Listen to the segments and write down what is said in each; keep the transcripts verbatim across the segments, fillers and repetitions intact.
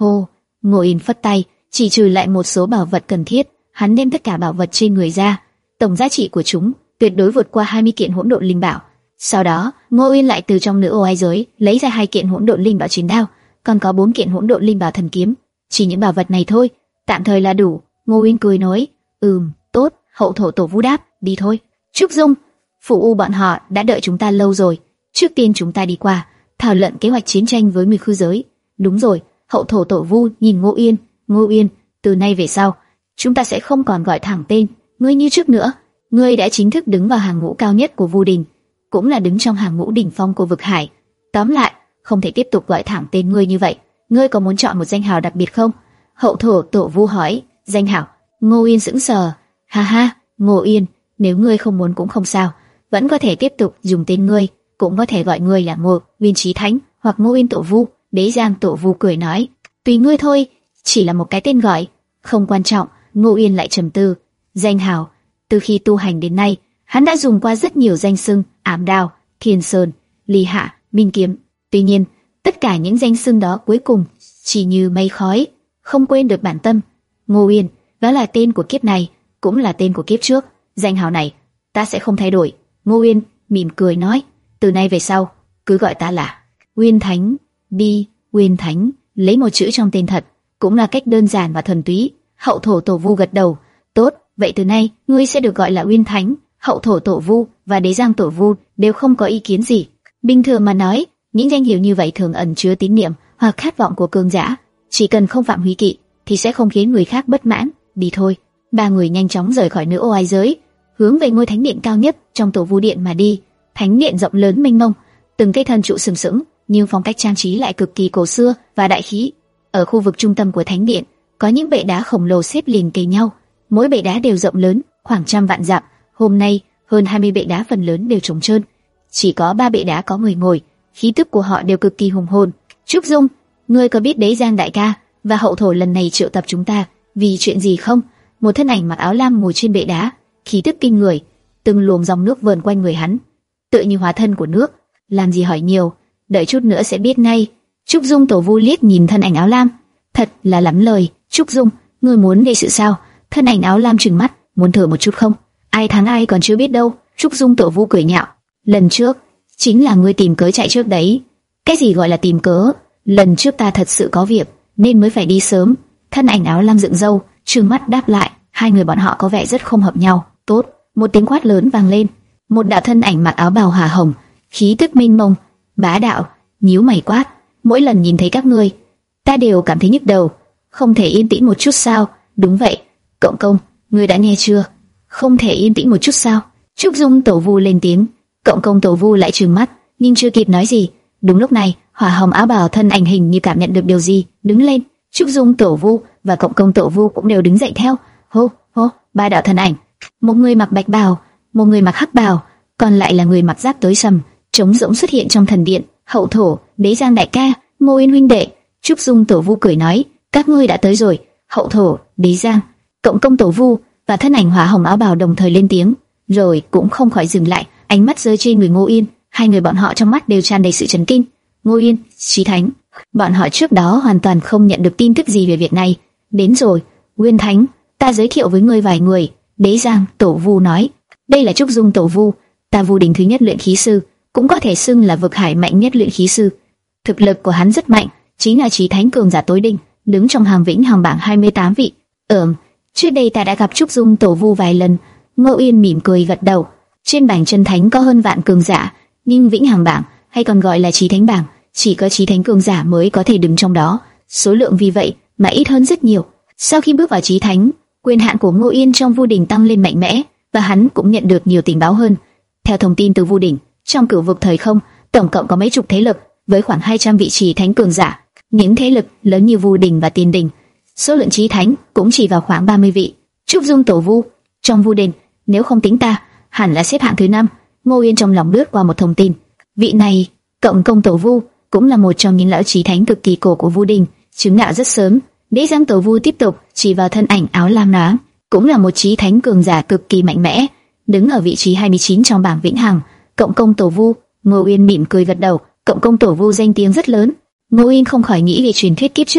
Hô, Ngô Yên phất tay, chỉ trừ lại một số bảo vật cần thiết. Hắn đem tất cả bảo vật trên người ra, tổng giá trị của chúng tuyệt đối vượt qua hai mươi kiện hỗn độn linh bảo. Sau đó, Ngô Yên lại từ trong nữ ô ái giới lấy ra hai kiện hỗn độn linh bảo chiến đao, còn có bốn kiện hỗn độn linh bảo thần kiếm. Chỉ những bảo vật này thôi, tạm thời là đủ. Ngô Yên cười nói, ừm, tốt. Hậu thổ tổ vu đáp, đi thôi. Trúc Dung, Phủ U bọn họ đã đợi chúng ta lâu rồi. Trước tiên chúng ta đi qua, thảo luận kế hoạch chiến tranh với mười khư giới. Đúng rồi. Hậu thổ tổ vu nhìn Ngô Yên, Ngô Yên, từ nay về sau, chúng ta sẽ không còn gọi thẳng tên ngươi như trước nữa. Ngươi đã chính thức đứng vào hàng ngũ cao nhất của Vu Đình, cũng là đứng trong hàng ngũ đỉnh phong của vực hải. Tóm lại, không thể tiếp tục gọi thẳng tên ngươi như vậy. Ngươi có muốn chọn một danh hào đặc biệt không? Hậu thổ tổ vu hỏi. Danh hào? Ngô Yên sững sờ. Ha ha, Ngô Yên, nếu ngươi không muốn cũng không sao, vẫn có thể tiếp tục dùng tên ngươi, cũng có thể gọi ngươi là Ngô Uyên Chí Thánh hoặc Ngô Uyên Tổ Vu. Đế Giang Tổ Vu cười nói, tùy ngươi thôi, chỉ là một cái tên gọi, không quan trọng. Ngô Uyên lại trầm tư. Danh hào, từ khi tu hành đến nay, hắn đã dùng qua rất nhiều danh xưng: Ám Đao, Thiên Sơn, Ly Hạ, Minh Kiếm. Tuy nhiên, tất cả những danh xưng đó cuối cùng chỉ như mây khói, không quên được bản tâm. Ngô Uyên, đó là tên của kiếp này, cũng là tên của kiếp trước. Danh hào này, ta sẽ không thay đổi. Ngô Uyên mỉm cười nói, từ nay về sau, cứ gọi ta là Uyên Thánh. Đi, Uyên Thánh, lấy một chữ trong tên thật, cũng là cách đơn giản và thuần túy. Hậu thổ tổ vu gật đầu. Tốt, vậy từ nay ngươi sẽ được gọi là Uyên Thánh. Hậu thổ tổ vu và Đế Giang Tổ Vu đều không có ý kiến gì. Bình thường mà nói, những danh hiệu như vậy thường ẩn chứa tín niệm hoặc khát vọng của cường giả, chỉ cần không phạm húy kỵ thì sẽ không khiến người khác bất mãn. Đi thôi. Ba người nhanh chóng rời khỏi nữ ô ái giới, hướng về ngôi thánh điện cao nhất trong Tổ Vu Điện mà đi. Thánh điện rộng lớn mênh mông, từng cây thần trụ sừng sững, nhưng phong cách trang trí lại cực kỳ cổ xưa và đại khí. Ở khu vực trung tâm của thánh điện, có những bệ đá khổng lồ xếp liền kề nhau, mỗi bệ đá đều rộng lớn, khoảng trăm vạn dặm. Hôm nay, hơn hai mươi bệ đá phần lớn đều trống trơn, chỉ có ba bệ đá có người ngồi, khí tức của họ đều cực kỳ hùng hồn. Trúc Dung, ngươi có biết Đế Giang đại ca và hậu thổ lần này triệu tập chúng ta vì chuyện gì không? Một thân ảnh mặc áo lam ngồi trên bệ đá, khí tức kinh người, từng luồng dòng nước vờn quanh người hắn, tựa như hóa thân của nước. Làm gì hỏi nhiều, đợi chút nữa sẽ biết ngay. Trúc Dung Tổ Vu liếc nhìn thân ảnh áo lam, thật là lắm lời. Trúc Dung, ngươi muốn gây sự sao? Thân ảnh áo lam trừng mắt, muốn thử một chút không? Ai thắng ai còn chưa biết đâu. Trúc Dung Tổ Vu cười nhạo, lần trước chính là ngươi tìm cớ chạy trước đấy. Cái gì gọi là tìm cớ? Lần trước ta thật sự có việc nên mới phải đi sớm. Thân ảnh áo lam dựng râu, trừng mắt đáp lại. Hai người bọn họ có vẻ rất không hợp nhau. Tốt, một tiếng quát lớn vang lên. Một đạo thân ảnh mặc áo bào hà hồng, khí tức mênh mông, bá đạo, nhíu mày quát, mỗi lần nhìn thấy các ngươi, ta đều cảm thấy nhức đầu. Không thể yên tĩnh một chút sao? Đúng vậy, Cộng Công, ngươi đã nghe chưa? Không thể yên tĩnh một chút sao? Trúc Dung Tổ Vu lên tiếng. Cộng Công Tổ Vu lại trừng mắt, nhưng chưa kịp nói gì. Đúng lúc này, hỏa hồng áo bào thân ảnh hình như cảm nhận được điều gì, đứng lên. Trúc Dung Tổ Vu và Cộng Công Tổ Vu cũng đều đứng dậy theo. Hô, hô, ba đạo thân ảnh, một người mặc bạch bào, một người mặc hắc bào, còn lại là người mặc giáp tối sầm, trống rỗng xuất hiện trong thần điện. Hậu thổ, Đế Giang đại ca, Ngô Yên huynh đệ. Trúc Dung Tổ Vu cười nói, các ngươi đã tới rồi. Hậu thổ, Đế Giang, Cộng Công Tổ Vu và thân ảnh hỏa hồng áo bào đồng thời lên tiếng, rồi cũng không khỏi dừng lại, ánh mắt rơi trên người Ngô Yên. Hai người bọn họ trong mắt đều tràn đầy sự chấn kinh. Ngô Yên, Chí Thánh, bọn họ trước đó hoàn toàn không nhận được tin tức gì về việc này. Đến rồi, Uyên Thánh, ta giới thiệu với ngươi vài người. Đế Giang Tổ Vu nói, đây là Trúc Dung Tổ Vu, ta Vu Đình thứ nhất luyện khí sư, cũng có thể xưng là vực hải mạnh nhất luyện khí sư. Thực lực của hắn rất mạnh, chính là Chí Thánh cường giả tối đỉnh, đứng trong hàng vĩnh hằng bảng hai mươi tám vị. Ừm, trước đây ta đã gặp Trúc Dung Tổ Vu vài lần. Ngô Yên mỉm cười gật đầu. Trên bảng chân thánh có hơn vạn cường giả, nhưng vĩnh hằng bảng hay còn gọi là Chí Thánh bảng, chỉ có Chí Thánh cường giả mới có thể đứng trong đó, số lượng vì vậy mà ít hơn rất nhiều. Sau khi bước vào Chí Thánh, quyền hạn của Ngô Yên trong Vu Đình tăng lên mạnh mẽ, và hắn cũng nhận được nhiều tình báo hơn. Theo thông tin từ Vu Đình, trong cửu vực thời không, tổng cộng có mấy chục thế lực với khoảng hai trăm vị Chí Thánh cường giả. Những thế lực lớn như Vu Đình và Tiên Đình, số lượng Chí Thánh cũng chỉ vào khoảng ba mươi vị. Trúc Dung Tổ Vu trong Vu Đình, nếu không tính ta, hẳn là xếp hạng thứ năm. Ngô Yên trong lòng lướt qua một thông tin, vị này, Cộng Công Tổ Vu, cũng là một trong những lão Chí Thánh cực kỳ cổ của Vu Đình, chứng đạo rất sớm. Đế Giang Tổ Vu tiếp tục chỉ vào thân ảnh áo lam đó, cũng là một Chí Thánh cường giả cực kỳ mạnh mẽ, đứng ở vị trí hai mươi chín trong bảng vĩnh hằng. Cộng Công Tổ Vu. Ngô Uyên mỉm cười gật đầu. Cộng Công Tổ Vu danh tiếng rất lớn. Ngô Uyên không khỏi nghĩ về truyền thuyết kiếp trước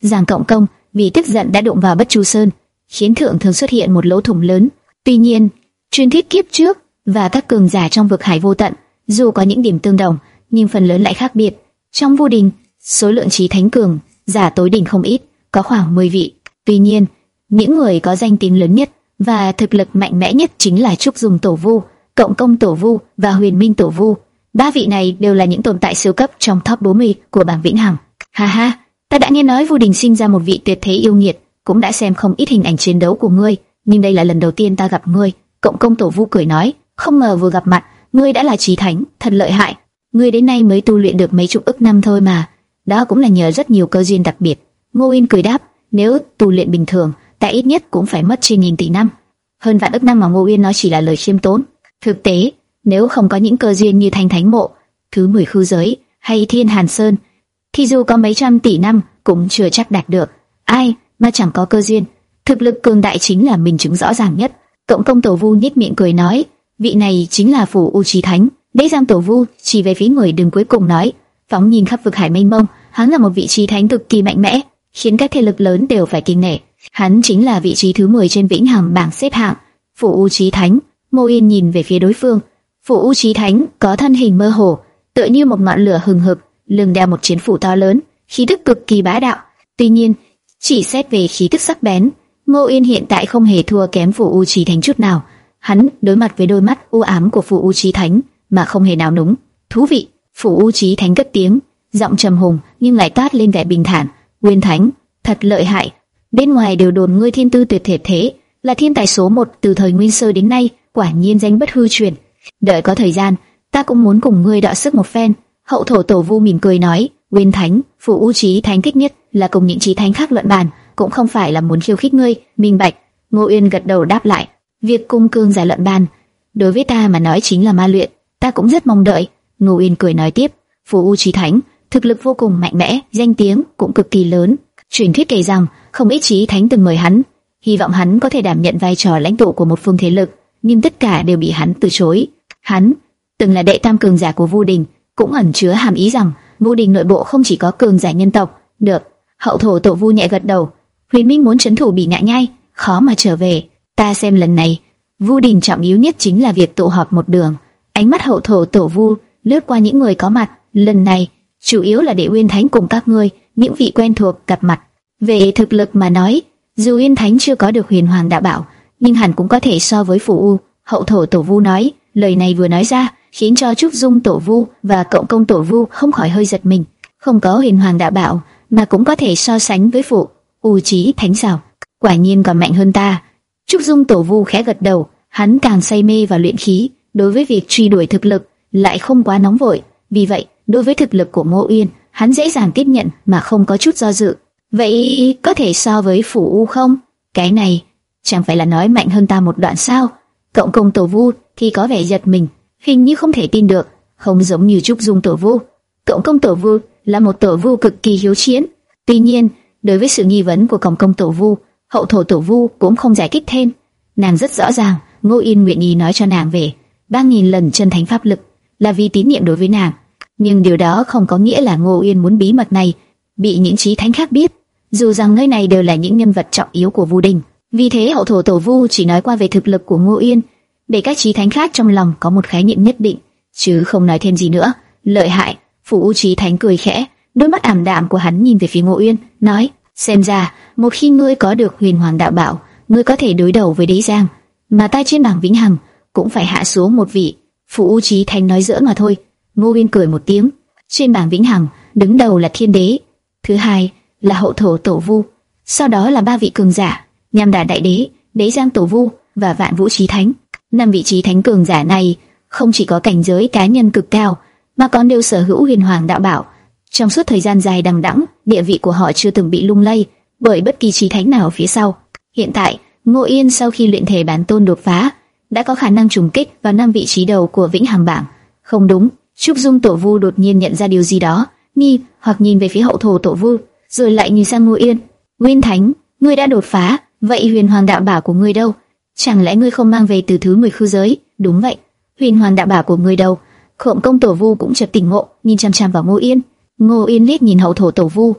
Giang Cộng Công vì tức giận đã đụng vào Bất Chu Sơn, khiến thượng thường xuất hiện một lỗ thủng lớn. Tuy nhiên, truyền thuyết kiếp trước và các cường giả trong vực hải vô tận, dù có những điểm tương đồng, nhưng phần lớn lại khác biệt. Trong Vu Đình, số lượng chí thánh cường giả tối đỉnh không ít, có khoảng mười vị. Tuy nhiên, những người có danh tiếng lớn nhất và thực lực mạnh mẽ nhất chính là Trúc Dung Tổ Vu, Cộng Công Tổ Vu và Huyền Minh Tổ Vu. Ba vị này đều là những tồn tại siêu cấp trong top bốn mươi của bảng vĩnh hằng. Ha ha, ta đã nghe nói Vu Đình sinh ra một vị tuyệt thế yêu nghiệt, cũng đã xem không ít hình ảnh chiến đấu của ngươi, nhưng đây là lần đầu tiên ta gặp ngươi. Cộng Công Tổ Vu cười nói, không ngờ vừa gặp mặt, ngươi đã là chí thánh, thật lợi hại. Ngươi đến nay mới tu luyện được mấy chục ức năm thôi mà, đó cũng là nhờ rất nhiều cơ duyên đặc biệt. Ngô Uyên cười đáp, nếu tu luyện bình thường, ta ít nhất cũng phải mất trên nghìn tỷ năm. Hơn vạn ức năm mà Ngô Uyên nói chỉ là lời khiêm tốn. Thực tế, nếu không có những cơ duyên như Thanh Thánh Mộ, thứ mười khư giới hay Thiên Hàn Sơn, thì dù có mấy trăm tỷ năm cũng chưa chắc đạt được. Ai mà chẳng có cơ duyên, thực lực cường đại chính là minh chứng rõ ràng nhất. Cộng Công Tổ Vu nhếch miệng cười nói, vị này chính là Phủ U Chí Thánh. Đế Giang Tổ Vu chỉ về phía người đứng cuối cùng nói, phóng nhìn khắp vực hải mênh mông, hắn là một vị chí thánh cực kỳ mạnh mẽ, khiến các thế lực lớn đều phải kính nể. Hắn chính là vị trí thứ mười trên vĩnh hằng bảng xếp hạng, Phủ U Chí Thánh. Ngô Yên nhìn về phía đối phương. Phủ U Chí Thánh có thân hình mơ hồ, tựa như một ngọn lửa hừng hực, lưng đeo một chiến phủ to lớn, khí tức cực kỳ bá đạo. Tuy nhiên, chỉ xét về khí tức sắc bén, Ngô Yên hiện tại không hề thua kém Phủ U Chí Thánh chút nào. Hắn đối mặt với đôi mắt u ám của Phủ U Chí Thánh mà không hề nào núng. Thú vị. Phủ U Chí Thánh cất tiếng, giọng trầm hùng nhưng lại toát lên vẻ bình thản. Nguyên Thánh, thật lợi hại. Bên ngoài đều đồn ngươi thiên tư tuyệt thể thế, là thiên tài số một từ thời Nguyên Sơ đến nay, quả nhiên danh bất hư truyền. Đợi có thời gian, ta cũng muốn cùng ngươi đọ sức một phen. Hậu thổ Tổ Vu mỉm cười nói, Nguyên Thánh, Phủ U Chí Thánh thích nhất là cùng những chí thánh khác luận bàn, cũng không phải là muốn khiêu khích ngươi. Minh bạch. Ngô Uyên gật đầu đáp lại, việc cung cương giả luận bàn, đối với ta mà nói chính là ma luyện, ta cũng rất mong đợi. Ngô Uyên cười nói tiếp, Phủ U Chí Thánh thực lực vô cùng mạnh mẽ, danh tiếng cũng cực kỳ lớn. Truyền thuyết kể rằng không ít chí thánh từng mời hắn, hy vọng hắn có thể đảm nhận vai trò lãnh tụ của một phương thế lực, nhưng tất cả đều bị hắn từ chối. Hắn từng là đệ tam cường giả của Vu Đình, cũng ẩn chứa hàm ý rằng Vu Đình nội bộ không chỉ có cường giả nhân tộc. Được. Hậu thổ Tổ Vu nhẹ gật đầu. Huyền Minh muốn trấn thủ Bỉ Ngạn Nhai, khó mà trở về. Ta xem lần này Vu Đình trọng yếu nhất chính là việc tụ họp một đường. Ánh mắt hậu thổ Tổ Vu lướt qua những người có mặt. Lần này chủ yếu là để Uyên Thánh cùng các ngươi, những vị quen thuộc gặp mặt. Về thực lực mà nói, dù Uyên Thánh chưa có được Huyền Hoàng Đạo Bảo, nhưng hẳn cũng có thể so với Phủ U. Hậu thổ Tổ Vu nói, lời này vừa nói ra, khiến cho Trúc Dung Tổ Vu và Cộng Công Tổ Vu không khỏi hơi giật mình. Không có Huyền Hoàng Đạo Bảo mà cũng có thể so sánh với Phủ U Chí Thánh sao? Quả nhiên còn mạnh hơn ta. Trúc Dung Tổ Vu khẽ gật đầu, hắn càng say mê vào luyện khí, đối với việc truy đuổi thực lực lại không quá nóng vội. Vì vậy, đối với thực lực của Ngô Uyên, hắn dễ dàng tiếp nhận mà không có chút do dự. Vậy có thể so với Phủ U không? Cái này chẳng phải là nói mạnh hơn ta một đoạn sao? Cộng Công Tổ Vu thì có vẻ giật mình, hình như không thể tin được, không giống như Trúc Dung Tổ Vu. Cộng Công Tổ Vu là một Tổ Vu cực kỳ hiếu chiến. Tuy nhiên, đối với sự nghi vấn của Cộng Công Tổ Vu, hậu thổ Tổ Vu cũng không giải thích thêm. Nàng rất rõ ràng, Ngô Yên nguyện ý nói cho nàng về ba nghìn lần chân thánh pháp lực là vì tín nhiệm đối với nàng, nhưng điều đó không có nghĩa là Ngô Yên muốn bí mật này bị những chí thánh khác biết, dù rằng nơi này đều là những nhân vật trọng yếu của Vu Đình. Vì thế hậu thổ Tổ Vu chỉ nói qua về thực lực của Ngô Yên, để các chí thánh khác trong lòng có một khái niệm nhất định, chứ không nói thêm gì nữa. Lợi hại. Phủ U Chí Thánh cười khẽ, đôi mắt ảm đạm của hắn nhìn về phía Ngô Uyên, nói, xem ra một khi ngươi có được Huyền Hoàng Đạo Bảo, ngươi có thể đối đầu với Đế Giang, mà ta trên bảng vĩnh hằng cũng phải hạ xuống một vị. Phủ U Chí Thánh nói giỡn mà thôi. Ngô Uyên cười một tiếng. Trên bảng vĩnh hằng, đứng đầu là Thiên Đế, thứ hai là hậu thổ Tổ Vu, sau đó là ba vị cường giả, Nham Đà Đại Đế, Đế Giang Tổ Vu và Vạn Vũ Chí Thánh. Năm vị chí thánh cường giả này không chỉ có cảnh giới cá nhân cực cao, mà còn đều sở hữu Huyền Hoàng Đạo Bảo. Trong suốt thời gian dài đằng đẵng, địa vị của họ chưa từng bị lung lay bởi bất kỳ chí thánh nào phía sau. Hiện tại, Ngô Yên sau khi luyện thể bản tôn đột phá, đã có khả năng trùng kích vào năm vị trí đầu của vĩnh hằng bảng. Không đúng. Trúc Dung Tổ Vu đột nhiên nhận ra điều gì đó, nghi hoặc nhìn về phía hậu thổ Tổ Vu, rồi lại nhìn sang Ngô Yên. Nguyên Thánh, ngươi đã đột phá, vậy Huyền Hoàng Đạo Bảo của ngươi đâu? Chẳng lẽ ngươi không mang về từ thứ mười khư giới? Đúng vậy. Huyền Hoàng Đạo Bảo của ngươi đâu? Cộng Công Tổ Vu cũng chợt tỉnh ngộ, nhìn chăm chăm vào Ngô Yên. Ngô Yên liếc nhìn hậu thổ Tổ Vu,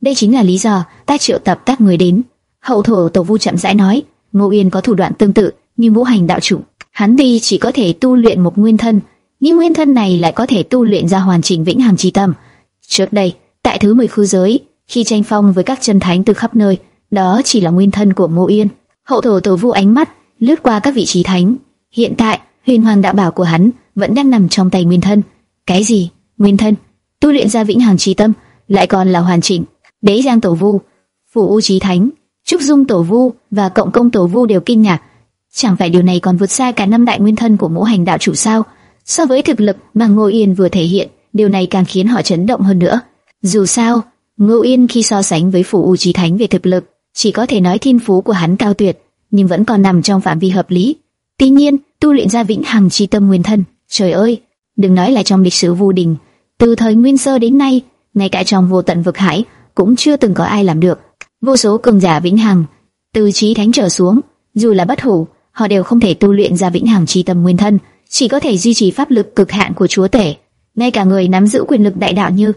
Đây chính là lý do ta triệu tập các người đến. Hậu thổ tổ vu chậm rãi nói, Ngô Uyên có thủ đoạn tương tự như ngũ hành đạo chủ. Hắn tuy chỉ có thể tu luyện một nguyên thân, nhưng nguyên thân này lại có thể tu luyện ra hoàn chỉnh vĩnh hằng chi tâm. Trước đây, tại thứ mười khư giới, khi tranh phong với các chân thánh từ khắp nơi, đó chỉ là nguyên thân của Ngô Uyên. Hậu thổ tổ vu ánh mắt lướt qua các vị trí thánh. Hiện tại, huyền hoàng đạo bảo của hắn vẫn đang nằm trong tay nguyên thân. Cái gì? Nguyên thân? Tu luyện ra vĩnh hằng chi tâm, lại còn là hoàn chỉnh. Đế Giang tổ vu, Phù U chí thánh, Trúc Dung tổ vu và Cộng Công tổ vu đều kinh ngạc. Chẳng phải điều này còn vượt xa cả năm đại nguyên thân của ngũ hành đạo chủ sao? So với thực lực mà Ngô Uyên vừa thể hiện, điều này càng khiến họ chấn động hơn nữa. Dù sao, Ngô Uyên khi so sánh với Phù U chí thánh về thực lực, chỉ có thể nói thiên phú của hắn cao tuyệt, nhưng vẫn còn nằm trong phạm vi hợp lý. Tuy nhiên, tu luyện ra vĩnh hằng chi tâm nguyên thân, trời ơi, đừng nói là trong lịch sử Vu Đình, từ thời Nguyên Sơ đến nay, ngay cả trong vô tận vực hải cũng chưa từng có ai làm được. Vô số cường giả vĩnh hằng, từ chí thánh trở xuống, dù là bất hủ, họ đều không thể tu luyện ra vĩnh hằng chi tâm nguyên thân, chỉ có thể duy trì pháp lực cực hạn của chúa tể. Ngay cả người nắm giữ quyền lực đại đạo như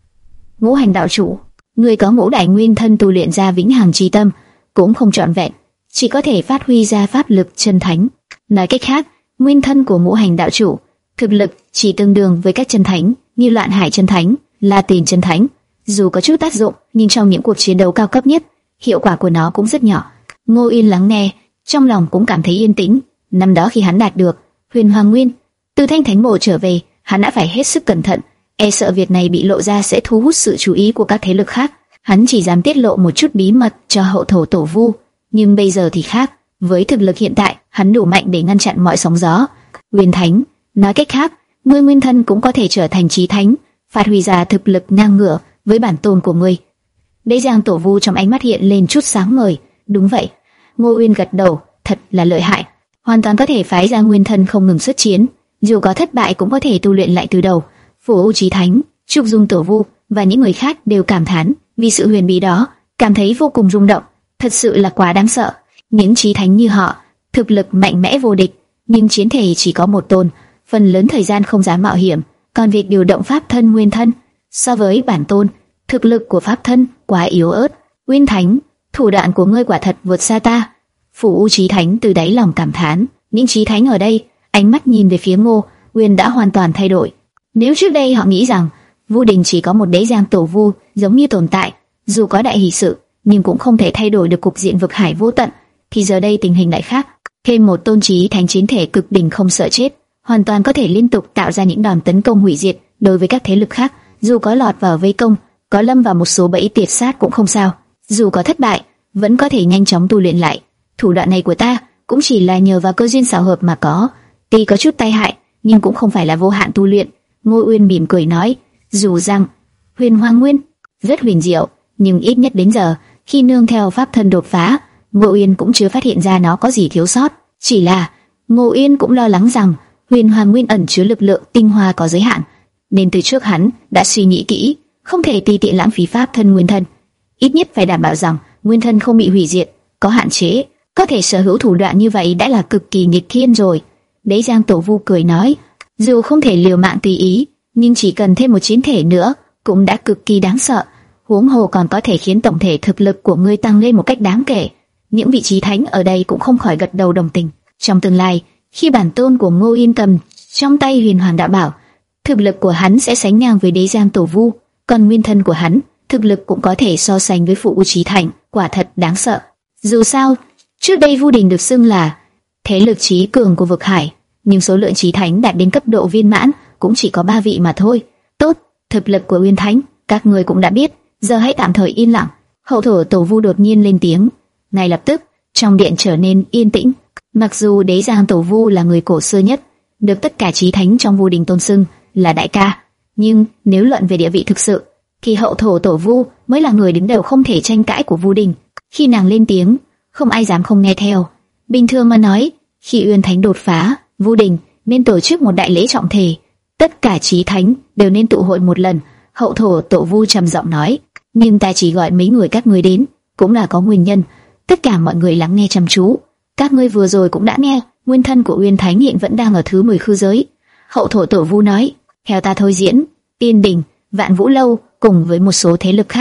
ngũ hành đạo chủ, người có ngũ đại nguyên thân tu luyện ra vĩnh hằng chi tâm cũng không trọn vẹn, chỉ có thể phát huy ra pháp lực chân thánh. Nói cách khác, nguyên thân của ngũ hành đạo chủ thực lực chỉ tương đương với các chân thánh như Loạn Hải chân thánh, La Tiền chân thánh. Dù có chút tác dụng, nhưng trong những cuộc chiến đấu cao cấp nhất, hiệu quả của nó cũng rất nhỏ. Ngô Uyên lắng nghe, trong lòng cũng cảm thấy yên tĩnh. Năm đó khi hắn đạt được Huyền Hoàng Nguyên, từ Thanh Thánh Mộ trở về, hắn đã phải hết sức cẩn thận, e sợ việc này bị lộ ra sẽ thu hút sự chú ý của các thế lực khác. Hắn chỉ dám tiết lộ một chút bí mật cho hậu thổ tổ vu, nhưng bây giờ thì khác. Với thực lực hiện tại, hắn đủ mạnh để ngăn chặn mọi sóng gió. Nguyên Thánh, nói cách khác, ngươi nguyên thân cũng có thể trở thành chí thánh, phát huy ra thực lực ngang ngửa với bản tôn của ngươi. Đế Giang tổ vu trong ánh mắt hiện lên chút sáng ngời. Đúng vậy. Ngô Uyên gật đầu, thật là lợi hại, hoàn toàn có thể phái ra nguyên thân không ngừng xuất chiến, dù có thất bại cũng có thể tu luyện lại từ đầu. Phù U chí thánh, Trúc Dung tổ vu và những người khác đều cảm thán vì sự huyền bí đó, cảm thấy vô cùng rung động. Thật sự là quá đáng sợ. Những chí thánh như họ, thực lực mạnh mẽ vô địch, nhưng chiến thể chỉ có một tôn, phần lớn thời gian không dám mạo hiểm. Còn việc điều động pháp thân nguyên thân, so với bản tôn, thực lực của pháp thân quá yếu ớt. Nguyên Thánh, thủ đoạn của ngươi quả thật vượt xa ta. Phù U chí thánh từ đáy lòng cảm thán. Những chí thánh ở đây, ánh mắt nhìn về phía Ngô Uyên đã hoàn toàn thay đổi. Nếu trước đây họ nghĩ rằng Vu Đình chỉ có một Đế Giang tổ vu giống như tồn tại, dù có đại hỷ sự, nhưng cũng không thể thay đổi được cục diện vực hải vô tận, thì giờ đây tình hình lại khác. Thêm một tôn chí thánh chiến thể cực đỉnh không sợ chết, hoàn toàn có thể liên tục tạo ra những đòn tấn công hủy diệt đối với các thế lực khác. Dù có lọt vào vây công, có lâm vào một số bẫy tiệt sát cũng không sao. Dù có thất bại, vẫn có thể nhanh chóng tu luyện lại. Thủ đoạn này của ta cũng chỉ là nhờ vào cơ duyên xảo hợp mà có, tuy có chút tai hại, nhưng cũng không phải là vô hạn tu luyện. Ngô Uyên mỉm cười nói, dù rằng Huyền Hoàng Nguyên rất huyền diệu, nhưng ít nhất đến giờ, khi nương theo pháp thân đột phá, Ngô Uyên cũng chưa phát hiện ra nó có gì thiếu sót. Chỉ là Ngô Uyên cũng lo lắng rằng Huyền Hoàng Nguyên ẩn chứa lực lượng tinh hoa có giới hạn, nên từ trước hắn đã suy nghĩ kỹ, không thể tùy tiện lãng phí pháp thân nguyên thân. Ít nhất phải đảm bảo rằng nguyên thân không bị hủy diệt, có hạn chế. Có thể sở hữu thủ đoạn như vậy đã là cực kỳ nghịch thiên rồi. Đế Giang tổ vu cười nói, dù không thể liều mạng tùy ý, nhưng chỉ cần thêm một chiến thể nữa cũng đã cực kỳ đáng sợ. Huống hồ còn có thể khiến tổng thể thực lực của ngươi tăng lên một cách đáng kể. Những vị trí thánh ở đây cũng không khỏi gật đầu đồng tình. Trong tương lai, khi bản tôn của Ngô Uyên cầm trong tay Huyền Hoàng đạo bảo, thực lực của hắn sẽ sánh ngang với Đế Giang tổ vu, còn nguyên thân của hắn, thực lực cũng có thể so sánh với Phù U chí thánh, quả thật đáng sợ. Dù sao, trước đây Vu Đình được xưng là thế lực chí cường của vực hải, nhưng số lượng chí thánh đạt đến cấp độ viên mãn cũng chỉ có ba vị mà thôi. Tốt, thực lực của Uyên Thánh các người cũng đã biết, giờ hãy tạm thời yên lặng. Hậu thổ tổ vu đột nhiên lên tiếng. Ngay lập tức, trong điện trở nên yên tĩnh. Mặc dù Đế Giang tổ vu là người cổ xưa nhất, được tất cả chí thánh trong Vu Đình tôn xưng là đại ca, nhưng nếu luận về địa vị thực sự, thì hậu thổ tổ vu mới là người đứng đầu không thể tranh cãi của Vu Đình. Khi nàng lên tiếng, không ai dám không nghe theo. Bình thường mà nói, khi Uyên Thánh đột phá, Vu Đình nên tổ chức một đại lễ trọng thể, tất cả chí thánh đều nên tụ hội một lần. Hậu thổ tổ vu trầm giọng nói, nhưng ta chỉ gọi mấy người các ngươi đến, cũng là có nguyên nhân. Tất cả mọi người lắng nghe chăm chú. Các ngươi vừa rồi cũng đã nghe, nguyên thân của Uyên Thánh hiện vẫn đang ở thứ mười khư giới. Hậu thổ tổ vu nói, theo ta thôi diễn, Tiên Đình, Vạn Vũ Lâu cùng với một số thế lực khác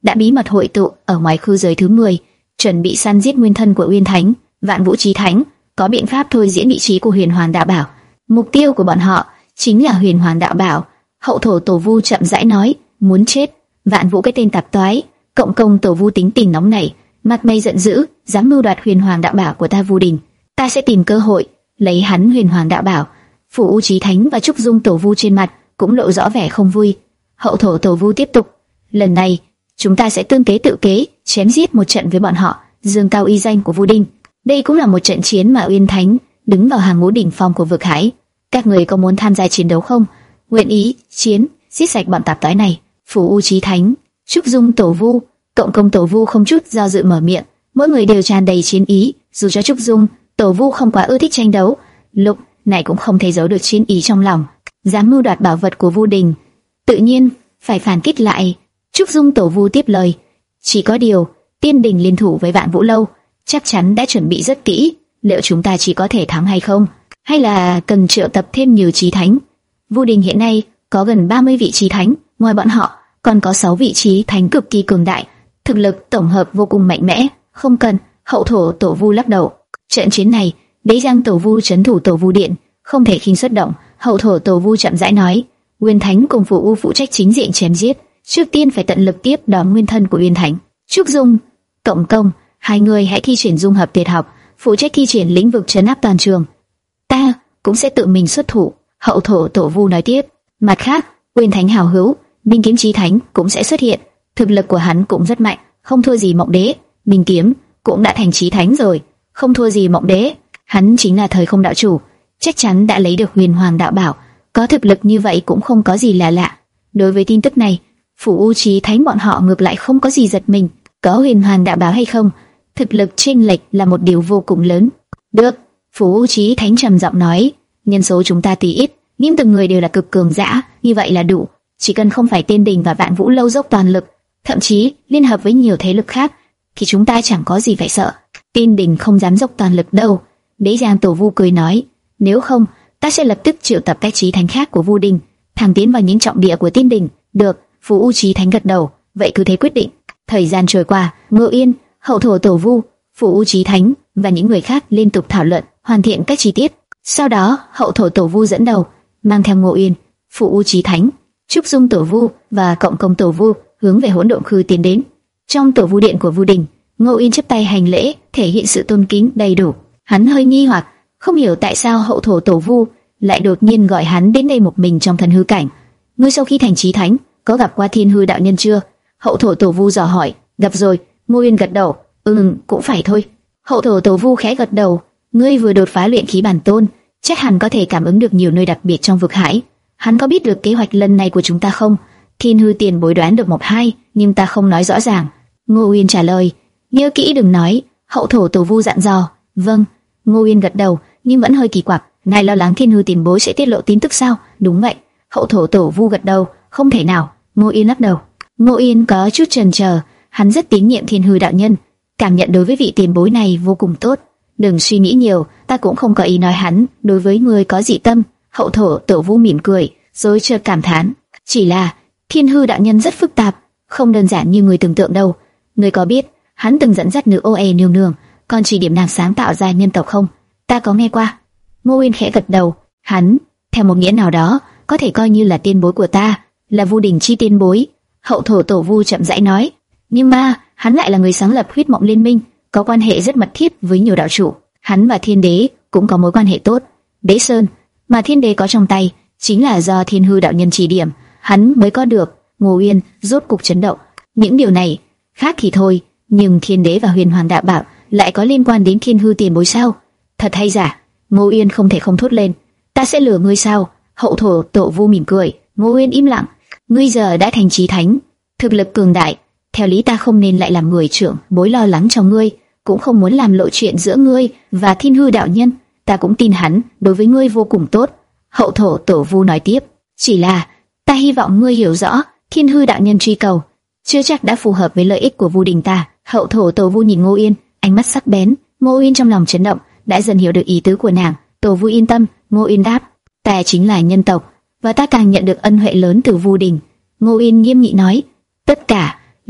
đã bí mật hội tụ ở ngoài khu giới thứ mười, chuẩn bị săn giết nguyên thân của Uyên Thánh, Vạn Vũ Chí Thánh, có biện pháp thôi diễn vị trí của Huyền Hoàng Đạo Bảo. Mục tiêu của bọn họ chính là Huyền Hoàng Đạo Bảo. Hậu thổ Tổ Vu chậm rãi nói, muốn chết. Vạn Vũ cái tên tạp toái. Cộng công Tổ Vu tính tình nóng nảy, mặt mày giận dữ, dám mưu đoạt Huyền Hoàng Đạo Bảo của ta Vu Đình. Ta sẽ tìm cơ hội lấy hắn Huyền Hoàng Đạo Bảo. Phủ U Chí Thánh và Trúc Dung Tổ Vu trên mặt cũng lộ rõ vẻ không vui. Hậu thổ Tổ Vu tiếp tục, lần này chúng ta sẽ tương kế tự kế, chém giết một trận với bọn họ, dương cao uy danh của Vu Đình. Đây cũng là một trận chiến mà Uyên Thánh đứng vào hàng ngũ đỉnh phong của vực hải. Các người có muốn tham gia chiến đấu không? Nguyện ý chiến, giết sạch bọn tạp toái này. Phủ U Chí Thánh, Trúc Dung Tổ Vu, Cộng công Tổ Vu không chút do dự mở miệng, mỗi người đều tràn đầy chiến ý. Dù cho Trúc Dung Tổ Vu không quá ưa thích tranh đấu, lúc này cũng không thể giấu được chiến ý trong lòng. Dám mưu đoạt bảo vật của Vu Đình, tự nhiên phải phản kích lại. Trúc Dung Tổ Vu tiếp lời, chỉ có điều Tiên Đình liên thủ với Vạn Vũ Lâu, chắc chắn đã chuẩn bị rất kỹ. Liệu chúng ta chỉ có thể thắng hay không, hay là cần triệu tập thêm nhiều chí thánh? Vu Đình hiện nay có gần ba mươi vị chí thánh, ngoài bọn họ còn có sáu vị chí thánh cực kỳ cường đại, thực lực tổng hợp vô cùng mạnh mẽ. Không cần. Hậu thổ Tổ Vu lắc đầu. Trận chiến này, Đế Giang Tổ Vu trấn thủ Tổ Vu Điện, không thể khinh xuất động. Hậu thổ Tổ Vu chậm rãi nói, Uyên Thánh cùng Phủ U phụ trách chính diện chém giết, trước tiên phải tận lực tiếp đón nguyên thân của Uyên Thánh. Trúc Dung, Cộng công, hai người hãy thi triển dung hợp tuyệt học, phụ trách thi triển lĩnh vực trấn áp toàn trường. Ta cũng sẽ tự mình xuất thủ. Hậu thổ Tổ Vu nói tiếp. Mặt khác, Uyên Thánh hào hữu Minh Kiếm Chí Thánh cũng sẽ xuất hiện, thực lực của hắn cũng rất mạnh, không thua gì Mộng Đế. Minh Kiếm cũng đã thành Chí Thánh rồi, không thua gì Mộng Đế. Hắn chính là Thời Không Đạo Chủ, chắc chắn đã lấy được Huyền Hoàng Đạo Bảo, có thực lực như vậy cũng không có gì là lạ. Đối với tin tức này, Phủ U Chí Thánh bọn họ ngược lại không có gì giật mình. Có Huyền Hoàng Đạo Bảo hay không, thực lực chênh lệch là một điều vô cùng lớn. Được, Phủ U Chí Thánh trầm giọng nói, nhân số chúng ta tuy ít, nhưng từng người đều là cực cường giả, như vậy là đủ. Chỉ cần không phải Tiên Đình và Vạn Vũ Lâu dốc toàn lực, thậm chí liên hợp với nhiều thế lực khác, thì chúng ta chẳng có gì phải sợ. Tiên Đình không dám dốc toàn lực đâu. Đế Giang Tổ Vu cười nói, nếu không, ta sẽ lập tức triệu tập các chí thánh khác của Vu Đình, thẳng tiến vào những trọng địa của Tiên Đình. Được. Phủ U Chí Thánh gật đầu, vậy cứ thế quyết định. Thời gian trôi qua, Ngô Yên, Hậu thổ Tổ Vu, Phủ U Chí Thánh và những người khác liên tục thảo luận, hoàn thiện các chi tiết. Sau đó, Hậu thổ Tổ Vu dẫn đầu, mang theo Ngô Yên, Phủ U Chí Thánh, Trúc Dung Tổ Vu và Cộng công Tổ Vu hướng về Hỗn Độn Khư tiến đến. Trong Tổ Vu Điện của Vu Đình, Ngô Yên chắp tay hành lễ, thể hiện sự tôn kính đầy đủ. Hắn hơi nghi hoặc, không hiểu tại sao Hậu thổ Tổ Vu lại đột nhiên gọi hắn đến đây một mình trong thần hư cảnh. Ngươi sau khi thành Chí Thánh, có gặp qua Thiên Hư đạo nhân chưa? Hậu thổ Tổ Vu dò hỏi. Gặp rồi. Ngô Yên gật đầu. Ừ, cũng phải thôi. Hậu thổ Tổ Vu khẽ gật đầu. Ngươi vừa đột phá luyện khí bản tôn, chắc hẳn có thể cảm ứng được nhiều nơi đặc biệt trong vực hải. Hắn có biết được kế hoạch lần này của chúng ta không? Thiên Hư tiền bối đoán được một hai, nhưng ta không nói rõ ràng. Ngô Yên trả lời. Nhớ kỹ đừng nói. Hậu thổ Tổ Vu dặn dò. Vâng. Ngô Yên gật đầu, nhưng vẫn hơi kỳ quặc. Ngài lo lắng Thiên Hư tiền bối sẽ tiết lộ tin tức sao? Đúng vậy. Hậu thổ Tổ Vu gật đầu. Không thể nào. Ngô Yên lắc đầu. Ngô Yên có chút chần chờ, hắn rất tín nhiệm Thiên Hư đạo nhân, cảm nhận đối với vị tiền bối này vô cùng tốt. Đừng suy nghĩ nhiều, ta cũng không có ý nói hắn đối với người có dị tâm. Hậu thổ Tổ Vu mỉm cười, rồi chợt cảm thán, chỉ là Thiên Hư đạo nhân rất phức tạp, không đơn giản như người tưởng tượng đâu. Người có biết hắn từng dẫn dắt nữ ô e nương nương, còn chỉ điểm nàng sáng tạo ra nhân tộc không? Ta có nghe qua. Ngô Yên khẽ gật đầu. Hắn, theo một nghĩa nào đó, có thể coi như là tiên bối của ta, là Vu Đình chi tiên bối. Hậu thổ Tổ Vu chậm rãi nói. Nhưng mà hắn lại là người sáng lập Huyết Mộng Liên Minh, có quan hệ rất mật thiết với nhiều đạo chủ. Hắn và Thiên Đế cũng có mối quan hệ tốt. Đế Sơn mà Thiên Đế có trong tay chính là do Thiên Hư đạo nhân chỉ điểm, hắn mới có được. Ngô Yên rốt cục chấn động. Những điều này khác thì thôi, nhưng Thiên Đế và Huyền Hoàng Đạo Bảo lại có liên quan đến Thiên Hư tiền bối sao? Thật hay giả? Ngô Yên không thể không thốt lên. Ta sẽ lừa ngươi sao? Hậu thổ Tổ Vu mỉm cười. Ngô Yên im lặng. Ngươi giờ đã thành Chí Thánh, thực lực cường đại, theo lý ta không nên lại làm người trưởng bối lo lắng cho ngươi, cũng không muốn làm lộ chuyện giữa ngươi và Thiên Hư đạo nhân. Ta cũng tin hắn đối với ngươi vô cùng tốt. Hậu thổ Tổ Vu nói tiếp. Chỉ là ta hy vọng ngươi hiểu rõ, Thiên Hư đạo nhân truy cầu chưa chắc đã phù hợp với lợi ích của Vu Đình ta. Hậu thổ Tổ Vu nhìn Ngô Yên, ánh mắt sắc bén. Ngô Yên trong lòng chấn động, đã dần hiểu được ý tứ của nàng. Tổ Vu yên tâm. Ngô Yên đáp. Ta chính là nhân tộc, và ta càng nhận được ân huệ lớn từ Vu Đình. Ngô Yên nghiêm nghị nói. Tất cả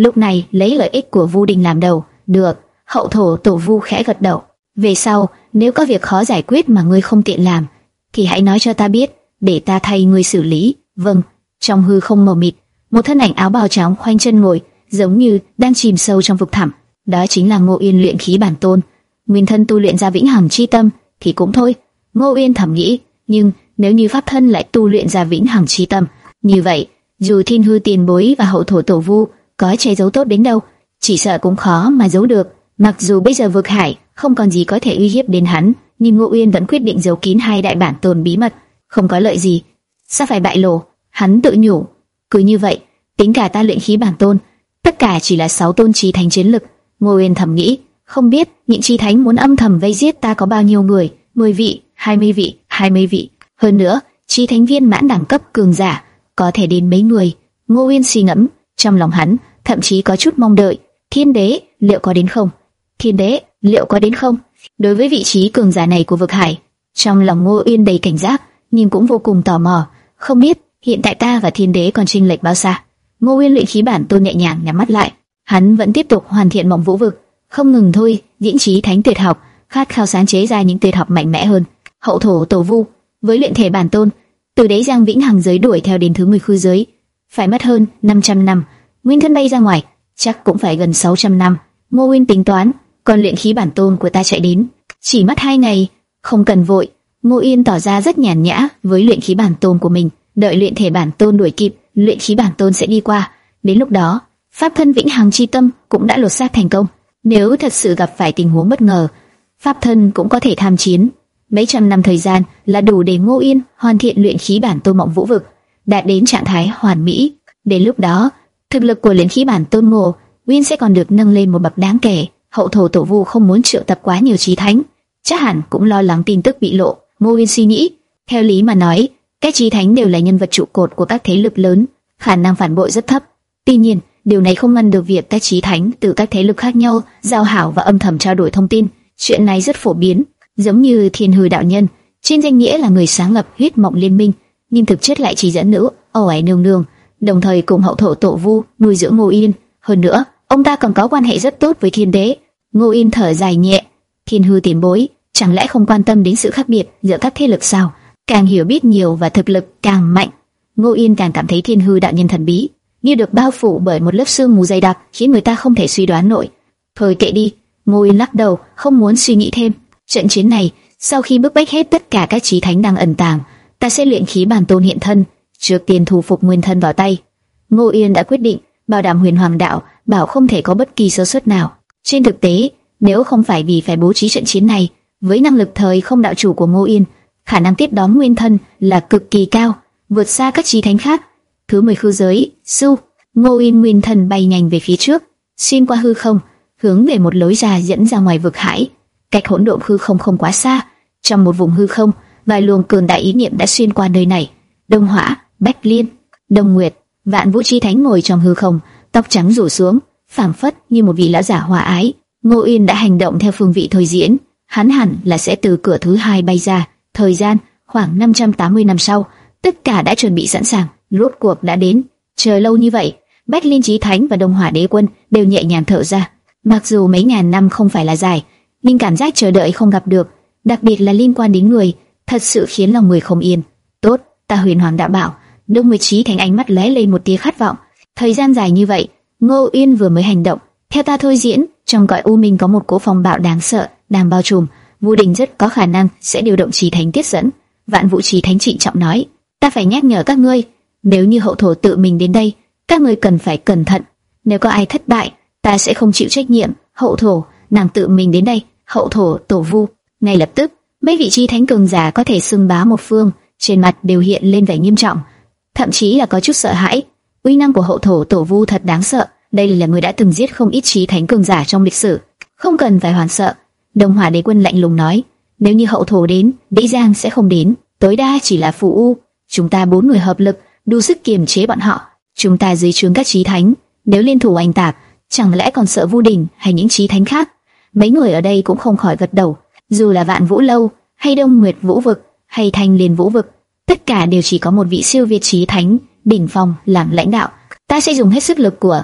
Lúc này lấy lợi ích của Vu Đình làm đầu. Được. Hậu thổ tổ Vu khẽ gật đầu. Về sau, nếu có việc khó giải quyết mà ngươi không tiện làm, thì hãy nói cho ta biết, để ta thay ngươi xử lý. Vâng. Trong hư không mờ mịt, một thân ảnh áo bào trắng khoanh chân ngồi, giống như đang chìm sâu trong vực thẳm. Đó chính là Ngô Uyên luyện khí bản tôn. Nguyên thân tu luyện ra vĩnh hằng chi tâm thì cũng thôi, Ngô Uyên thầm nghĩ, nhưng nếu như pháp thân lại tu luyện ra vĩnh hằng chi tâm, như vậy, dù Thiên Hư Tiền Bối và Hậu Thổ Tổ Vu có che giấu tốt đến đâu, chỉ sợ cũng khó mà giấu được. Mặc dù bây giờ vực hải không còn gì có thể uy hiếp đến hắn, nhưng Ngô Uyên vẫn quyết định giấu kín hai đại bản tôn bí mật, không có lợi gì, sao phải bại lộ? Hắn tự nhủ, cứ như vậy, tính cả ta luyện khí bản tôn, tất cả chỉ là sáu tôn chí thánh chiến lực. Ngô Uyên thầm nghĩ, không biết những chí thánh muốn âm thầm vây giết ta có bao nhiêu người, mười vị, hai mươi vị, hai mươi vị, hơn nữa, chí thánh viên mãn đẳng cấp cường giả có thể đến mấy người. Ngô Uyên suy ngẫm, trong lòng hắn thậm chí có chút mong đợi, Thiên Đế liệu có đến không? Thiên Đế liệu có đến không? Đối với vị trí cường giả này của vực hải, trong lòng Ngô Uyên đầy cảnh giác, nhưng cũng vô cùng tò mò, không biết hiện tại ta và Thiên Đế còn chênh lệch bao xa. Ngô Uyên luyện khí bản tôn nhẹ nhàng nhắm mắt lại, hắn vẫn tiếp tục hoàn thiện Mộng Vũ vực, không ngừng thôi diễn chí thánh tuyệt học, khát khao sáng chế ra những tuyệt học mạnh mẽ hơn. Hậu Thổ Tổ Vu với luyện thể bản tôn, từ đấy giang vĩnh hằng giới đuổi theo đến thứ mười khư giới, phải mất hơn năm trăm năm. Nguyên thân bay ra ngoài, chắc cũng phải gần sáu trăm năm. Ngô Uyên tính toán, còn luyện khí bản tôn của ta chạy đến, chỉ mất hai ngày, không cần vội. Ngô Uyên tỏ ra rất nhàn nhã với luyện khí bản tôn của mình, đợi luyện thể bản tôn đuổi kịp, luyện khí bản tôn sẽ đi qua. Đến lúc đó, pháp thân vĩnh hằng chi tâm cũng đã lột xác thành công. Nếu thật sự gặp phải tình huống bất ngờ, pháp thân cũng có thể tham chiến. Mấy trăm năm thời gian là đủ để Ngô Uyên hoàn thiện luyện khí bản tôn Mộng Vũ vực, đạt đến trạng thái hoàn mỹ. Đến lúc đó, thực lực của luyện khí bản tôn Ngô Uyên sẽ còn được nâng lên một bậc đáng kể. Hậu Thổ Tổ Vu không muốn triệu tập quá nhiều chí thánh, chắc hẳn cũng lo lắng tin tức bị lộ. Ngô Uyên suy nghĩ, theo lý mà nói, các chí thánh đều là nhân vật trụ cột của các thế lực lớn, khả năng phản bội rất thấp. Tuy nhiên, điều này không ngăn được việc các chí thánh từ các thế lực khác nhau giao hảo và âm thầm trao đổi thông tin. Chuyện này rất phổ biến, giống như Thiên Hư đạo nhân, trên danh nghĩa là người sáng lập Huyết Mộng Liên Minh, nhưng thực chất lại chỉ dẫn nữ Âu Ái nương nương, đồng thời cùng Hậu Thổ Tổ Vu nuôi dưỡng Ngô Uyên. Hơn nữa, ông ta còn có quan hệ rất tốt với Thiên Đế. Ngô Uyên thở dài nhẹ, Thiên Hư tiền bối chẳng lẽ không quan tâm đến sự khác biệt giữa các thế lực sao? Càng hiểu biết nhiều và thực lực càng mạnh, Ngô Uyên càng cảm thấy Thiên Hư đạo nhân thần bí, như được bao phủ bởi một lớp sương mù dày đặc, khiến người ta không thể suy đoán nổi. Thôi kệ đi, Ngô Uyên lắc đầu, không muốn suy nghĩ thêm. Trận chiến này, sau khi bức bách hết tất cả các chí thánh đang ẩn tàng, ta sẽ luyện khí bản tôn hiện thân, trước tiên thu phục nguyên thân vào tay. Ngô Uyên đã quyết định, bảo đảm Huyền Hoàng đạo bảo không thể có bất kỳ sơ suất nào. Trên thực tế, nếu không phải vì phải bố trí trận chiến này, với năng lực thời không đạo chủ của Ngô Uyên, khả năng tiếp đón nguyên thân là cực kỳ cao, vượt xa các chí thánh khác. Thứ mười khư giới, su, Ngô Uyên nguyên thân bay nhanh về phía trước, xuyên qua hư không, hướng về một lối ra dẫn ra ngoài vực hải. Cách hỗn độn hư không không quá xa, trong một vùng hư không, vài luồng cường đại ý niệm đã xuyên qua nơi này. Đông Hỏa, Bách Liên, Đông Nguyệt, Vạn Vũ chi thánh ngồi trong hư không, tóc trắng rủ xuống, phảng phất như một vị lão giả hòa ái. Ngô Uyên đã hành động theo phương vị thôi diễn, hắn hẳn là sẽ từ cửa thứ hai bay ra. Thời gian khoảng năm trăm tám mươi năm sau, tất cả đã chuẩn bị sẵn sàng, rốt cuộc đã đến. Chờ lâu như vậy, Bách Liên chí thánh và Đông Hỏa đế quân đều nhẹ nhàng thở ra. Mặc dù mấy ngàn năm không phải là dài, nhưng cảm giác chờ đợi không gặp được, đặc biệt là liên quan đến người, thật sự khiến lòng người không yên. Tốt, ta Huyền Hoàng đạo bảo. Đông Nguyệt chí thánh ánh mắt lóe lên một tia khát vọng. Thời gian dài như vậy, Ngô Uyên vừa mới hành động, theo ta thôi diễn, trong cõi u minh có một cỗ phong bạo đáng sợ đang bao trùm. Vu Đình rất có khả năng sẽ điều động chí thánh tiết dẫn. Vạn Vũ chí thánh trịnh trọng nói, ta phải nhắc nhở các ngươi, nếu như Hậu Thổ tự mình đến đây, các ngươi cần phải cẩn thận. Nếu có ai thất bại, ta sẽ không chịu trách nhiệm. Hậu Thổ, nàng tự mình đến đây. Hậu Thổ Tổ Vu. Ngay lập tức, mấy vị chí thánh cường giả có thể xưng bá một phương, trên mặt đều hiện lên vẻ nghiêm trọng, thậm chí là có chút sợ hãi. Uy năng của Hậu Thổ Tổ Vu thật đáng sợ. Đây là người đã từng giết không ít chí thánh cường giả trong lịch sử, không cần phải hoảng sợ. Đông Hỏa đế quân lạnh lùng nói, nếu như Hậu Thổ đến, Đế Giang sẽ không đến, tối đa chỉ là phù u. Chúng ta bốn người hợp lực, đủ sức kiềm chế bọn họ. Chúng ta dưới trướng các chí thánh, nếu liên thủ oanh tạc, chẳng lẽ còn sợ Vu Đình hay những chí thánh khác? Mấy người ở đây cũng không khỏi gật đầu. Dù là Vạn Vũ lâu, hay Đông Nguyệt Vũ vực, hay Thanh Liên Vũ vực, tất cả đều chỉ có một vị siêu việt chí thánh đỉnh phong làm lãnh đạo. Ta sẽ dùng hết sức lực của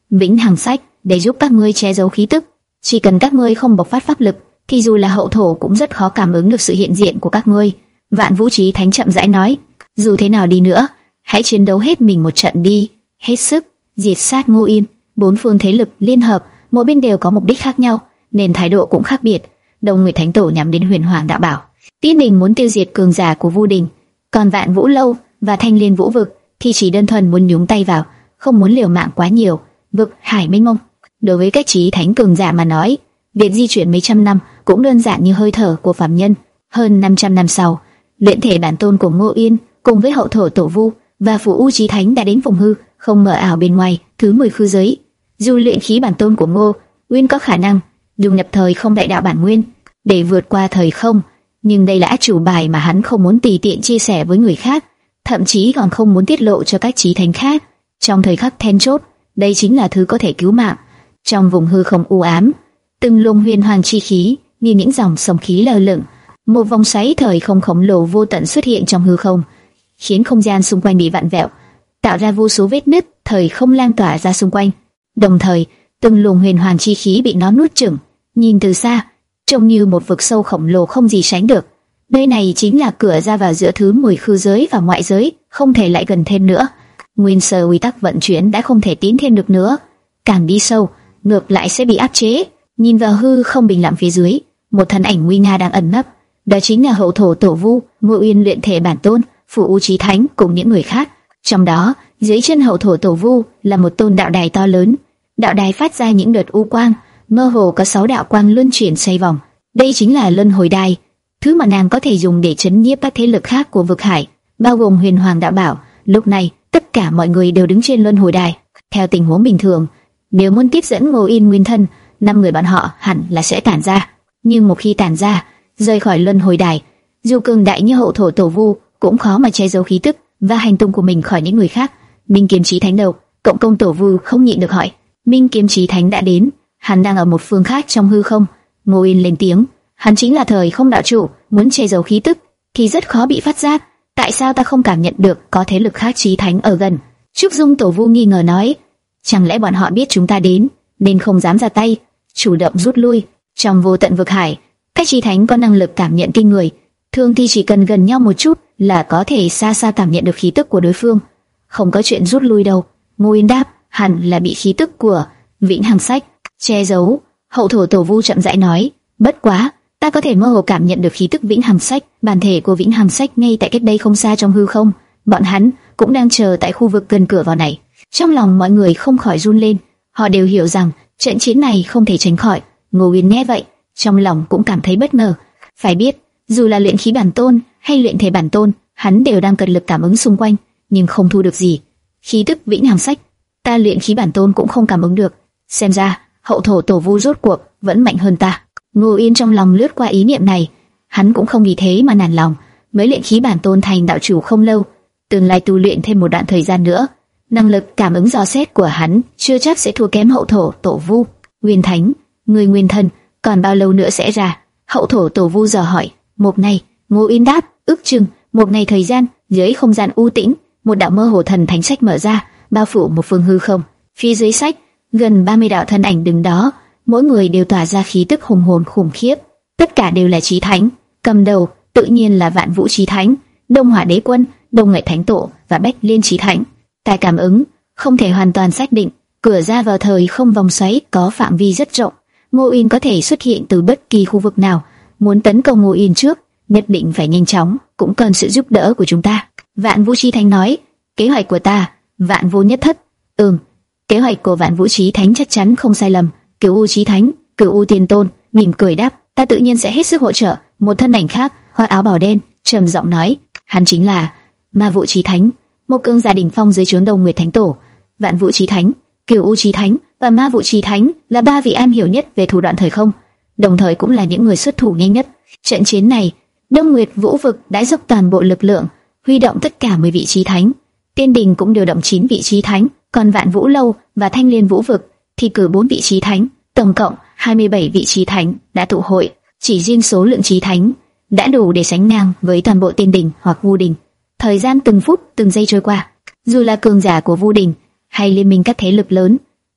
Vĩnh Hằng Sách để giúp các ngươi che giấu khí tức. Chỉ cần các ngươi không bộc phát pháp lực, thì dù là hậu thổ cũng rất khó cảm ứng được sự hiện diện của các ngươi. Vạn Vũ Chí Thánh chậm rãi nói, dù thế nào đi nữa, hãy chiến đấu hết mình một trận đi, hết sức diệt sát Ngô Yên. Bốn phương thế lực liên hợp, mỗi bên đều có mục đích khác nhau, nên thái độ cũng khác biệt. Đông Nguyệt Thánh Tổ nhắm đến Huyền Hoàng Đạo Bảo, Tiên Đình muốn tiêu diệt cường giả của Vu Đình, còn Vạn Vũ Lâu và Thanh Liên Vũ Vực thì chỉ đơn thuần muốn nhúng tay vào, không muốn liều mạng quá nhiều. Vực hải mênh mông, đối với các chí thánh cường giả mà nói, việc di chuyển mấy trăm năm cũng đơn giản như hơi thở của phàm nhân. Hơn năm trăm năm sau, luyện thể bản tôn của Ngô Yên cùng với hậu thổ Tổ Vu và Phù U Chí Thánh đã đến vùng hư không mờ ảo bên ngoài thứ mười khư giới. Dù luyện khí bản tôn của Ngô Uyên có khả năng dung nhập thời không đại đạo bản nguyên để vượt qua thời không, nhưng đây là át chủ bài mà hắn không muốn tùy tiện chia sẻ với người khác, thậm chí còn không muốn tiết lộ cho các chí thánh khác. Trong thời khắc then chốt, đây chính là thứ có thể cứu mạng. Trong vùng hư không u ám, từng luồng huyền hoàng chi khí như những dòng sông khí lơ lửng, một vòng xoáy thời không khổng lồ vô tận xuất hiện trong hư không, khiến không gian xung quanh bị vặn vẹo, tạo ra vô số vết nứt thời không lan tỏa ra xung quanh. Đồng thời, từng luồng huyền hoàng chi khí bị nó nuốt chửng, nhìn từ xa, trông như một vực sâu khổng lồ không gì sánh được. Nơi này chính là cửa ra vào giữa thứ mười khư giới và ngoại giới, không thể lại gần thêm nữa. Nguyên sơ quy tắc vận chuyển đã không thể tiến thêm được nữa, càng đi sâu, ngược lại sẽ bị áp chế. Nhìn vào hư không bình lặng phía dưới, một thân ảnh nguy nga đang ẩn nấp, đó chính là hậu thổ Tổ Vu, Ngô Uyên luyện thể bản tôn, Phù U Chí Thánh cùng những người khác. Trong đó, dưới chân hậu thổ Tổ Vu là một tôn đạo đài to lớn. Đạo đài phát ra những đợt u quang, mơ hồ có sáu đạo quang luân chuyển xoay vòng. Đây chính là luân hồi đài, thứ mà nàng có thể dùng để chấn nhiếp các thế lực khác của vực hải, bao gồm Huyền Hoàng Đạo Bảo. Lúc này, tất cả mọi người đều đứng trên luân hồi đài. Theo tình huống bình thường, nếu muốn tiếp dẫn Ngô Yên nguyên thân, năm người bọn họ hẳn là sẽ tản ra. Nhưng một khi tản ra, rời khỏi luân hồi đài, dù cường đại như hậu thổ Tổ Vu cũng khó mà che giấu khí tức và hành tung của mình khỏi những người khác. Minh Kiếm Chí Thánh đâu? Cộng công Tổ Vu không nhịn được hỏi. Minh Kiếm Chí Thánh đã đến, hắn đang ở một phương khác trong hư không. Ngô Yên lên tiếng, hắn chính là thời không đạo chủ, muốn che giấu khí tức thì rất khó bị phát giác. Tại sao ta không cảm nhận được có thế lực khác chí thánh ở gần? Trúc Dung Tổ Vu nghi ngờ nói, chẳng lẽ bọn họ biết chúng ta đến nên không dám ra tay, chủ động rút lui? Trong vô tận vực hải, các chí thánh có năng lực cảm nhận kinh người, thường thì chỉ cần gần nhau một chút là có thể xa xa cảm nhận được khí tức của đối phương, không có chuyện rút lui đâu. Ngô Yên đáp, hẳn là bị khí tức của Vĩnh Hằng Sách che giấu. Hậu thổ Tổ Vu chậm rãi nói, bất quá, ta có thể mơ hồ cảm nhận được khí tức Vĩnh Hằng Sách, bản thể của Vĩnh Hằng Sách ngay tại cách đây không xa trong hư không. Bọn hắn cũng đang chờ tại khu vực gần cửa vào này. Trong lòng mọi người không khỏi run lên, họ đều hiểu rằng trận chiến này không thể tránh khỏi. Ngô Uyên nghe vậy, trong lòng cũng cảm thấy bất ngờ. Phải biết, dù là luyện khí bản tôn hay luyện thể bản tôn, hắn đều đang cật lực cảm ứng xung quanh, nhưng không thu được gì. Khí tức Vĩnh Hằng Sách, ta luyện khí bản tôn cũng không cảm ứng được. Xem ra hậu thổ Tổ Vu rốt cuộc vẫn mạnh hơn ta. Ngô Yên trong lòng lướt qua ý niệm này, hắn cũng không vì thế mà nản lòng. Mới luyện khí bản tôn thành đạo chủ không lâu, tương lai tu luyện thêm một đoạn thời gian nữa, năng lực cảm ứng dò xét của hắn chưa chắc sẽ thua kém hậu thổ Tổ Vu. Nguyên Thánh, người nguyên thân còn bao lâu nữa sẽ ra? Hậu thổ Tổ Vu dò hỏi. Một ngày, Ngô Yên đáp, ước chừng một ngày thời gian. Dưới không gian u tĩnh, một đạo mơ hồ thần thánh sách mở ra, bao phủ một phương hư không. Phía dưới sách, gần ba mươi đạo thân ảnh đứng đó, mỗi người đều tỏa ra khí tức hùng hồn khủng khiếp. Tất cả đều là chí thánh, cầm đầu tự nhiên là Vạn Vũ Chí Thánh, Đông Hỏa Đế Quân, Đông Nguyệt Thánh Tổ và Bách Liên Chí Thánh. Tài cảm ứng không thể hoàn toàn xác định, cửa ra vào thời không vòng xoáy có phạm vi rất rộng. Ngô Yên có thể xuất hiện từ bất kỳ khu vực nào. Muốn tấn công Ngô Yên trước, nhất định phải nhanh chóng, cũng cần sự giúp đỡ của chúng ta. Vạn Vũ Chí Thánh nói, kế hoạch của ta, Vạn Vô Nhất Thất. Ừm, kế hoạch của Vạn Vũ Chí Thánh chắc chắn không sai lầm. Cửu U Chí Thánh, Cửu U Tiên Tôn mỉm cười đáp, ta tự nhiên sẽ hết sức hỗ trợ. Một thân ảnh khác, khoác áo bào đen, trầm giọng nói, hắn chính là Ma Vũ Chí Thánh, một cường giả đỉnh phong dưới trướng Đông Nguyệt Thánh Tổ. Vạn Vũ Chí Thánh, Cửu U Chí Thánh và Ma Vũ Chí Thánh là ba vị am hiểu nhất về thủ đoạn thời không, đồng thời cũng là những người xuất thủ nhanh nhất. Trận chiến này, Đông Nguyệt Vũ Vực đã dốc toàn bộ lực lượng, huy động tất cả mười vị chí thánh. Tiên Đình cũng điều động chín vị chí thánh, còn Vạn Vũ Lâu và Thanh Liên Vũ Vực thì cử bốn vị chí thánh, tổng cộng hai mươi bảy vị chí thánh đã tụ hội. Chỉ riêng số lượng chí thánh đã đủ để sánh ngang với toàn bộ Tiên Đình hoặc Vu Đình. Thời gian từng phút từng giây trôi qua, dù là cường giả của Vu Đình hay liên minh các thế lực lớn,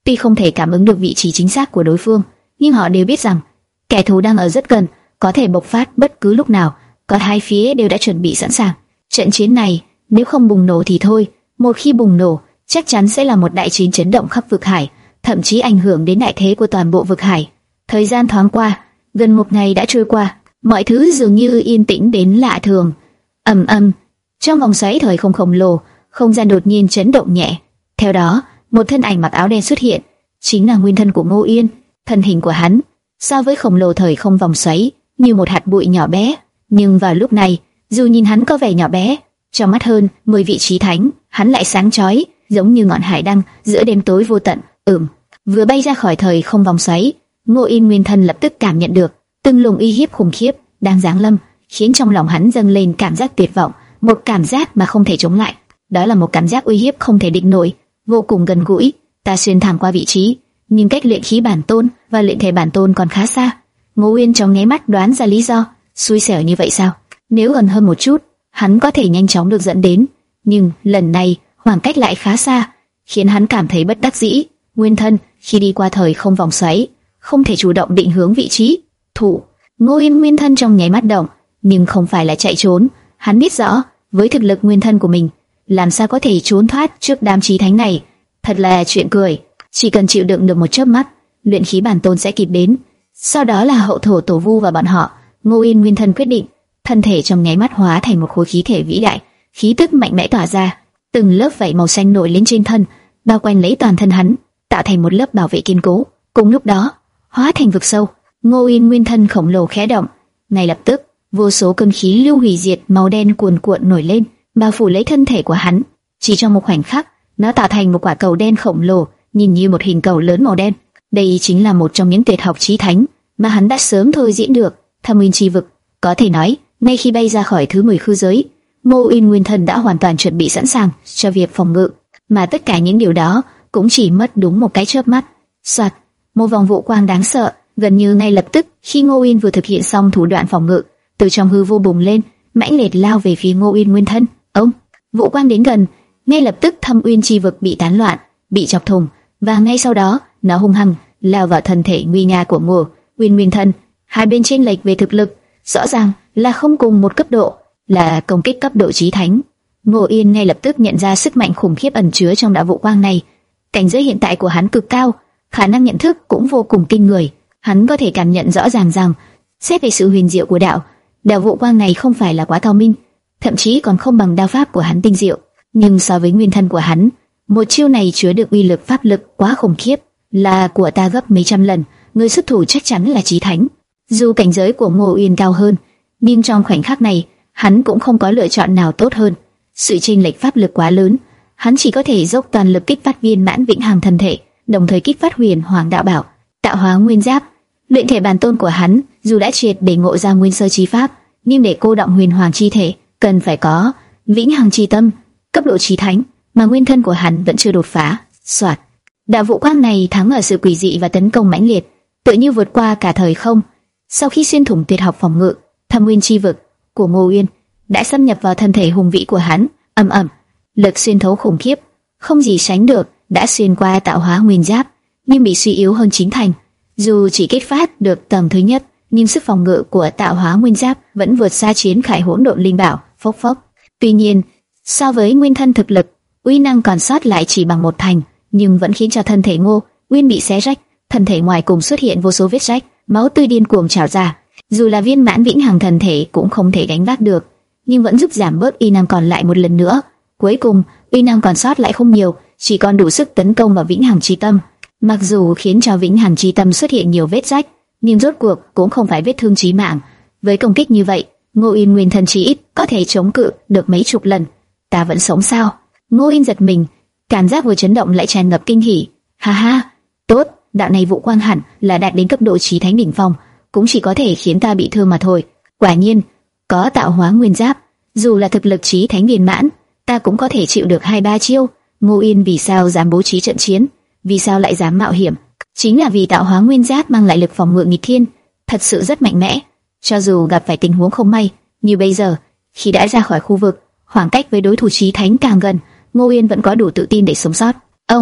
Tuy không thể cảm ứng được vị trí chính xác của đối phương, nhưng họ đều biết rằng kẻ thù đang ở rất gần, có thể bộc phát bất cứ lúc nào. Có hai phía đều đã chuẩn bị sẵn sàng. Trận chiến này nếu không bùng nổ thì thôi, một khi bùng nổ, chắc chắn sẽ là một đại chiến chấn động khắp vực hải, thậm chí ảnh hưởng đến đại thế của toàn bộ vực hải. Thời gian thoáng qua, gần một ngày đã trôi qua, mọi thứ dường như yên tĩnh đến lạ thường. Ầm ầm, trong vòng xoáy thời không khổng lồ, không gian đột nhiên chấn động nhẹ. Theo đó, một thân ảnh mặc áo đen xuất hiện, chính là nguyên thân của Ngô Uyên. Thân hình của hắn so với khổng lồ thời không vòng xoáy như một hạt bụi nhỏ bé, nhưng vào lúc này, dù nhìn hắn có vẻ nhỏ bé, trong mắt hơn mười vị chí thánh, hắn lại sáng chói, giống như ngọn hải đăng giữa đêm tối vô tận. Ừm, vừa bay ra khỏi thời không vòng xoáy, Ngô Uyên nguyên thân lập tức cảm nhận được từng luồng uy hiếp khủng khiếp đang giáng lâm, khiến trong lòng hắn dâng lên cảm giác tuyệt vọng, một cảm giác mà không thể chống lại. Đó là một cảm giác uy hiếp không thể định nổi, vô cùng gần gũi. Ta xuyên thẳng qua vị trí, nhưng cách luyện khí bản tôn và luyện thể bản tôn còn khá xa. Ngô Uyên trong nháy mắt đoán ra lý do. Xui xẻo như vậy sao? Nếu gần hơn một chút, hắn có thể nhanh chóng được dẫn đến, nhưng lần này khoảng cách lại khá xa, khiến hắn cảm thấy bất đắc dĩ. Nguyên thân khi đi qua thời không vòng xoáy, không thể chủ động định hướng vị trí. Thủ. Ngô Uyên nguyên thân trong nháy mắt động, nhưng không phải là chạy trốn. Hắn biết rõ, với thực lực nguyên thân của mình, làm sao có thể trốn thoát trước đám chí thánh này? Thật là chuyện cười. Chỉ cần chịu đựng được một chớp mắt, luyện khí bản tôn sẽ kịp đến. Sau đó là hậu thổ tổ vu và bọn họ. Ngô Uyên nguyên thân quyết định, thân thể trong nháy mắt hóa thành một khối khí thể vĩ đại, khí tức mạnh mẽ tỏa ra, từng lớp vảy màu xanh nổi lên trên thân, bao quanh lấy toàn thân hắn, tạo thành một lớp bảo vệ kiên cố. Cùng lúc đó, hóa thành vực sâu, Ngô Uyên nguyên thân khổng lồ khẽ động, ngay lập tức, vô số cơn khí lưu hủy diệt màu đen cuồn cuộn nổi lên, bao phủ lấy thân thể của hắn. Chỉ trong một khoảnh khắc, nó tạo thành một quả cầu đen khổng lồ, nhìn như một hình cầu lớn màu đen. Đây chính là một trong những tuyệt học chí thánh mà hắn đã sớm thôi diễn được. Thâm Nguyên chi vực, có thể nói, ngay khi bay ra khỏi thứ mười khư giới, Ngô Uyên nguyên thân đã hoàn toàn chuẩn bị sẵn sàng cho việc phòng ngự, mà tất cả những điều đó cũng chỉ mất đúng một cái chớp mắt. Soạt, một vòng vũ quang đáng sợ, gần như ngay lập tức khi Ngô Uyên vừa thực hiện xong thủ đoạn phòng ngự, từ trong hư vô bùng lên, mãnh liệt lao về phía Ngô Uyên nguyên thân. Ông, vũ quang đến gần, ngay lập tức Thâm Uyên chi vực bị tán loạn, bị chọc thủng, và ngay sau đó, nó hung hăng lao vào thân thể nguy nga của Ngô Uyên nguyên thân. Hai bên chênh lệch về thực lực, rõ ràng là không cùng một cấp độ, là công kích cấp độ chí thánh. Ngô Uyên ngay lập tức nhận ra sức mạnh khủng khiếp ẩn chứa trong đạo vũ quang này. Cảnh giới hiện tại của hắn cực cao, khả năng nhận thức cũng vô cùng kinh người. Hắn có thể cảm nhận rõ ràng rằng, xét về sự huyền diệu của đạo, đạo vũ quang này không phải là quá cao minh, thậm chí còn không bằng đao pháp của hắn tinh diệu. Nhưng so với nguyên thân của hắn, một chiêu này chứa được uy lực pháp lực quá khủng khiếp, là của ta gấp mấy trăm lần. Người xuất thủ chắc chắn là chí thánh. Dù cảnh giới của Ngô Uyên cao hơn, nhưng trong khoảnh khắc này, hắn cũng không có lựa chọn nào tốt hơn. Sự chênh lệch pháp lực quá lớn, hắn chỉ có thể dốc toàn lực kích phát viên mãn vĩnh hằng thân thể, đồng thời kích phát huyền hoàng đạo bảo, tạo hóa nguyên giáp. Luyện thể bản tôn của hắn, dù đã triệt để ngộ ra nguyên sơ chi pháp, nhưng để cô động huyền hoàng chi thể, cần phải có vĩnh hằng chi tâm, cấp độ chí thánh, mà nguyên thân của hắn vẫn chưa đột phá. Soạt, đạo vũ quang này thắng ở sự quỷ dị và tấn công mãnh liệt, tự như vượt qua cả thời không. Sau khi xuyên thủng tuyệt học phòng ngự, Thâm Nguyên chi vực của Ngô Uyên đã xâm nhập vào thân thể hùng vĩ của hắn. Ầm ầm, lực xuyên thấu khủng khiếp, không gì sánh được, đã xuyên qua tạo hóa nguyên giáp, nhưng bị suy yếu hơn chính thành. Dù chỉ kích phát được tầng thứ nhất, nhưng sức phòng ngự của tạo hóa nguyên giáp vẫn vượt xa chiến khải hỗn độn linh bảo. Phốc phốc. Tuy nhiên, so với nguyên thân thực lực, uy năng còn sót lại chỉ bằng một thành, nhưng vẫn khiến cho thân thể Ngô Uyên bị xé rách, thân thể ngoài cùng xuất hiện vô số vết rách, máu tươi điên cuồng trào ra. Dù là viên mãn vĩnh hằng thần thể cũng không thể gánh vác được, nhưng vẫn giúp giảm bớt uy năng còn lại một lần nữa. Cuối cùng, uy năng còn sót lại không nhiều, chỉ còn đủ sức tấn công vào vĩnh hằng chi tâm. Mặc dù khiến cho vĩnh hằng chi tâm xuất hiện nhiều vết rách, nhưng rốt cuộc cũng không phải vết thương chí mạng. Với công kích như vậy, Ngô Uyên nguyên thần chí ít có thể chống cự được mấy chục lần. Ta vẫn sống sao? Ngô Uyên giật mình, cảm giác vừa chấn động lại tràn ngập kinh hỉ. Ha ha, tốt, đạo này vũ quang hẳn là đạt đến cấp độ chí thánh đỉnh phong, cũng chỉ có thể khiến ta bị thương mà thôi. Quả nhiên, có tạo hóa nguyên giáp, dù là thực lực chí thánh viên mãn, ta cũng có thể chịu được hai ba chiêu. Ngô Uyên vì sao dám bố trí trận chiến, vì sao lại dám mạo hiểm? Chính là vì tạo hóa nguyên giáp mang lại lực phòng ngự nghịch thiên, thật sự rất mạnh mẽ. Cho dù gặp phải tình huống không may như bây giờ, khi đã ra khỏi khu vực, khoảng cách với đối thủ chí thánh càng gần, Ngô Uyên vẫn có đủ tự tin để sống sót. Ông,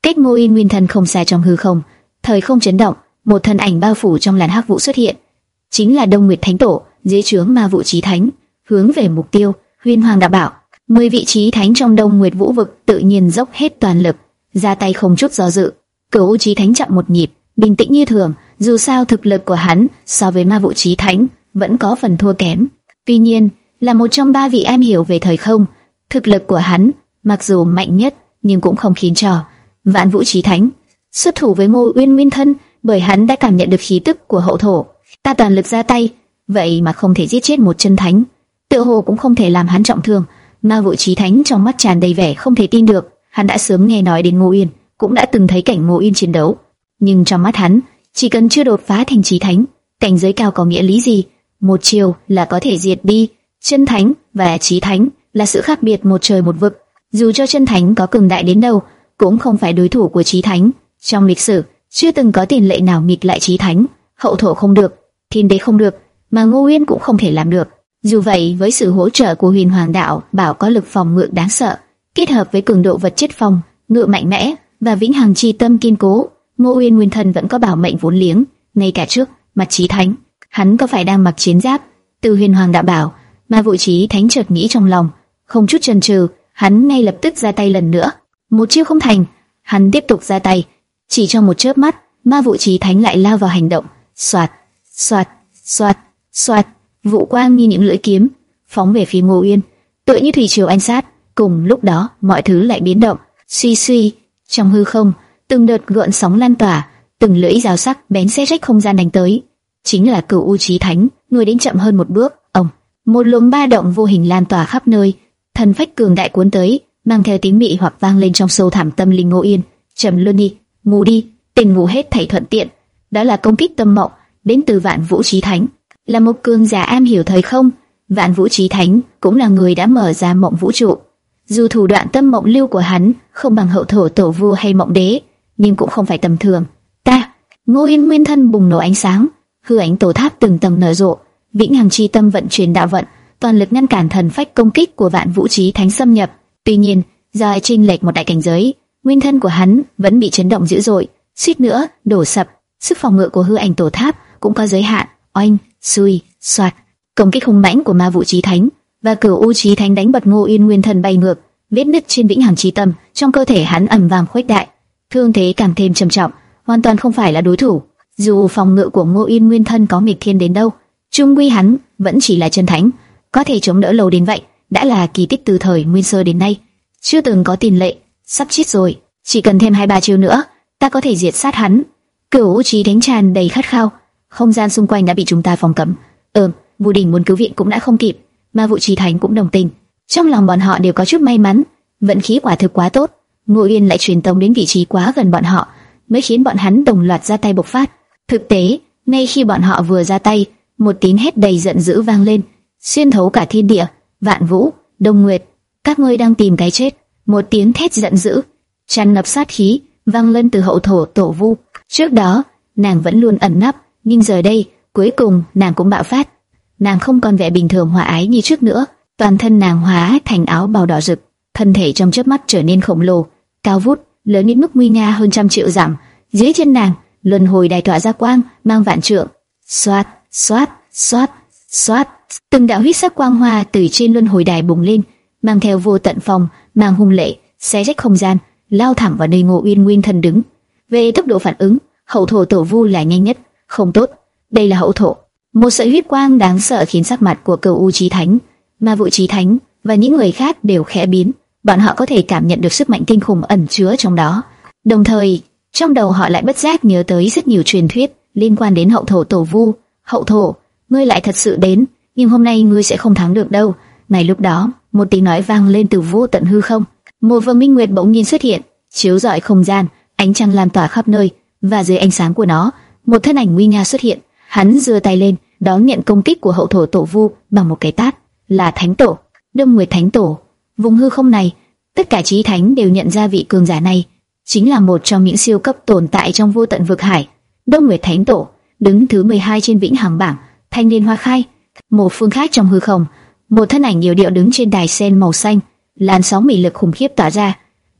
Cách Ngô Yên Nguyên thân không xa trong hư không, thời không chấn động, một thân ảnh bao phủ trong làn hắc vụ xuất hiện, chính là Đông Nguyệt Thánh Tổ, dưới trướng Ma Vũ Chí Thánh, hướng về mục tiêu Huyền Hoàng Đạo Bảo. Mười vị chí thánh trong Đông Nguyệt Vũ vực tự nhiên dốc hết toàn lực, ra tay không chút do dự. Cửu U Chí Thánh chậm một nhịp, bình tĩnh như thường, dù sao thực lực của hắn so với Ma Vũ Chí Thánh vẫn có phần thua kém. Tuy nhiên, là một trong ba vị am hiểu về thời không, thực lực của hắn mặc dù mạnh nhất nhưng cũng không khiến cho Vạn Vũ Chí Thánh xuất thủ với Ngô Uyên Nguyên thân, bởi hắn đã cảm nhận được khí tức của hậu thổ. Ta toàn lực ra tay, vậy mà không thể giết chết một chân thánh, tựa hồ cũng không thể làm hắn trọng thương. Ma Vũ Chí Thánh trong mắt tràn đầy vẻ không thể tin được, hắn đã sớm nghe nói đến Ngô Uyên, cũng đã từng thấy cảnh Ngô Uyên chiến đấu, nhưng trong mắt hắn, chỉ cần chưa đột phá thành chí thánh, cảnh giới cao có nghĩa lý gì? Một chiều là có thể diệt đi. Chân thánh và chí thánh là sự khác biệt một trời một vực. Dù cho chân thánh có cường đại đến đâu, cũng không phải đối thủ của chí thánh. Trong lịch sử, chưa từng có tiền lệ nào nghịch lại chí thánh. Hậu thổ không được, thiên đế không được, mà Ngô Uyên cũng không thể làm được. Dù vậy, với sự hỗ trợ của Huyền Hoàng Đạo Bảo có lực phòng ngự đáng sợ, kết hợp với cường độ vật chất phòng ngự mạnh mẽ và vĩnh hằng chi tâm kiên cố, Ngô Uyên Nguyên thần vẫn có bảo mệnh vốn liếng. Ngay cả trước mặt chí thánh, hắn có phải đang mặc chiến giáp từ Huyền Hoàng Đạo Bảo? Ma Vũ Chí Thánh chợt nghĩ trong lòng, không chút chần chừ, hắn ngay lập tức ra tay lần nữa. Một chiêu không thành, hắn tiếp tục ra tay. Chỉ trong một chớp mắt, Ma Vũ Chí Thánh lại lao vào hành động. Soạt, soạt, soạt, soạt, vũ quang như những lưỡi kiếm phóng về phía Ngô Uyên, tựa như thủy triều ánh sát. Cùng lúc đó, mọi thứ lại biến động. Suy suy, trong hư không, từng đợt gợn sóng lan tỏa, từng lưỡi giáo sắc bén xé rách không gian đánh tới. Chính là Cửu U Chí Thánh, người đến chậm hơn một bước. Ông, một luồng ba động vô hình lan tỏa khắp nơi, thần phách cường đại cuốn tới, mang theo tiếng mị hoặc vang lên trong sâu thẳm tâm linh Ngô Yên. Trầm luân đi, ngủ đi, tỉnh ngủ hết thảy thuận tiện. Đó là công kích tâm mộng đến từ Vạn Vũ Chí Thánh, là một cường giả am hiểu thời không. Vạn Vũ Chí Thánh cũng là người đã mở ra mộng vũ trụ. Dù thủ đoạn tâm mộng lưu của hắn không bằng hậu thổ tổ vu hay mộng đế, nhưng cũng không phải tầm thường. Ta, Ngô Yên nguyên thân bùng nổ ánh sáng, hư ảnh tổ tháp từng tầng nở rộ, vĩnh hằng chi tâm vận chuyển đạo vận, toàn lực ngăn cản thần phách công kích của Vạn Vũ Chí Thánh xâm nhập. Tuy nhiên, do chênh lệch một đại cảnh giới, nguyên thân của hắn vẫn bị chấn động dữ dội, suýt nữa đổ sập. Sức phòng ngự của hư ảnh tổ tháp cũng có giới hạn. Oanh, xui, xoạt, công kích hung mãnh của Ma Vũ Chí Thánh và Cửu U Chí Thánh đánh bật Ngô Yên nguyên thần bay ngược, vết nứt trên vĩnh hằng chi tâm trong cơ thể hắn ầm vang khuếch đại, thương thế càng thêm trầm trọng, hoàn toàn không phải là đối thủ. Dù phòng ngự của Ngô Yên nguyên thân có nghịch thiên đến đâu, chung quy hắn vẫn chỉ là chân thánh, có thể chống đỡ lâu đến vậy đã là kỳ tích từ thời Nguyên Sơ đến nay, chưa từng có tiền lệ. Sắp chết rồi, chỉ cần thêm hai ba chiêu nữa, ta có thể diệt sát hắn. Cửu U Chí Thánh tràn đầy khát khao, không gian xung quanh đã bị chúng ta phòng cấm. Ừm, Vu Đình muốn cứu viện cũng đã không kịp. Ma Vũ Chí Thánh cũng đồng tình, trong lòng bọn họ đều có chút may mắn, vận khí quả thực quá tốt. Ngô Yên lại truyền tống đến vị trí quá gần bọn họ, mới khiến bọn hắn đồng loạt ra tay bộc phát. Thực tế, ngay khi bọn họ vừa ra tay, một tiếng hét đầy giận dữ vang lên, xuyên thấu cả thiên địa. Vạn Vũ, Đông Nguyệt, các ngươi đang tìm cái chết! Một tiếng thét giận dữ, tràn ngập sát khí, vang lên từ hậu thổ tổ vu. Trước đó, nàng vẫn luôn ẩn nấp, nhưng giờ đây, cuối cùng nàng cũng bạo phát. Nàng không còn vẻ bình thường hòa ái như trước nữa, toàn thân nàng hóa thành áo bào đỏ rực, thân thể trong chớp mắt trở nên khổng lồ, cao vút, lớn đến mức nguy nga hơn trăm triệu dặm. Dưới chân nàng, luân hồi đài tỏa ra quang, mang vạn trượng. Xoát, xoát, xoát, xoát, từng đạo huyết sắc quang hoa từ trên luân hồi đài bùng lên, mang theo vô tận phong, mang hung lệ, xé rách không gian, lao thẳng vào nơi Ngô Uyên nguyên thần đứng. Về tốc độ phản ứng, hậu thổ tổ vu là nhanh nhất. Không tốt, đây là hậu thổ. Một sợi huyết quang đáng sợ khiến sắc mặt của Cửu U Chí Thánh, Ma Vũ Chí Thánh và những người khác đều khẽ biến. Bọn họ có thể cảm nhận được sức mạnh kinh khủng ẩn chứa trong đó. Đồng thời, trong đầu họ lại bất giác nhớ tới rất nhiều truyền thuyết liên quan đến hậu thổ tổ vu. Hậu thổ, ngươi lại thật sự đến, nhưng hôm nay ngươi sẽ không thắng được đâu. Ngay lúc đó, một tiếng nói vang lên từ vô tận hư không. Một vầng minh nguyệt bỗng nhiên xuất hiện, chiếu rọi không gian, ánh trăng lan tỏa khắp nơi, và dưới ánh sáng của nó, một thân ảnh nguy nga xuất hiện. Hắn giơ tay lên, đón nhận công kích của hậu thổ tổ vu bằng một cái tát. Là Thánh Tổ, Đông Nguyệt Thánh Tổ. Vùng hư không này, tất cả chí thánh đều nhận ra vị cường giả này chính là một trong những siêu cấp tồn tại trong vô tận vực hải. Đông Nguyệt Thánh Tổ đứng thứ mười hai trên vĩnh hằng bảng, thanh liên hoa khai. Một phương khác trong hư không, một thân ảnh điệu điệu đứng trên đài sen màu xanh, làn sóng mị lực khủng khiếp tỏa ra.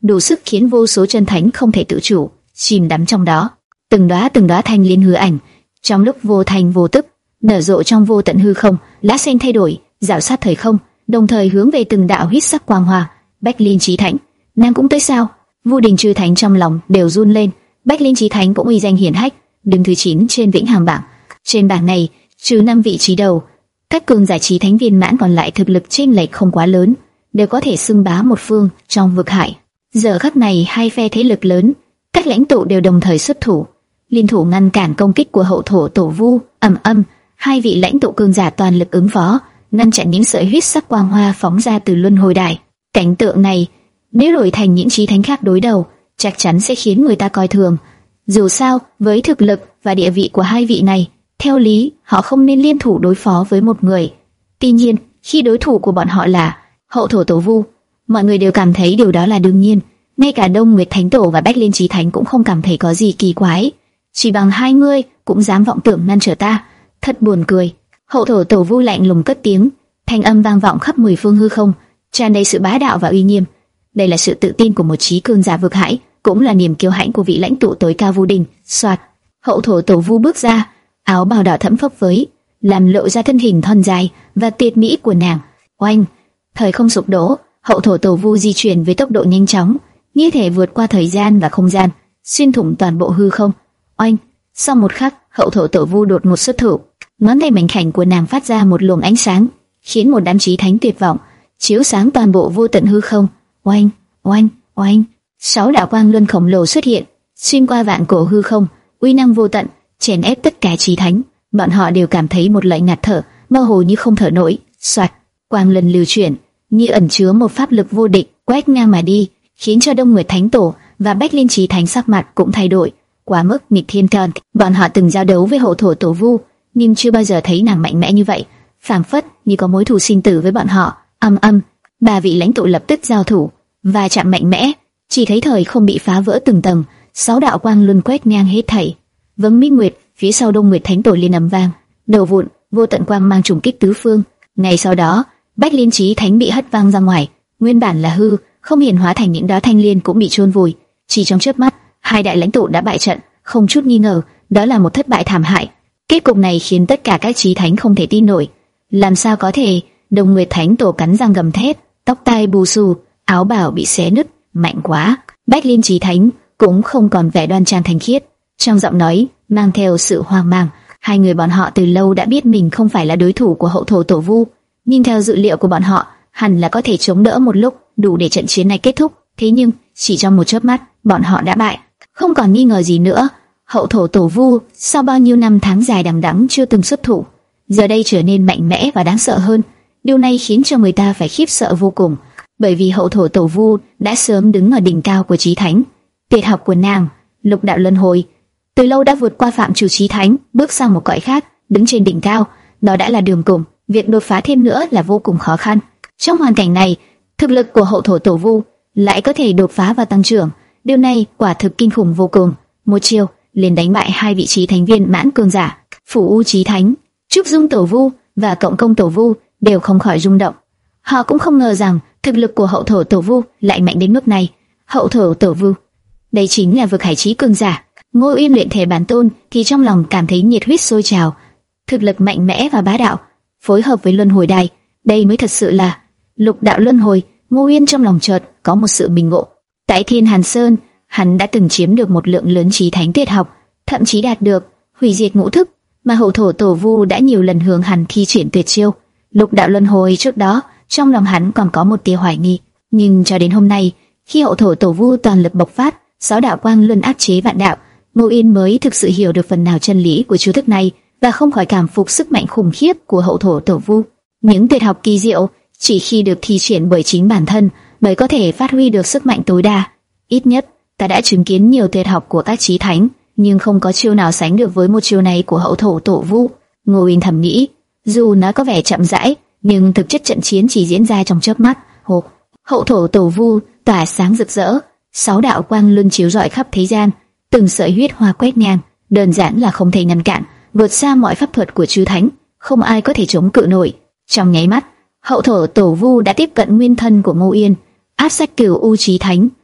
đủ sức khiến vô số chân thánh không thể tự chủ, chìm đắm trong đó. Từng đóa từng đóa thanh liên hư ảnh, trong lúc vô thành vô tức, nở rộ trong vô tận hư không, lá sen thay đổi, rảo sát thời không, đồng thời hướng về từng đạo huyết sắc quang hoa. Bách Liên Chí Thánh, nàng cũng tới sao? Vu Đình chư thánh trong lòng đều run lên. Bách Liên Chí Thánh cũng uy danh hiển hách, đứng thứ chín trên vĩnh hằng bảng. Trên bảng này, trừ năm vị trí đầu, các cường giả chí thánh viên mãn còn lại thực lực chênh lệch không quá lớn, đều có thể xưng bá một phương trong vực hải. Giờ khắc này, hai phe thế lực lớn, các lãnh tụ đều đồng thời xuất thủ, liên thủ ngăn cản công kích của hậu thổ tổ Vu. Ầm ầm, hai vị lãnh tụ cường giả toàn lực ứng phó, ngăn chặn những sợi huyết sắc quang hoa phóng ra từ luân hồi đài. Cảnh tượng này, nếu đổi thành những chí thánh khác đối đầu, chắc chắn sẽ khiến người ta coi thường. Dù sao, với thực lực và địa vị của hai vị này, theo lý họ không nên liên thủ đối phó với một người. Tuy nhiên, khi đối thủ của bọn họ là hậu thổ tổ Vu, mọi người đều cảm thấy điều đó là đương nhiên. Ngay cả Đông Nguyệt Thánh Tổ và Bách Liên Chí Thánh cũng không cảm thấy có gì kỳ quái. Chỉ bằng hai ngươi cũng dám vọng tưởng ngăn trở ta, thật buồn cười. Hậu thổ tổ Vu lạnh lùng cất tiếng, thanh âm vang vọng khắp mười phương hư không, tràn đầy sự bá đạo và uy nghiêm. Đây là sự tự tin của một chí cường giả vực hải, cũng là niềm kiêu hãnh của vị lãnh tụ tối cao Vu Đình. Soạt, hậu thổ tổ Vu bước ra, áo bào đỏ thẫm phấp phới, làm lộ ra thân hình thon dài và tuyệt mỹ của nàng. Oanh, thời không sụp đổ, hậu thổ tổ Vu di chuyển với tốc độ nhanh chóng, như thể vượt qua thời gian và không gian, xuyên thủng toàn bộ hư không. Oanh, sau một khắc, hậu thổ tổ Vu đột ngột xuất thủ, ngón tay mảnh khảnh của nàng phát ra một luồng ánh sáng, khiến một đám chí thánh tuyệt vọng, chiếu sáng toàn bộ vô tận hư không. Oanh, oanh, oanh, sáu đạo quang luân khổng lồ xuất hiện, xuyên qua vạn cổ hư không, uy năng vô tận, chèn ép tất cả chí thánh. Bọn họ đều cảm thấy một loại ngạt thở, mơ hồ như không thở nổi. Soạt, quang luân lưu chuyển, như ẩn chứa một pháp lực vô địch, quét ngang mà đi, khiến cho Đông Nguyệt Thánh Tổ và Bách Liên Chí Thánh sắc mặt cũng thay đổi, quá mức nghịch thiên thần. Bọn họ từng giao đấu với hậu thổ tổ Vu, nhưng chưa bao giờ thấy nàng mạnh mẽ như vậy, phảng phất như có mối thù sinh tử với bọn họ. Âm âm, ba vị lãnh tụ lập tức giao thủ, và chạm mạnh mẽ, chỉ thấy thời không bị phá vỡ từng tầng, sáu đạo quang luân quét ngang hết thảy. Vâng Minh Nguyệt phía sau Đông Nguyệt Thánh Tổ liên ầm vang, đầu vụn, vô tận quang mang trùng kích tứ phương. Ngay sau đó, Bách Liên Chí Thánh bị hất văng ra ngoài, nguyên bản là hư, không hiển hóa thành những đóa thanh liên cũng bị chôn vùi. Chỉ trong chớp mắt, hai đại lãnh tụ đã bại trận, không chút nghi ngờ, đó là một thất bại thảm hại. Kết cục này khiến tất cả các chí thánh không thể tin nổi. Làm sao có thể? Đông Nguyệt Thánh Tổ cắn răng gầm thét, tóc tai bù xù, áo bào bị xé nứt, mạnh quá. Bách Liên Chí Thánh cũng không còn vẻ đoan trang thanh khiết, trong giọng nói mang theo sự hoang mang. Hai người bọn họ từ lâu đã biết mình không phải là đối thủ của hậu thổ tổ Vu, nhưng theo dự liệu của bọn họ, hẳn là có thể chống đỡ một lúc, đủ để trận chiến này kết thúc. Thế nhưng chỉ trong một chớp mắt, bọn họ đã bại, không còn nghi ngờ gì nữa. Hậu thổ tổ Vu sau bao nhiêu năm tháng dài đằng đẵng chưa từng xuất thủ, giờ đây trở nên mạnh mẽ và đáng sợ hơn. Điều này khiến cho người ta phải khiếp sợ vô cùng, bởi vì hậu thổ tổ Vu đã sớm đứng ở đỉnh cao của chí thánh. Tuyệt học của nàng, lục đạo luân hồi, từ lâu đã vượt qua phạm trù chí thánh, bước sang một cõi khác, đứng trên đỉnh cao, đó đã là đường cùng. Việc đột phá thêm nữa là vô cùng khó khăn. Trong hoàn cảnh này, thực lực của hậu thổ tổ Vu lại có thể đột phá và tăng trưởng, điều này quả thực kinh khủng vô cùng. Một chiêu liền đánh bại hai vị chí thánh viên mãn cường giả. Phủ U Chí Thánh, Trúc Dung Tổ Vu và Cộng Công Tổ Vu đều không khỏi rung động. Họ cũng không ngờ rằng thực lực của hậu thổ tổ Vu lại mạnh đến mức này. Hậu thổ tổ Vu, đây chính là vực hải chí cường giả. Ngô Uyên luyện thể bản tôn thì trong lòng cảm thấy nhiệt huyết sôi trào. Thực lực mạnh mẽ và bá đạo, phối hợp với luân hồi đài, đây mới thật sự là lục đạo luân hồi. Ngô Uyên trong lòng chợt có một sự bình ngộ. Tại Thiên Hàn Sơn, hắn đã từng chiếm được một lượng lớn chí thánh tuyệt học, thậm chí đạt được hủy diệt ngũ thức, mà hậu thổ tổ Vu đã nhiều lần hướng hắn thi triển tuyệt chiêu lục đạo luân hồi. Trước đó, trong lòng hắn còn có một tia hoài nghi, nhưng cho đến hôm nay, khi hậu thổ tổ Vu toàn lực bộc phát, sáu đạo quang luân áp chế vạn đạo, Ngô Uyên mới thực sự hiểu được phần nào chân lý của chiêu thức này và không khỏi cảm phục sức mạnh khủng khiếp của hậu thổ tổ Vu. Những tuyệt học kỳ diệu chỉ khi được thi triển bởi chính bản thân mới có thể phát huy được sức mạnh tối đa. Ít nhất, ta đã chứng kiến nhiều tuyệt học của các chí thánh, nhưng không có chiêu nào sánh được với một chiêu này của hậu thổ tổ Vu. Ngô Uyên thầm nghĩ, dù nó có vẻ chậm rãi, nhưng thực chất trận chiến chỉ diễn ra trong chớp mắt. Hộp, hậu thổ tổ Vu tỏa sáng rực rỡ, sáu đạo quang luân chiếu rọi khắp thế gian, từng sợi huyết hoa quét ngang, đơn giản là không thể ngăn cản, vượt xa mọi pháp thuật của chư thánh, không ai có thể chống cự nổi. Trong nháy mắt, hậu thổ tổ Vu đã tiếp cận nguyên thân của Ngô Uyên, áp sát Cửu U Chí Thánh,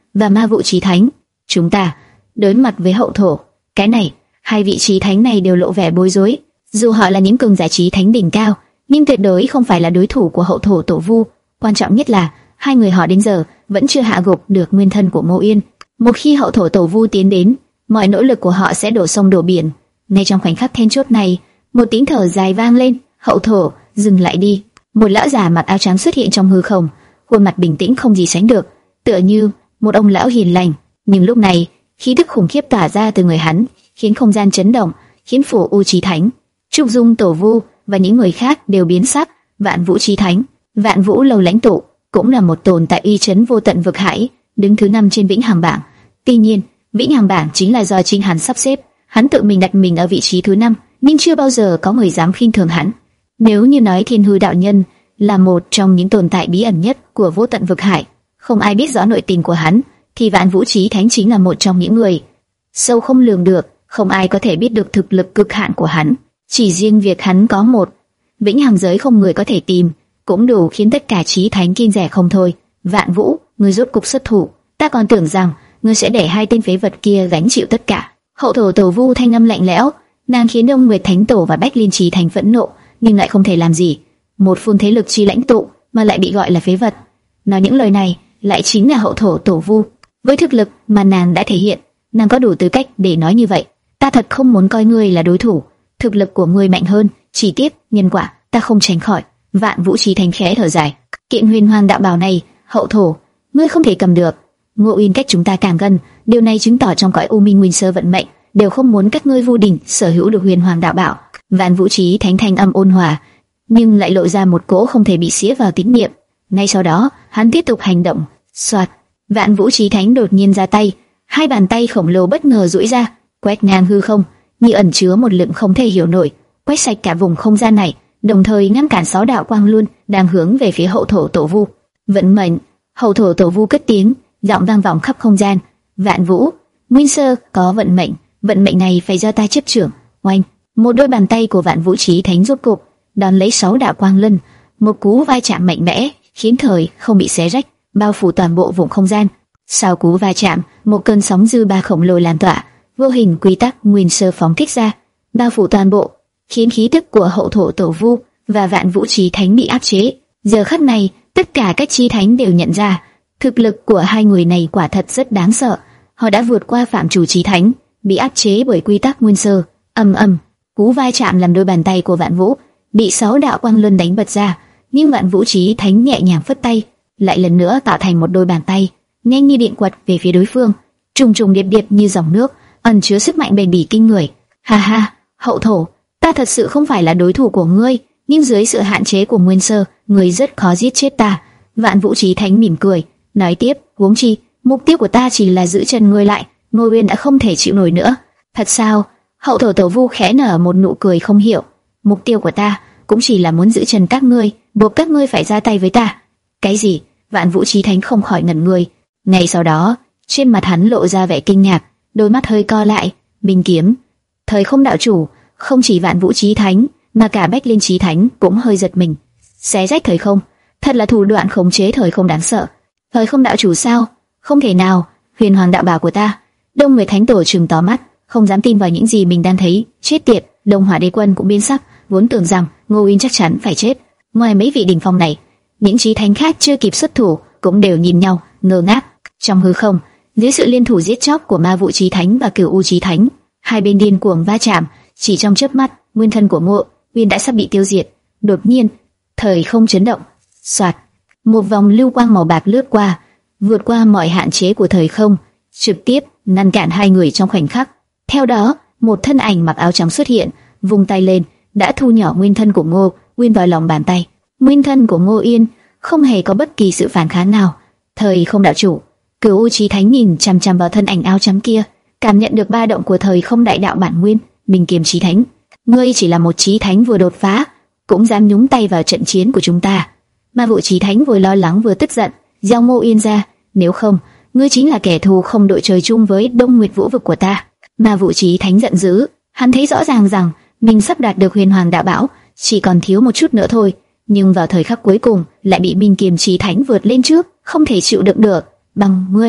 và ma vụ chí thánh. Chúng ta đối mặt với hậu thổ. Cái này, hai vị chí thánh này đều lộ vẻ bối rối. Dù họ là những cường giả chí thánh đỉnh cao, nhưng tuyệt đối không phải là đối thủ của hậu thổ Tổ Vu. Quan trọng nhất là hai người họ đến giờ vẫn chưa hạ gục được nguyên thân của Ngô Uyên. Một khi hậu thổ Tổ Vu tiến đến, mọi nỗ lực của họ sẽ đổ sông đổ biển. Ngay trong khoảnh khắc then chốt này, một tiếng thở dài vang lên. Hậu thổ, dừng lại đi. Một lão già mặc áo trắng xuất hiện trong hư không, khuôn mặt bình tĩnh không gì sánh được, tựa như một ông lão hiền lành. Nhưng lúc này, khí tức khủng khiếp tỏa ra từ người hắn, khiến không gian chấn động, khiến Phổ U Chí Thánh, Trúc Dung Tổ Vu và những người khác đều biến sắc. Vạn Vũ Chí Thánh, Vạn Vũ Lâu lãnh tụ, cũng là một tồn tại uy chấn vô tận vực hải, đứng thứ năm trên Vĩnh Hằng bảng. Tuy nhiên, Vĩnh Hằng bảng chính là do chính hắn sắp xếp, hắn tự mình đặt mình ở vị trí thứ năm, nhưng chưa bao giờ có người dám khinh thường hắn. Nếu như nói Thiên Hư đạo nhân là một trong những tồn tại bí ẩn nhất của vô tận vực hải, không ai biết rõ nội tình của hắn, thì Vạn Vũ Chí Thánh chính là một trong những người sâu không lường được, không ai có thể biết được thực lực cực hạn của hắn. Chỉ riêng việc hắn có một Vĩnh Hằng giới không người có thể tìm, cũng đủ khiến tất cả Chí Thánh kiêng dè không thôi. Vạn Vũ, ngươi rốt cục xuất thủ, ta còn tưởng rằng ngươi sẽ để hai tên phế vật kia gánh chịu tất cả. Hậu thổ Tổ Vu thanh âm lạnh lẽo, nàng khiến Đông Nguyệt Thánh Tổ và Bách Liên Chí Thánh phẫn nộ, nhưng lại không thể làm gì. Một phương thế lực chi lãnh tụ mà lại bị gọi là phế vật. Nói những lời này lại chính là hậu thổ Tổ Vu. Với thực lực mà nàng đã thể hiện, nàng có đủ tư cách để nói như vậy. Ta thật không muốn coi ngươi là đối thủ, thực lực của ngươi mạnh hơn, chỉ tiếc nhân quả ta không tránh khỏi. Vạn Vũ Chí Thánh khẽ thở dài, kiện huyền hoàng đạo bảo này, hậu thổ, ngươi không thể cầm được. Ngô Uyên cách chúng ta càng gần, điều này chứng tỏ trong cõi U Minh Nguyên Sơ vận mệnh đều không muốn các ngươi vô đình sở hữu được huyền hoàng đạo bảo. Vạn Vũ Chí Thánh thanh âm ôn hòa, nhưng lại lộ ra một cỗ không thể bị xía vào tín niệm. Ngay sau đó, hắn tiếp tục hành động. Soạt, Vạn Vũ Chí Thánh đột nhiên ra tay, hai bàn tay khổng lồ bất ngờ duỗi ra, quét ngang hư không, như ẩn chứa một lượng không thể hiểu nổi, quét sạch cả vùng không gian này, đồng thời ngăn cản sáu đạo quang luân đang hướng về phía hậu thổ Tổ Vu. Vận mệnh, hậu thổ Tổ Vu cất tiếng, giọng vang vọng khắp không gian. Vạn Vũ, Nguyên Sơ có vận mệnh, vận mệnh này phải do ta chấp trưởng. Oanh, một đôi bàn tay của Vạn Vũ Chí Thánh rốt cục đón lấy sáu đạo quang luân, một cú va chạm mạnh mẽ khiến thời không bị xé rách, bao phủ toàn bộ vùng không gian. Sau cú va chạm, một cơn sóng dư ba khổng lồ lan tỏa, vô hình quy tắc Nguyên Sơ phóng thích ra, bao phủ toàn bộ, khiến khí tức của hậu thổ Tổ Vu và Vạn Vũ Chí Thánh bị áp chế. Giờ khắc này, tất cả các Chí Thánh đều nhận ra, thực lực của hai người này quả thật rất đáng sợ. Họ đã vượt qua phạm chủ Chí Thánh, bị áp chế bởi quy tắc Nguyên Sơ. Ầm ầm, cú va chạm làm đôi bàn tay của Vạn Vũ bị sáu đạo quang luân đánh bật ra, nhưng Vạn Vũ Chí Thánh nhẹ nhàng phất tay, lại lần nữa tạo thành một đôi bàn tay nhanh như điện quật về phía đối phương, trùng trùng điệp điệp như dòng nước, ẩn chứa sức mạnh bền bỉ kinh người. Ha ha, hậu thổ, ta thật sự không phải là đối thủ của ngươi, nhưng dưới sự hạn chế của Nguyên Sơ, ngươi rất khó giết chết ta. Vạn Vũ Chí Thánh mỉm cười, nói tiếp, huống chi, mục tiêu của ta chỉ là giữ chân ngươi lại. Ngô Uyên đã không thể chịu nổi nữa. Thật sao? Hậu thổ Tổ Vu khẽ nở một nụ cười không hiểu. Mục tiêu của ta cũng chỉ là muốn giữ chân các ngươi, buộc các ngươi phải ra tay với ta. Cái gì? Vạn Vũ Chí Thánh không khỏi ngẩn người. Ngay sau đó, trên mặt hắn lộ ra vẻ kinh ngạc, đôi mắt hơi co lại. Minh kiếm, thời không đạo chủ, không chỉ Vạn Vũ Chí Thánh mà cả Bách Liên Chí Thánh cũng hơi giật mình. Xé rách thời không, thật là thủ đoạn khống chế thời không đáng sợ. Thời không đạo chủ sao? Không thể nào, huyền hoàng đạo bảo của ta. Đông Nguyệt Thánh Tổ trừng to mắt, không dám tin vào những gì mình đang thấy. Chết tiệt! Đông Hỏa Đế Quân cũng biến sắc, vốn tưởng rằng Ngô Uyên chắc chắn phải chết. Ngoài mấy vị đỉnh phong này, những Chí Thánh khác chưa kịp xuất thủ cũng đều nhìn nhau ngơ ngác. Trong hư không, dưới sự liên thủ giết chóc của Ma Vũ Chí Thánh và Cửu U Chí Thánh, hai bên điên cuồng va chạm, chỉ trong chớp mắt, nguyên thân của Ngô Uyên đã sắp bị tiêu diệt. Đột nhiên, thời không chấn động, soạt, một vòng lưu quang màu bạc lướt qua, vượt qua mọi hạn chế của thời không, trực tiếp ngăn cản hai người trong khoảnh khắc. Theo đó, một thân ảnh mặc áo trắng xuất hiện, vung tay lên, đã thu nhỏ nguyên thân của Ngô Uyên vào lòng bàn tay. Nguyên thân của Ngô Uyên không hề có bất kỳ sự phản kháng nào. Thời không đạo chủ, Cửu U Chí Thánh nhìn chằm chằm vào thân ảnh áo trắng kia, cảm nhận được ba động của thời không đại đạo bản nguyên. Minh kiếm Chí Thánh, ngươi chỉ là một Chí Thánh vừa đột phá, cũng dám nhúng tay vào trận chiến của chúng ta? Ma Vũ Chí Thánh vừa lo lắng vừa tức giận, gieo Ngô Uyên ra, nếu không, ngươi chính là kẻ thù không đội trời chung với Đông Nguyệt Vũ vực của ta. Ma Vũ Chí Thánh giận dữ, hắn thấy rõ ràng rằng mình sắp đạt được huyền hoàng đạo bảo, chỉ còn thiếu một chút nữa thôi, nhưng vào thời khắc cuối cùng lại bị Minh kiếm Chí Thánh vượt lên trước, không thể chịu đựng được. Bằng ngươi,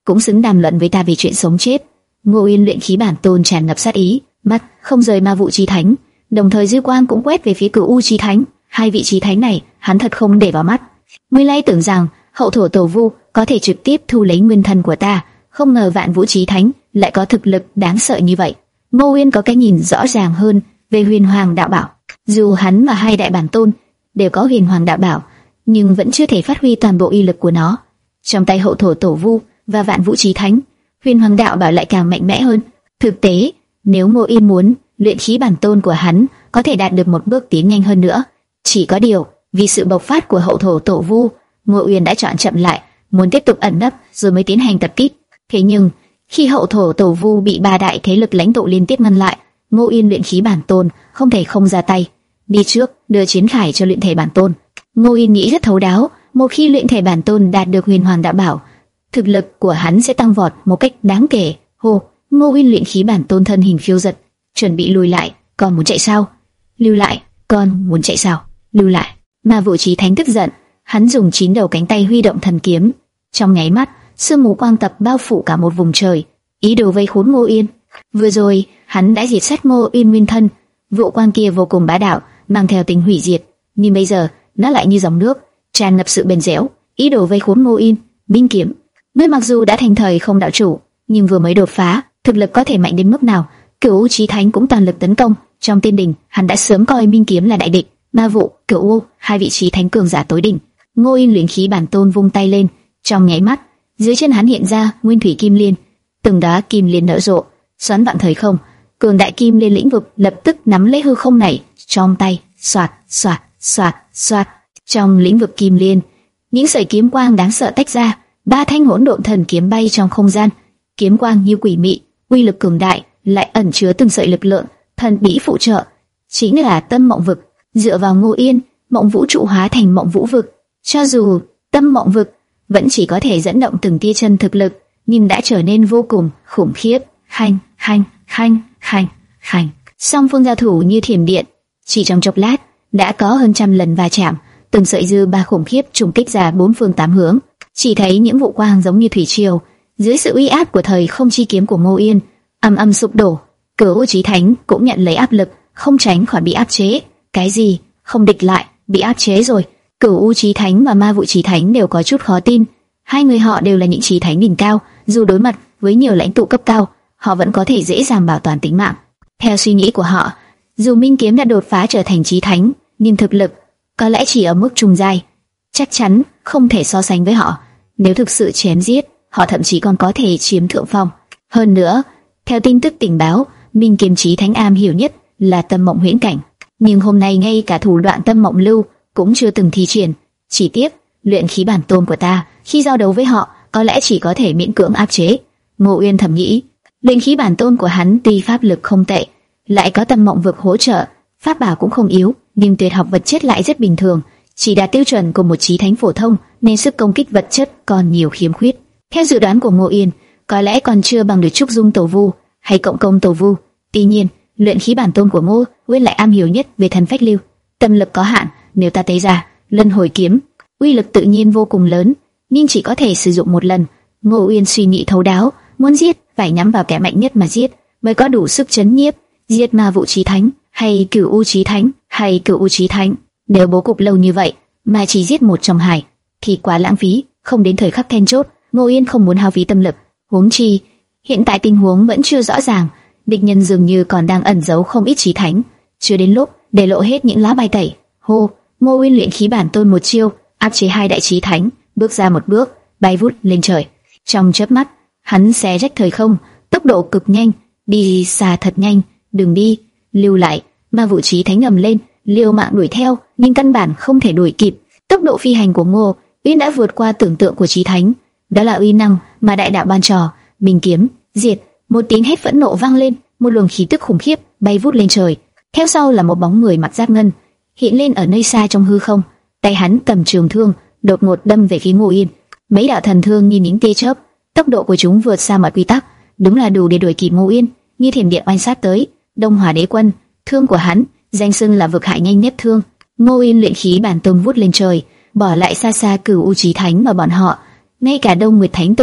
cũng xứng đàm luận với ta về chuyện sống chết. Ngô Uyên luyện khí bản tôn tràn ngập sát ý, mắt không rời ma vụ chí thánh, đồng thời dư quang cũng quét về phía Cửu U chí thánh. Hai vị chí thánh này, hắn thật không để vào mắt. Nguyên lai tưởng rằng hậu thổ tổ vu có thể trực tiếp thu lấy nguyên thần của ta, không ngờ Vạn Vũ chí thánh lại có thực lực đáng sợ như vậy. Ngô Uyên có cái nhìn rõ ràng hơn về Huyền Hoàng đạo bảo. Dù hắn và hai đại bản tôn đều có Huyền Hoàng đạo bảo, nhưng vẫn chưa thể phát huy toàn bộ uy lực của nó. Trong tay hậu thổ tổ vu và Vạn Vũ chí thánh, Huyền Hoàng đạo bảo lại càng mạnh mẽ hơn. Thực tế, nếu Ngô Uyên muốn, luyện khí bản tôn của hắn có thể đạt được một bước tiến nhanh hơn nữa. Chỉ có điều, vì sự bộc phát của hậu thổ tổ vu, Ngô Uyên đã chọn chậm lại, muốn tiếp tục ẩn nấp rồi mới tiến hành tập kích. Thế nhưng, khi hậu thổ tổ vu bị ba đại thế lực lãnh tụ liên tiếp ngăn lại, Ngô Uyên luyện khí bản tôn không thể không ra tay. Đi trước, đưa chiến khải cho luyện thể bản tôn. Ngô Uyên nghĩ rất thấu đáo, một khi luyện thể bản tôn đạt được Huyền Hoàng đạo bảo, thực lực của hắn sẽ tăng vọt một cách đáng kể. Hô, Ngô Uyên luyện khí bản tôn thân hình phiêu giật, chuẩn bị lùi lại. Còn muốn chạy sao? Lưu lại. Con muốn chạy sao? Lưu lại. Ma Vũ chí thánh tức giận, hắn dùng chín đầu cánh tay huy động thần kiếm, trong nháy mắt, sương mù quang tập bao phủ cả một vùng trời, ý đồ vây khốn Ngô Uyên. Vừa rồi, hắn đã diệt sát Ngô Uyên nguyên thân, vụ quang kia vô cùng bá đạo, mang theo tính hủy diệt, nhưng bây giờ nó lại như dòng nước, tràn ngập sự bền dẻo, ý đồ vây khốn Ngô Uyên. Binh kiếm, ngươi mặc dù đã thành thời không đạo chủ, nhưng vừa mới đột phá, thực lực có thể mạnh đến mức nào? Cửu U chí thánh cũng toàn lực tấn công. Trong tiên đình, hắn đã sớm coi binh kiếm là đại địch. Ma Vụ, Cửu U, hai vị chí thánh cường giả tối đỉnh. Ngô Uyên luyện khí bản tôn vung tay lên, trong nháy mắt, dưới chân hắn hiện ra nguyên thủy kim liên, từng đóa kim liên nở rộ, xoắn vặn thời không. Cường đại kim liên lĩnh vực lập tức nắm lấy hư không này trong tay, xoạt, xoạt, xoạt, xoạt. Trong lĩnh vực kim liên, những sợi kiếm quang đáng sợ tách ra, ba thanh hỗn độn thần kiếm bay trong không gian, kiếm quang như quỷ mị, uy lực cường đại, lại ẩn chứa từng sợi lực lượng thần bí phụ trợ, chính là Tâm Mộng Vực. Dựa vào Ngô Uyên, mộng vũ trụ hóa thành mộng vũ vực. Cho dù Tâm Mộng Vực vẫn chỉ có thể dẫn động từng tia chân thực lực, nhưng đã trở nên vô cùng khủng khiếp. Hành, hành, hành, hành, hành. Song phương giao thủ như thiểm điện, chỉ trong chốc lát đã có hơn trăm lần va chạm, từng sợi dư ba khủng khiếp trùng kích ra bốn phương tám hướng. Chỉ thấy những vụ quang giống như thủy triều, dưới sự uy áp của thời không chi kiếm của Ngô Uyên, ầm ầm sụp đổ. Cửu U chí thánh cũng nhận lấy áp lực, không tránh khỏi bị áp chế. Cái gì? Không địch lại, bị áp chế rồi? Cửu U chí thánh và Ma Vụ chí thánh đều có chút khó tin. Hai người họ đều là những chí thánh đỉnh cao, dù đối mặt với nhiều lãnh tụ cấp cao, họ vẫn có thể dễ dàng bảo toàn tính mạng. Theo suy nghĩ của họ, dù Minh Kiếm đã đột phá trở thành chí thánh, nhưng thực lực có lẽ chỉ ở mức trung giai, chắc chắn không thể so sánh với họ. Nếu thực sự chém giết, họ thậm chí còn có thể chiếm thượng phong. Hơn nữa, theo tin tức tình báo, Minh Kiếm chí thánh am hiểu nhất là Tâm Mộng huyễn cảnh, nhưng hôm nay ngay cả thủ đoạn Tâm Mộng lưu cũng chưa từng thi triển. Chỉ tiếc, luyện khí bản tôn của ta khi giao đấu với họ có lẽ chỉ có thể miễn cưỡng áp chế. Ngô Uyên thầm nghĩ, luyện khí bản tôn của hắn tuy pháp lực không tệ, lại có Tâm Mộng vực hỗ trợ, pháp bảo cũng không yếu, nhưng tuyệt học vật chất lại rất bình thường, chỉ đạt tiêu chuẩn của một chí thánh phổ thông, nên sức công kích vật chất còn nhiều khiếm khuyết. Theo dự đoán của Ngô Uyên, có lẽ còn chưa bằng được Trúc Dung Tổ Vu hay Cộng Công Tổ Vu. Tuy nhiên, luyện khí bản tôn của Ngô Uyên lại am hiểu nhất về thần phách lưu, tâm lực có hạn, nếu ta tế ra Luân Hồi kiếm, uy lực tự nhiên vô cùng lớn, nhưng chỉ có thể sử dụng một lần. Ngô Uyên suy nghĩ thấu đáo, muốn giết phải nhắm vào kẻ mạnh nhất mà giết, mới có đủ sức chấn nhiếp. Giết Ma Vụ chí thánh hay Cửu U chí thánh hay Cửu U chí thánh, nếu bố cục lâu như vậy mà chỉ giết một trong hai thì quá lãng phí, không đến thời khắc then chốt. Ngô Uyên không muốn hao phí tâm lực, huống chi hiện tại tình huống vẫn chưa rõ ràng, địch nhân dường như còn đang ẩn giấu không ít chí thánh, chưa đến lúc để lộ hết những lá bài tẩy. Hô, Ngô Uyên luyện khí bản tôn một chiêu áp chế hai đại chí thánh, bước ra một bước, bay vút lên trời. Trong chớp mắt, hắn xé rách thời không, tốc độ cực nhanh, đi xa thật nhanh. Đừng đi, lưu lại. Ma Vụ chí thánh ngầm lên, liều mạng đuổi theo, nhưng căn bản không thể đuổi kịp. Tốc độ phi hành của Ngô Uyên đã vượt qua tưởng tượng của chí thánh. Đó là uy năng mà đại đạo ban trò. Minh kiếm diệt, một tiếng hét phẫn nộ vang lên, một luồng khí tức khủng khiếp bay vút lên trời. Theo sau là một bóng người mặc giáp ngân hiện lên ở nơi xa trong hư không, tay hắn cầm trường thương, đột ngột đâm về phía Ngô Uyên. Mấy đạo thần thương như những tia chớp, tốc độ của chúng vượt xa mọi quy tắc, đúng là đủ để đuổi kịp Ngô Uyên, như thiểm điện oanh sát tới. Đông Hỏa Đế Quân, thương của hắn danh xưng là vực hại nhanh nhất thương. Ngô Uyên luyện khí bản tôn vút lên trời, bỏ lại xa xa Cửu U chí thánh và bọn họ, ngay cả Đông Nguyệt Thánh Tổ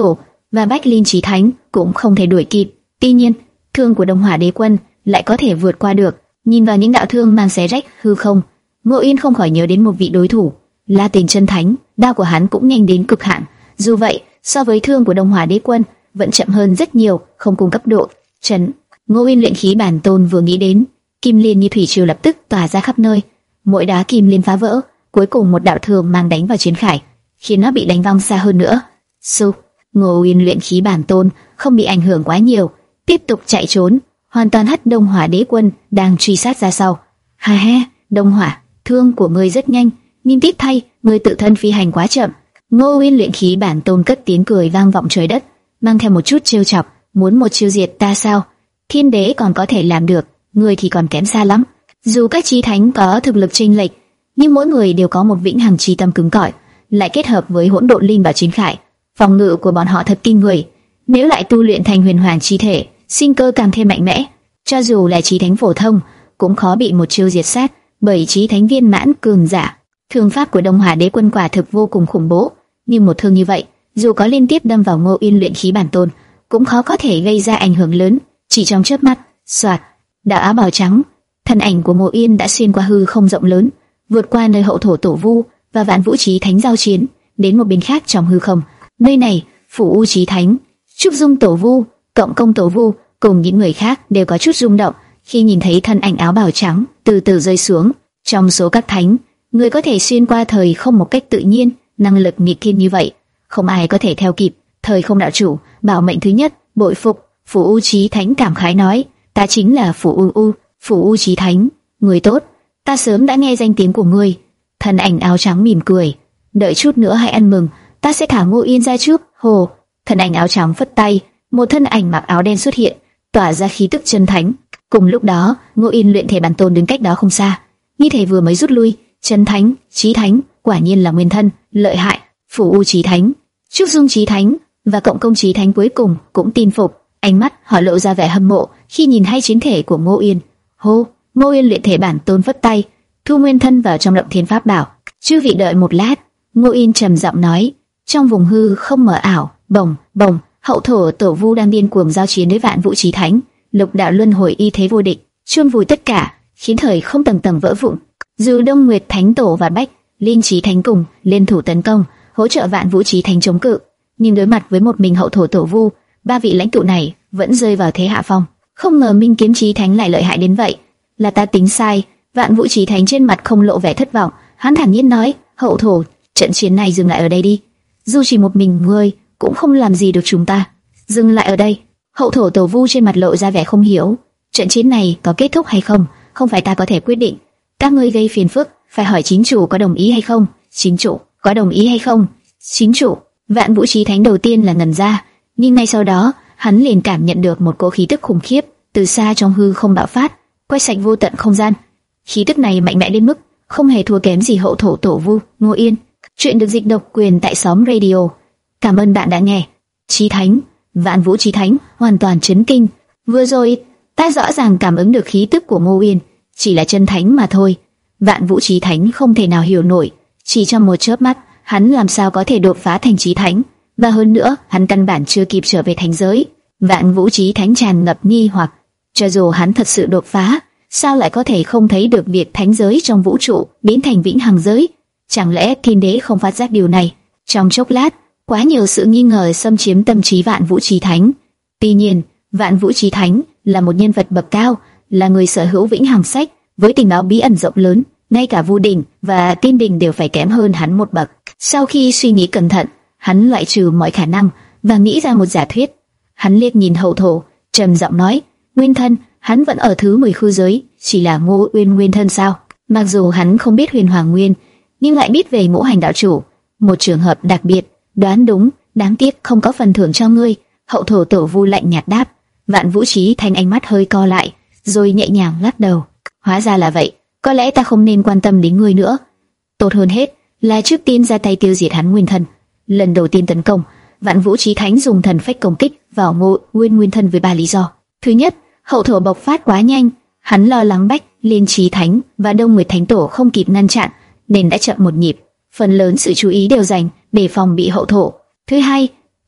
và Bách Linh Chí Thánh cũng không thể đuổi kịp. Tuy nhiên, thương của Đông Hỏa Đế Quân lại có thể vượt qua được. Nhìn vào những đạo thương mang xé rách hư không, Ngô Yên không khỏi nhớ đến một vị đối thủ, La Tình Chân Thánh. Đao của hắn cũng nhanh đến cực hạn, dù vậy so với thương của Đông Hỏa Đế Quân vẫn chậm hơn rất nhiều, không cùng cấp độ. Trấn Ngô Yên luyện khí bản tôn vừa nghĩ đến, kim liên như thủy triều lập tức tỏa ra khắp nơi, mỗi đá kim liên phá vỡ, cuối cùng một đạo thương mang đánh vào chiến khải, khiến nó bị đánh văng xa hơn nữa. Su, Ngô Yên luyện khí bản tôn không bị ảnh hưởng quá nhiều, tiếp tục chạy trốn, hoàn toàn hất Đông Hỏa Đế Quân đang truy sát ra sau. Ha ha, Đông Hỏa, thương của ngươi rất nhanh, nhưng tiếc thay, ngươi tự thân phi hành quá chậm. Ngô Yên luyện khí bản tôn cất tiếng cười vang vọng trời đất, mang theo một chút trêu chọc, muốn một chiêu diệt ta sao? Thiên đế còn có thể làm được, ngươi thì còn kém xa lắm. Dù các chí thánh có thực lực chênh lệch, nhưng mỗi người đều có một vĩnh hằng chi tâm cứng cỏi, lại kết hợp với hỗn độn linh bảo chiến khải, phòng ngự của bọn họ thật kinh người. Nếu lại tu luyện thành huyền hoàng chi thể, sinh cơ càng thêm mạnh mẽ. Cho dù là chí thánh phổ thông, cũng khó bị một chiêu diệt sát bởi chí thánh viên mãn cường giả. Thương pháp của Đông Hỏa Đế Quân quả thực vô cùng khủng bố, nhưng một thương như vậy, dù có liên tiếp đâm vào Ngô Yên luyện khí bản tôn, cũng khó có thể gây ra ảnh hưởng lớn. Chỉ trong chớp mắt, xoạt, đạo áo bào trắng, thân ảnh của Ngô Yên đã xuyên qua hư không rộng lớn, vượt qua nơi hậu thổ tổ vu và vạn vũ chí thánh giao chiến, đến một bên khác trong hư không. Nơi này, phủ u chí thánh, trúc dung tổ vu, cộng công tổ vu cùng những người khác đều có chút rung động khi nhìn thấy thân ảnh áo bào trắng từ từ rơi xuống. Trong số các thánh, người có thể xuyên qua thời không một cách tự nhiên, năng lực nghịch thiên như vậy, không ai có thể theo kịp. Thời không đạo chủ, bảo mệnh thứ nhất, bội phục. Phủ u chí thánh cảm khái nói, ta chính là phủ u u, phủ u chí thánh, người tốt, ta sớm đã nghe danh tiếng của ngươi. Thân ảnh áo trắng mỉm cười, đợi chút nữa hãy ăn mừng, ta sẽ thả Ngô Yên ra trước. Hồ, thân ảnh áo trắng phất tay, một thân ảnh mặc áo đen xuất hiện, tỏa ra khí tức chân thánh. Cùng lúc đó, Ngô Yên luyện thể bản tôn đứng cách đó không xa, như thể vừa mới rút lui. Chân thánh, chí thánh, quả nhiên là nguyên thân, lợi hại. Phủ u chí thánh, trúc dung chí thánh và cộng công chí thánh cuối cùng cũng tin phục, ánh mắt họ lộ ra vẻ hâm mộ khi nhìn hai chiến thể của Ngô Yên. Hô, Ngô Yên luyện thể bản tôn phất tay, thu nguyên thân vào trong động thiên pháp bảo. Chư vị đợi một lát, Ngô Yên trầm giọng nói. Trong vùng hư không mờ ảo, bồng bồng, hậu thổ tổ vu đang điên cuồng giao chiến với vạn vũ chí thánh, lục đạo luân hồi y thế vô địch, chôn vùi tất cả, khiến thời không tầng tầng vỡ vụn. Dù Đông Nguyệt Thánh Tổ và Bách Linh Chí Thánh cùng liên thủ tấn công, hỗ trợ vạn vũ chí thánh chống cự, nhưng đối mặt với một mình hậu thổ tổ vu, ba vị lãnh tụ này vẫn rơi vào thế hạ phong. Không ngờ Minh Kiếm Chí Thánh lại lợi hại đến vậy, là ta tính sai. Vạn vũ chí thánh trên mặt không lộ vẻ thất vọng, hắn thản nhiên nói, hậu thổ, trận chiến này dừng lại ở đây đi. Dù chỉ một mình ngươi cũng không làm gì được chúng ta. Dừng lại ở đây? Hậu thổ tổ vu trên mặt lộ ra vẻ không hiểu. Trận chiến này có kết thúc hay không, không phải ta có thể quyết định. Các ngươi gây phiền phức, phải hỏi chính chủ có đồng ý hay không. Chính chủ có đồng ý hay không? Chính chủ. Vạn vũ chí thánh đầu tiên là ngẩn ra, nhưng ngay sau đó hắn liền cảm nhận được một cỗ khí tức khủng khiếp từ xa trong hư không bạo phát, quét sạch vô tận không gian. Khí tức này mạnh mẽ đến mức không hề thua kém gì hậu thổ tổ vu. Ngô Yên. Chuyện được dịch độc quyền tại xóm radio. Cảm ơn bạn đã nghe. Chí thánh, vạn vũ chí thánh hoàn toàn chấn kinh. Vừa rồi ta rõ ràng cảm ứng được khí tức của Ngô Yên, chỉ là chân thánh mà thôi. Vạn vũ chí thánh không thể nào hiểu nổi, chỉ trong một chớp mắt, hắn làm sao có thể đột phá thành chí thánh? Và hơn nữa, hắn căn bản chưa kịp trở về thánh giới. Vạn vũ chí thánh tràn ngập nghi hoặc, cho dù hắn thật sự đột phá, sao lại có thể không thấy được việc thánh giới trong vũ trụ biến thành vĩnh hằng giới? Chẳng lẽ thiên đế không phát giác điều này? Trong chốc lát, quá nhiều sự nghi ngờ xâm chiếm tâm trí vạn vũ chí thánh. Tuy nhiên, vạn vũ chí thánh là một nhân vật bậc cao, là người sở hữu vĩnh hằng sách với tình báo bí ẩn rộng lớn, ngay cả Vu Đình và Tiên Đình đều phải kém hơn hắn một bậc. Sau khi suy nghĩ cẩn thận, hắn loại trừ mọi khả năng và nghĩ ra một giả thuyết. Hắn liếc nhìn hậu thổ, trầm giọng nói: nguyên thân, hắn vẫn ở thứ mười khư giới, chỉ là Ngô Uyên nguyên thân sao? Mặc dù hắn không biết Huyền Hoàng Nguyên, nhưng lại biết về ngũ hành đạo chủ, một trường hợp đặc biệt. Đoán đúng, đáng tiếc không có phần thưởng cho ngươi. Hậu thổ tổ vu lạnh nhạt đáp. Vạn vũ chí thanh ánh mắt hơi co lại, rồi nhẹ nhàng lắc đầu. Hóa ra là vậy, có lẽ ta không nên quan tâm đến ngươi nữa. Tốt hơn hết là trước tiên ra tay tiêu diệt hắn nguyên thân. Lần đầu tiên tấn công, Vạn vũ chí thánh dùng thần phách công kích vào Ngô Uyên nguyên thân với ba lý do. Thứ nhất, hậu thổ bộc phát quá nhanh, hắn lo lắng Bách Liên Chí Thánh và Đông Nguyệt Thánh Tổ không kịp ngăn chặn, nên đã chậm một nhịp. Phần lớn sự chú ý đều dành để phòng bị hậu thổ. Thứ hai,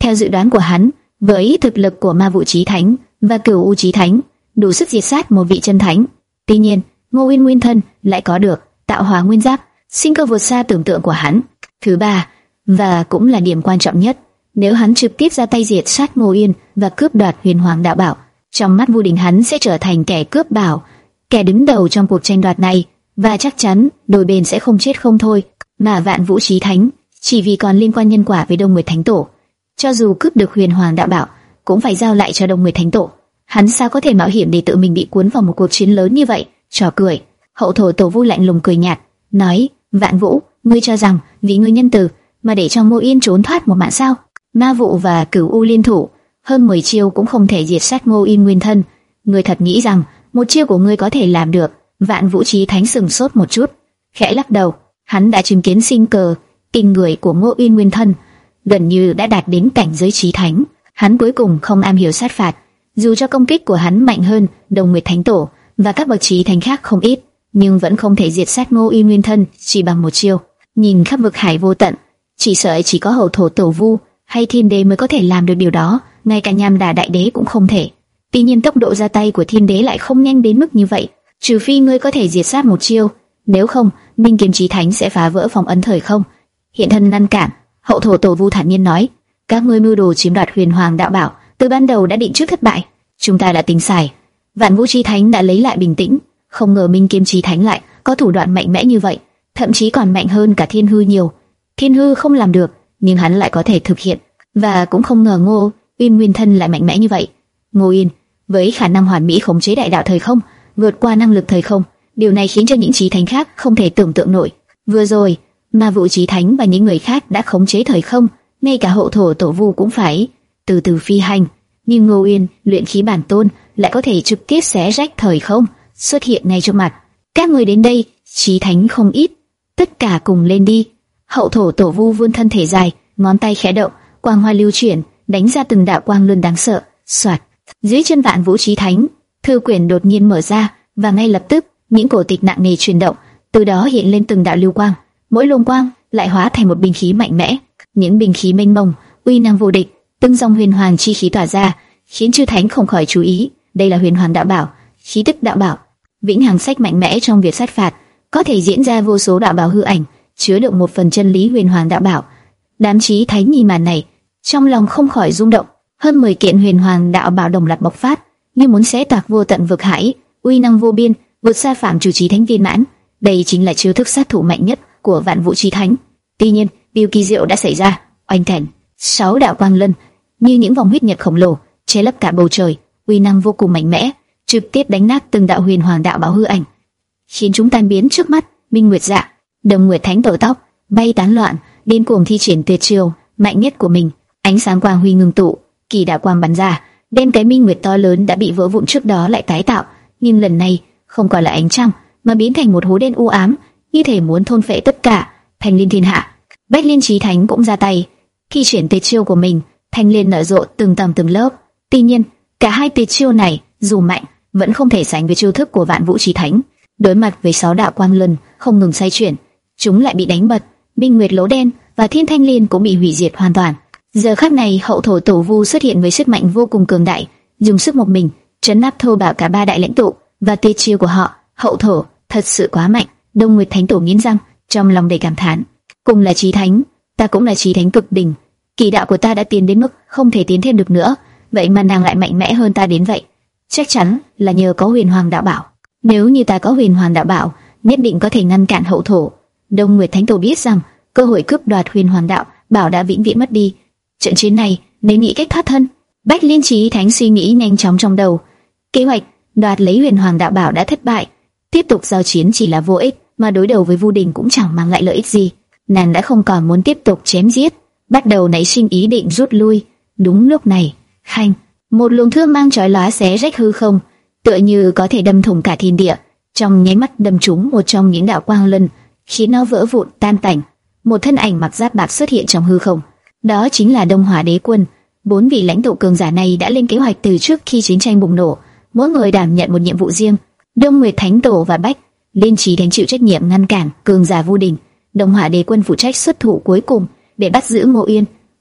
Theo dự đoán của hắn, với thực lực của Ma Vũ Chí Thánh và Cửu U Chí Thánh, đủ sức diệt sát một vị chân thánh. Tuy nhiên, Ngô Uyên nguyên thân lại có được tạo hóa nguyên giáp, sinh cơ vượt xa tưởng tượng của hắn. Thứ ba, và cũng là điểm quan trọng nhất, nếu hắn trực tiếp ra tay diệt sát Ngô Uyên và cướp đoạt Huyền Hoàng Đạo Bảo, trong mắt Vu Đình hắn sẽ trở thành kẻ cướp bảo, kẻ đứng đầu trong cuộc tranh đoạt này, và chắc chắn đôi bên sẽ không chết không thôi. Mà Vạn Vũ Chí Thánh chỉ vì còn liên quan nhân quả với Đông Nguyệt Thánh Tổ, cho dù cướp được Huyền Hoàng Đạo Bảo cũng phải giao lại cho Đông Nguyệt Thánh Tổ. Hắn sao có thể mạo hiểm để tự mình bị cuốn vào một cuộc chiến lớn như vậy? Trò cười. Hậu thổ Tổ Vu lạnh lùng cười nhạt, nói: Vạn Vũ, ngươi cho rằng vì ngươi nhân từ mà để cho Ngô Yên trốn thoát một mạng sao? Ma Vụ và Cửu U liên thủ hơn mười chiêu cũng không thể diệt sát Ngô Yên nguyên thân. Ngươi thật nghĩ rằng một chiêu của ngươi có thể làm được? Vạn Vũ Chí Thánh sừng sốt một chút, khẽ lắc đầu. Hắn đã chứng kiến sinh cờ kinh người của Ngô Yên nguyên thân, gần như đã đạt đến cảnh giới Chí Thánh. Hắn cuối cùng không am hiểu sát phạt, dù cho công kích của hắn mạnh hơn Đông Nguyệt Thánh Tổ và các bậc Chí Thánh khác không ít, nhưng vẫn không thể diệt sát Ngô Yên nguyên thân chỉ bằng một chiêu. Nhìn khắp vực hải vô tận, chỉ sợ chỉ có hậu thổ Tổ Vu hay Thiên Đế mới có thể làm được điều đó, ngay cả Nham Đà Đại Đế cũng không thể. Tuy nhiên tốc độ ra tay của Thiên Đế lại không nhanh đến mức như vậy, trừ phi ngươi có thể diệt sát một chiêu, nếu không, Minh Kiếm Chí Thánh sẽ phá vỡ phong ấn thời không, hiện thân ngăn cản. Hậu thổ Tổ Vu thản nhiên nói: các ngươi mưu đồ chiếm đoạt Huyền Hoàng Đạo Bảo, từ ban đầu đã định trước thất bại, chúng ta đã tính sai. Vạn Vũ Chí Thánh đã lấy lại bình tĩnh, không ngờ Minh Kiếm Chí Thánh lại có thủ đoạn mạnh mẽ như vậy, thậm chí còn mạnh hơn cả Thiên Hư nhiều. Thiên Hư không làm được, nhưng hắn lại có thể thực hiện, và cũng không ngờ Ngô Uyên nguyên thân lại mạnh mẽ như vậy. Ngô Uyên với khả năng hoàn mỹ khống chế đại đạo thời không, vượt qua năng lực thời không, điều này khiến cho những Chí Thánh khác không thể tưởng tượng nổi. Vừa rồi, Ma Vũ Chí Thánh và những người khác đã khống chế thời không, ngay cả hậu thổ Tổ Vu cũng phải từ từ phi hành, nhưng Ngô Uyên luyện khí bản tôn lại có thể trực tiếp xé rách thời không, xuất hiện ngay trước mặt. Các người đến đây, Chí Thánh không ít, tất cả cùng lên đi. Hậu thổ Tổ Vu vươn thân thể dài, ngón tay khẽ động, quang hoa lưu chuyển, đánh ra từng đạo quang luân đáng sợ. Soạt, dưới chân Vạn Vũ Chí Thánh, thư quyển đột nhiên mở ra, và ngay lập tức những cổ tịch nặng nề chuyển động, từ đó hiện lên từng đạo lưu quang, mỗi luồng quang lại hóa thành một binh khí mạnh mẽ. Những binh khí mênh mông, uy năng vô địch, từng dòng huyền hoàng chi khí tỏa ra, khiến chư thánh không khỏi chú ý. Đây là Huyền Hoàng Đạo Bảo, khí tức đạo bảo, vĩnh hằng sách mạnh mẽ trong việc sát phạt, có thể diễn ra vô số đạo bảo hư ảnh, chứa đựng một phần chân lý Huyền Hoàng Đạo Bảo. Đám Chí Thánh nhìn màn này, trong lòng không khỏi rung động. Hơn mười kiện Huyền Hoàng Đạo Bảo đồng loạt bộc phát, như muốn xé toạc vô tận vực hải, uy năng vô biên, vượt xa phạm chủ Chí Thánh viên mãn. Đây chính là chiêu thức sát thủ mạnh nhất của Vạn Vũ Chí Thánh. Tuy nhiên, điều kỳ diệu đã xảy ra. Oanh thành, sáu đạo quang luân như những vòng huyết nhật khổng lồ che lấp cả bầu trời, uy năng vô cùng mạnh mẽ, trực tiếp đánh nát từng đạo Huyền Hoàng Đạo Bảo hư ảnh, khiến chúng tan biến trước mắt. Minh Nguyệt Dạ, Đông Nguyệt Thánh Tổ tóc bay tán loạn, điên cuồng thi triển tuyệt chiêu mạnh nhất của mình. Ánh sáng quang huy ngưng tụ, kỳ đạo quang bắn ra, đem cái Minh Nguyệt to lớn đã bị vỡ vụn trước đó lại tái tạo, nhưng lần này không còn là ánh trăng, mà biến thành một hố đen u ám, như thể muốn thôn phệ tất cả. Thanh Liên Thiên Hạ, Bách Liên Chí Thánh cũng ra tay, khi chuyển tuyệt chiêu của mình, Thanh Liên nở rộ từng tầng từng lớp. Tuy nhiên, cả hai tuyệt chiêu này dù mạnh, vẫn không thể sánh với chiêu thức của Vạn Vũ Chí Thánh. Đối mặt với sáu đạo quang luân không ngừng xoay chuyển, chúng lại bị đánh bật. Minh Nguyệt lỗ đen và Thiên Thanh Liên cũng bị hủy diệt hoàn toàn. Giờ khắc này, hậu thổ Tổ Vu xuất hiện với sức mạnh vô cùng cường đại, dùng sức một mình trấn áp thô bạo cả ba đại lãnh tụ và tuyệt chiêu của họ. Hậu thổ thật sự quá mạnh. Đông Nguyệt Thánh Tổ nghiến răng, trong lòng đầy cảm thán. Cùng là Chí Thánh, ta cũng là Chí Thánh cực đỉnh. Kỳ đạo của ta đã tiến đến mức không thể tiến thêm được nữa, vậy mà nàng lại mạnh mẽ hơn ta đến vậy. Chắc chắn là nhờ có Huyền Hoàng Đạo Bảo. Nếu như ta có Huyền Hoàng Đạo Bảo, nhất định có thể ngăn cản hậu thổ. Đông Nguyệt Thánh Tổ biết rằng cơ hội cướp đoạt Huyền Hoàng Đạo Bảo đã vĩnh viễn mất đi. Trận chiến này nên nghĩ cách thoát thân. Bách Liên Chí Thánh suy nghĩ nhanh chóng trong đầu. Kế hoạch đoạt lấy Huyền Hoàng Đạo Bảo đã thất bại, tiếp tục giao chiến chỉ là vô ích, mà đối đầu với Vu Đình cũng chẳng mang lại lợi ích gì. Nàng đã không còn muốn tiếp tục chém giết, bắt đầu nảy sinh ý định rút lui. Đúng lúc này, khanh, một luồng thương mang chói lóa xé rách hư không, tựa như có thể đâm thủng cả thiên địa, trong nháy mắt đâm trúng một trong những đạo quang luân, khiến nó vỡ vụn tan tành. Một thân ảnh mặc giáp bạc xuất hiện trong hư không, đó chính là Đông Hỏa Đế Quân. Bốn vị lãnh tụ cường giả này đã lên kế hoạch từ trước khi chiến tranh bùng nổ, mỗi người đảm nhận một nhiệm vụ riêng. Đông Nguyệt Thánh Tổ và Bách Liên Chí Thánh chịu trách nhiệm ngăn cản cường giả Vu Đình. Đông Hỏa Đế Quân phụ trách xuất thủ cuối cùng để bắt giữ Ngô Yên,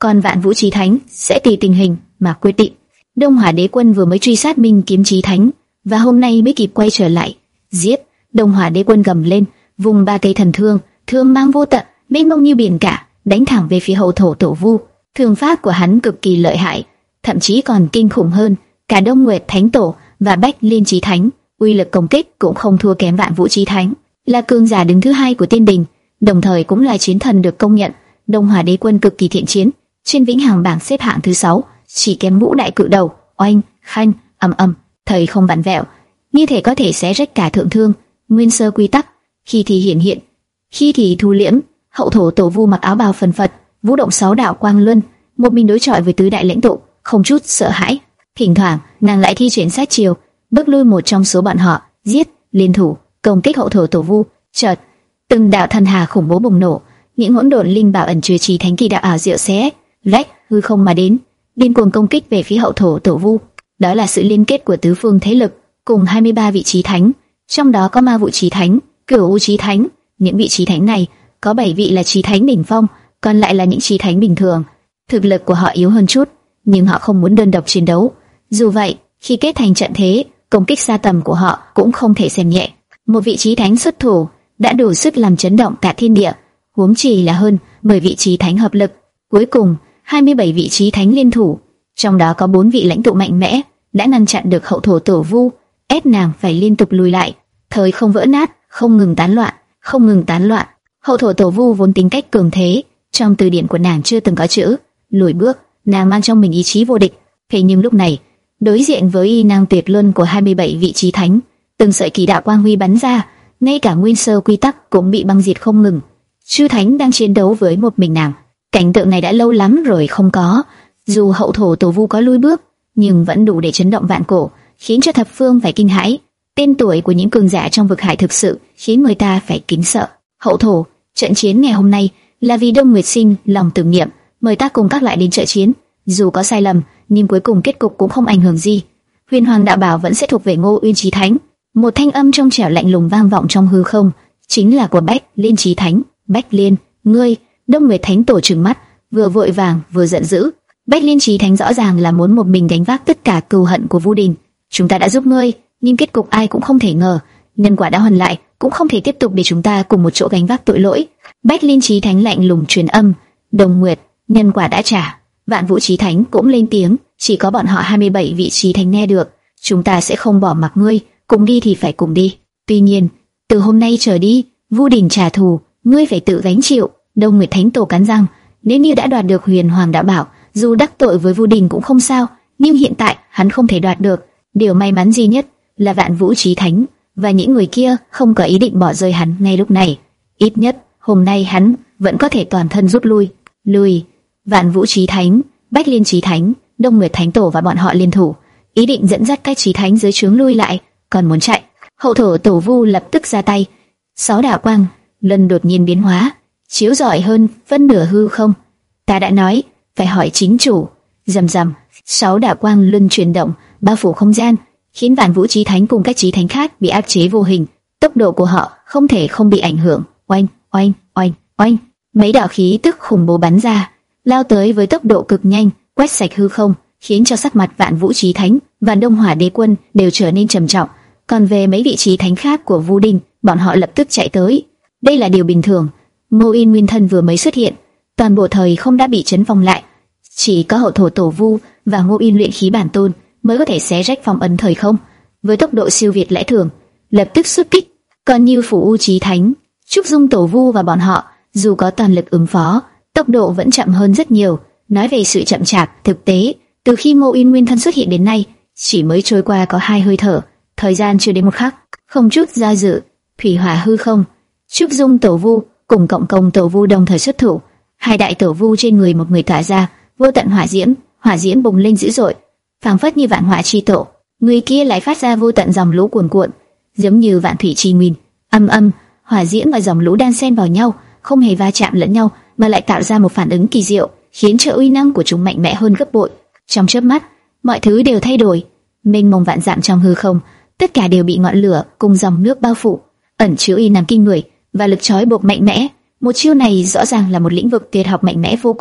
còn Vạn Vũ Chí Thánh sẽ tùy tình hình mà quyết định. Đông Hỏa Đế Quân vừa mới truy sát Minh Kiếm Chí Thánh và hôm nay mới kịp quay trở lại. Giết! Đông Hỏa Đế Quân gầm lên, vùng ba cây thần thương, thương mang vô tận, mênh mông như biển cả, đánh thẳng về phía Hậu Thổ Tổ Vu. Thương pháp của hắn cực kỳ lợi hại, thậm chí còn kinh khủng hơn cả Đông Nguyệt Thánh Tổ và Bách Liên Chí Thánh. Uy lực công kích cũng không thua kém Vạn Vũ Chí Thánh, là cường giả đứng thứ hai của Tiên Đình, đồng thời cũng là chiến thần được công nhận. Đông Hỏa Đế Quân cực kỳ thiện chiến, trên vĩnh hằng bảng xếp hạng thứ sáu, chỉ kém Ngũ Đại Cự Đầu. Oanh, khanh, ầm ầm, thời không vặn vẹo, như thể có thể xé rách cả thượng thương. Nguyên sơ quy tắc, khi thì hiện hiện, khi thì thu liễm. Hậu Thổ Tổ Vu mặc áo bào phần phật, vũ động sáu đạo quang luân, một mình đối chọi với tứ đại lãnh tụ, không chút sợ hãi. Thỉnh thoảng, nàng lại thi triển sát chiêu, bước lui một trong số bọn họ, giết, liên thủ, công kích Hậu Thổ Tổ Vu. Chợt, từng đạo thần hà khủng bố bùng nổ, những hỗn độn linh bảo ẩn chứa chí thánh kỳ đạo ảo diệu xé rách hư không mà đến, điên cuồng công kích về phía Hậu Thổ Tổ Vu. Đó là sự liên kết của tứ phương thế lực cùng hai mươi ba vị chí thánh, trong đó có Ma Vụ Chí Thánh, Cửu U Chí Thánh. Những vị chí thánh này có bảy vị là chí thánh đỉnh phong, còn lại là những chí thánh bình thường. Thực lực của họ yếu hơn chút, nhưng họ không muốn đơn độc chiến đấu. Dù vậy, khi kết thành trận thế, công kích xa tầm của họ cũng không thể xem nhẹ. Một vị chí thánh xuất thủ đã đủ sức làm chấn động cả thiên địa, huống chi là hơn mười vị chí thánh hợp lực. Cuối cùng, hai mươi bảy vị chí thánh liên thủ, trong đó có bốn vị lãnh tụ mạnh mẽ, đã ngăn chặn được Hậu Thổ Tổ Vu, ép nàng phải liên tục lùi lại. Thời không vỡ nát, không ngừng tán loạn, không ngừng tán loạn. Hậu Thổ Tổ Vu vốn tính cách cường thế, trong từ điển của nàng chưa từng có chữ lùi bước. Nàng mang trong mình ý chí vô địch. Thế nhưng lúc này, đối diện với y năng tuyệt luân của hai mươi bảy vị chí thánh, từng sợi kỳ đạo quang huy bắn ra, ngay cả nguyên sơ quy tắc cũng bị băng diệt không ngừng. Chư thánh đang chiến đấu với một mình nàng. Cảnh tượng này đã lâu lắm rồi không có. Dù Hậu Thổ Tổ Vu có lùi bước, nhưng vẫn đủ để chấn động vạn cổ, khiến cho thập phương phải kinh hãi. Tên tuổi của những cường giả trong vực hải thực sự khiến người ta phải kính sợ. Hậu Thổ, trận chiến ngày hôm nay là vì Đông Nguyệt Sinh lòng tưởng niệm, mời ta cùng các lại đến trợ chiến. Dù có sai lầm, nhưng cuối cùng kết cục cũng không ảnh hưởng gì. Huyền Hoàng đạo bảo vẫn sẽ thuộc về Ngô Uyên Chí Thánh. Một thanh âm trong trẻo lạnh lùng vang vọng trong hư không, chính là của Bách Liên Chí Thánh. Bách Liên, ngươi? Đông Nguyệt Thánh Tổ trừng mắt, vừa vội vàng vừa giận dữ. Bách Liên Chí Thánh rõ ràng là muốn một mình gánh vác tất cả cừu hận của Vu Đình. Chúng ta đã giúp ngươi, nhưng kết cục ai cũng không thể ngờ, nhân quả đã hoàn lại, cũng không thể tiếp tục để chúng ta cùng một chỗ gánh vác tội lỗi. Bách Liên Chí Thánh lạnh lùng truyền âm, Đông Nguyệt, nhân quả đã trả. Vạn Vũ Chí Thánh cũng lên tiếng, chỉ có bọn họ hai mươi bảy vị chí thánh nghe được. Chúng ta sẽ không bỏ mặc ngươi, cùng đi thì phải cùng đi. Tuy nhiên, từ hôm nay trở đi, Vu Đình trả thù, ngươi phải tự gánh chịu. Đông Nguyệt Thánh Tổ cắn răng, nếu như đã đoạt được Huyền Hoàng đạo bảo, dù đắc tội với Vu Đình cũng không sao, nhưng hiện tại hắn không thể đoạt được. Điều may mắn duy nhất là Vạn Vũ Chí Thánh và những người kia không có ý định bỏ rơi hắn ngay lúc này. Ít nhất hôm nay hắn vẫn có thể toàn thân rút lui. Lui. Vạn Vũ Chí Thánh, Bách Liên Chí Thánh, Đông Nguyệt Thánh Tổ và bọn họ liên thủ, ý định dẫn dắt các chí thánh dưới trướng lui lại, còn muốn chạy. Hậu Thổ Tổ Vu lập tức ra tay, sáu đạo quang lần đột nhiên biến hóa, chiếu rọi hơn phân nửa hư không. Ta đã nói, phải hỏi chính chủ. Rầm rầm, sáu đạo quang luân chuyển động, bao phủ không gian, khiến Vạn Vũ Chí Thánh cùng các chí thánh khác bị áp chế vô hình. Tốc độ của họ không thể không bị ảnh hưởng. Oanh, oanh, oanh, oanh, mấy đạo khí tức khủng bố bắn ra, lao tới với tốc độ cực nhanh, quét sạch hư không, khiến cho sắc mặt Vạn Vũ Chí Thánh và Đông Hỏa Đế Quân đều trở nên trầm trọng. Còn về mấy vị chí thánh khác của Vu Đình, bọn họ lập tức chạy tới. Đây là điều bình thường. Ngô Yên nguyên thân vừa mới xuất hiện, toàn bộ thời không đã bị chấn phong lại. Chỉ có Hậu Thổ Tổ Vu và Ngô Yên luyện khí bản tôn mới có thể xé rách phong ấn thời không với tốc độ siêu việt lẽ thường, lập tức xuất kích. Còn như Phủ U Chí Thánh, Trúc Dung Tổ Vu và bọn họ, dù có toàn lực ứng phó, tốc độ vẫn chậm hơn rất nhiều. Nói về sự chậm chạp, thực tế, từ khi Ngô Yên nguyên thân xuất hiện đến nay, chỉ mới trôi qua có hai hơi thở, thời gian chưa đến một khắc. Không chút do dự, thủy hỏa hư không, Trúc Dung Tổ Vu cùng Cộng Công Tổ Vu đồng thời xuất thủ. Hai đại tổ vu trên người một người tỏa ra vô tận hỏa diễm, hỏa diễm bùng lên dữ dội, phảng phất như vạn hỏa chi tổ. Người kia lại phát ra vô tận dòng lũ cuồn cuộn, giống như vạn thủy chi nguyên. Âm âm, hỏa diễm và dòng lũ đan xen vào nhau, không hề va chạm lẫn nhau, mà lại tạo ra một phản ứng kỳ diệu, khiến cho uy năng của chúng mạnh mẽ hơn gấp bội. Trong chớp mắt, mọi thứ đều thay đổi. Mênh mông vạn dặm trong hư không, tất cả đều bị ngọn lửa cùng dòng nước bao phủ, ẩn chứa uy năng kinh người và lực trói buộc mạnh mẽ. Một chiêu này rõ ràng là một lĩnh vực tuyệt học mạnh mẽ vô cùng.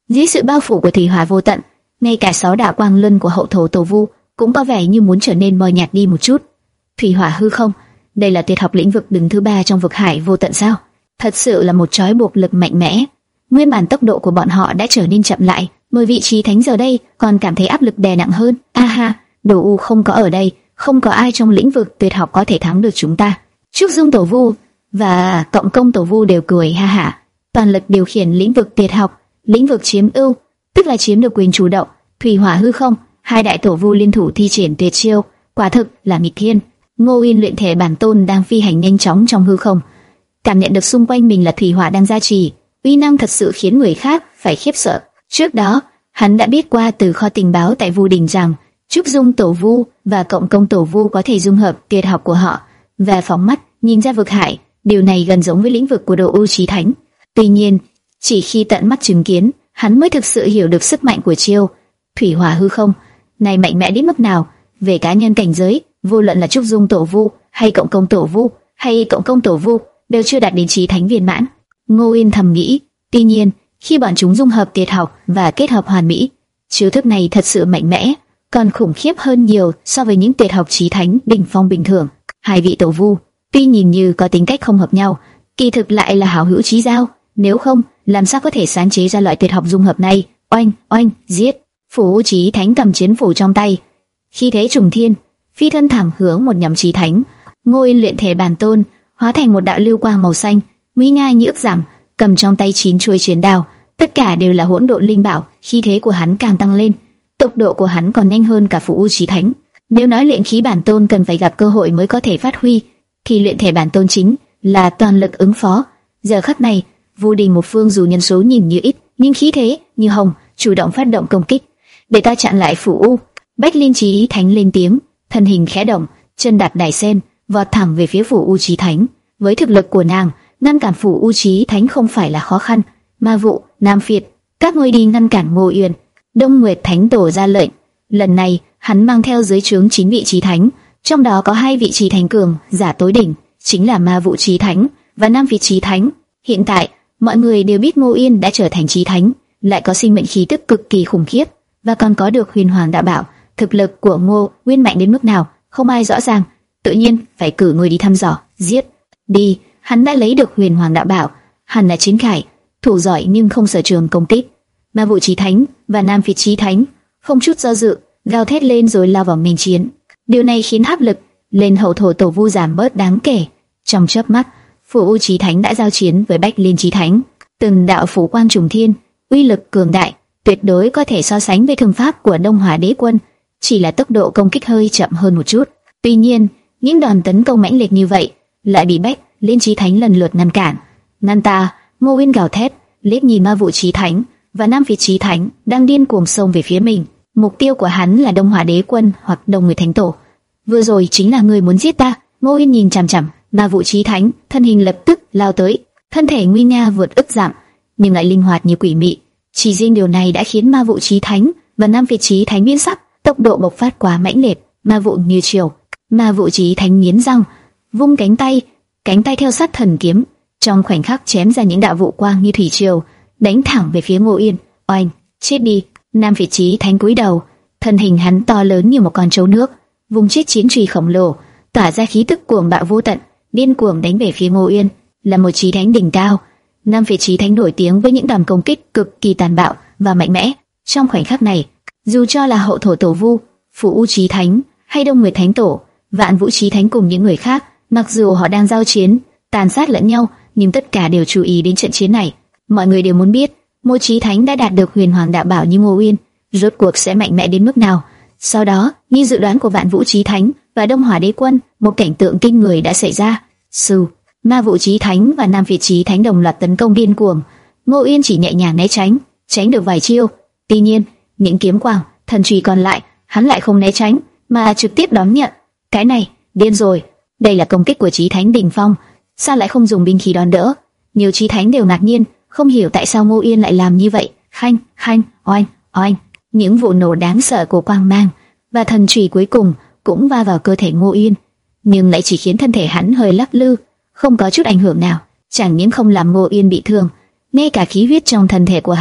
Dưới sự bao phủ của thủy hỏa vô tận, ngay cả sáu đạo quang luân của hậu thổ tổ vu cũng có vẻ như muốn trở nên mờ nhạt đi một chút. Thủy hỏa hư không, đây là tuyệt học lĩnh vực đứng thứ ba trong vực hải vô tận sao? Thật sự là một trói buộc lực mạnh mẽ. Nguyên bản tốc độ của bọn họ đã trở nên chậm lại, mười vị trí thánh giờ đây còn cảm thấy áp lực đè nặng hơn. A ha, Đồ U không có ở đây, không có ai trong lĩnh vực tuyệt học có thể thắng được chúng ta. Trúc Dung Tổ Vu và Cộng Công Tổ Vu đều cười ha hả, toàn lực điều khiển lĩnh vực tuyệt học, lĩnh vực chiếm ưu, tức là chiếm được quyền chủ động. Thủy hỏa hư không, hai đại tổ vu liên thủ thi triển tuyệt chiêu, quả thực là nghịch thiên. Ngô Uyên luyện thể bản tôn đang phi hành nhanh chóng trong hư không, cảm nhận được xung quanh mình là thủy hỏa đang gia trì, uy năng thật sự khiến người khác phải khiếp sợ. Trước đó, hắn đã biết qua từ kho tình báo tại Vu Đình rằng Trúc Dung Tổ Vu và Cộng Công Tổ Vu có thể dung hợp tuyệt học của họ và phóng mắt nhìn ra vực hải. Điều này gần giống với lĩnh vực của Đồ U Chí Thánh. Tuy nhiên, chỉ khi tận mắt chứng kiến, hắn mới thực sự hiểu được sức mạnh của chiêu Thủy Hỏa Hư Không này mạnh mẽ đến mức nào. Về cá nhân cảnh giới, vô luận là Trúc Dung Tổ Vu hay Cộng Công Tổ Vu hay Cộng Công Tổ Vu đều chưa đạt đến Chí Thánh viên mãn. Ngô Uyên thầm nghĩ. Tuy nhiên, khi bọn chúng dung hợp tuyệt học và kết hợp hoàn mỹ, chiêu thức này thật sự mạnh mẽ, còn khủng khiếp hơn nhiều so với những tuyệt học Chí Thánh đỉnh phong bình thường. Hai vị tổ vu tuy nhìn như có tính cách không hợp nhau, kỳ thực lại là hảo hữu chí giao. Nếu không, làm sao có thể sáng chế ra loại tuyệt học dung hợp này? Oanh, oanh, giết! Phủ Chí Thánh cầm chiến phủ trong tay, khi thế trùng thiên, phi thân thẳng hướng một nhắm Chí Thánh. Ngô Uyên luyện thể bản tôn hóa thành một đạo lưu quang màu xanh, nguy nga như ước giảm, cầm trong tay chín chuôi chiến đao, tất cả đều là hỗn độn linh bảo. Khí thế của hắn càng tăng lên, tốc độ của hắn còn nhanh hơn cả Phủ Chí Thánh. Nếu nói luyện khí bản tôn cần phải gặp cơ hội mới có thể phát huy, thì luyện thể bản tôn chính là toàn lực ứng phó. Giờ khắc này, Vu Đình một phương dù nhân số nhìn như ít, nhưng khí thế như hồng, chủ động phát động công kích. Để ta chặn lại Phủ U. Bách Liên Chí Thánh lên tiếng, thân hình khẽ động, chân đạp đài sen, vọt thẳng về phía Phủ U Chí Thánh. Với thực lực của nàng, ngăn cản Phủ U Chí Thánh không phải là khó khăn. Ma Vụ, Nam Phiệt, các ngươi đi ngăn cản Ngô Uyên. Đông Nguyệt Thánh Tổ ra lệnh. Lần này, hắn mang theo dưới trướng chín vị Chí Thánh, trong đó có hai vị Chí Thánh cường giả tối đỉnh, chính là Ma Vụ Chí Thánh và Nam Phiệt Chí Thánh. Hiện tại, mọi người đều biết Ngô Uyên đã trở thành Chí Thánh, lại có sinh mệnh khí tức cực kỳ khủng khiếp và còn có được Huyền Hoàng Đạo Bảo. Thực lực của Ngô Uyên mạnh đến mức nào, không ai rõ ràng. Tự nhiên phải cử người đi thăm dò. Giết đi! Hắn đã lấy được Huyền Hoàng Đạo Bảo, hắn là chiến khải, thủ giỏi nhưng không sở trường công kích. Ma Vụ Chí Thánh và Nam Phiệt Chí Thánh không chút do dự, gào thét lên rồi lao vào minh chiến. Điều này khiến áp lực lên hậu thổ tổ vu giảm bớt đáng kể. Trong chớp mắt, Phủ U Chí Thánh đã giao chiến với Bách Liên Chí Thánh. Từng đạo phủ quang trùng thiên, uy lực cường đại, tuyệt đối có thể so sánh với thương pháp của Đông Hỏa Đế Quân, chỉ là tốc độ công kích hơi chậm hơn một chút. Tuy nhiên, những đòn tấn công mãnh liệt như vậy lại bị Bách Liên Chí Thánh lần lượt ngăn cản. Ngăn ta! Ngô Uyên gào thét, liếc nhìn Ma Vụ Chí Thánh và Nam Phiệt Chí Thánh đang điên cuồng xông về phía mình. Mục tiêu của hắn là Đông Hỏa Đế Quân hoặc Đông Nguyệt Thánh Tổ. Vừa rồi chính là người muốn giết ta. Ngô Uyên nhìn chằm chằm Ma Vụ Chí Thánh, thân hình lập tức lao tới, thân thể nguy nga vượt ức dặm, nhưng lại linh hoạt như quỷ mị. Chỉ riêng điều này đã khiến Ma Vụ Chí Thánh và Nam Phiệt Chí Thánh biến sắc, tốc độ bộc phát quá mãnh liệt. Ma Vụ như chiều, Ma Vụ Chí Thánh nghiến răng, vung cánh tay, cánh tay theo sát thần kiếm, trong khoảnh khắc chém ra những đạo vụ quang như thủy triều, đánh thẳng về phía Ngô Uyên. Oanh, chết đi! Nam Phiệt Chí Thánh cúi đầu, thân hình hắn to lớn như một con trâu nước, vùng chiếc chiến chùy khổng lồ, tỏa ra khí tức cuồng bạo vô tận, điên cuồng đánh về phía Ngô Uyên. Là một Chí Thánh đỉnh cao, Nam Phiệt Chí Thánh nổi tiếng với những đòn công kích cực kỳ tàn bạo và mạnh mẽ. Trong khoảnh khắc này, dù cho là hậu thổ tổ vu, Phủ U Chí Thánh hay Đông Nguyệt Thánh Tổ, Vạn Vũ Chí Thánh cùng những người khác, mặc dù họ đang giao chiến, tàn sát lẫn nhau, nhưng tất cả đều chú ý đến trận chiến này. Mọi người đều muốn biết, một Chí Thánh đã đạt được Huyền Hoàng Đạo Bảo như Ngô Uyên, rốt cuộc sẽ mạnh mẽ đến mức nào. Sau đó, như dự đoán của Vạn Vũ Chí Thánh và Đông Hỏa Đế Quân, một cảnh tượng kinh người đã xảy ra. Sù, Ma Vụ Chí Thánh và Nam Phiệt Chí Thánh đồng loạt tấn công điên cuồng. Ngô Uyên chỉ nhẹ nhàng né tránh, tránh được vài chiêu. Tuy nhiên, những kiếm quang, thần chùy còn lại, hắn lại không né tránh, mà trực tiếp đón nhận. Cái này, điên rồi. Đây là công kích của Chí Thánh đỉnh phong, sao lại không dùng binh khí đón đỡ? Nhiều Chí Thánh đều ngạc nhiên, không hiểu tại sao Ngô Uyên lại làm như vậy. Khanh, khanh, oanh, oanh. Những vụ nổ đáng sợ của quang mang và thần chùy cuối cùng cũng va vào cơ thể Ngô Uyên, nhưng lại chỉ khiến thân thể hắn hơi lắc lư, không có chút ảnh hưởng nào. Chẳng những không làm Ngô Uyên bị thương, ngay cả khí huyết trong thân thể của hắn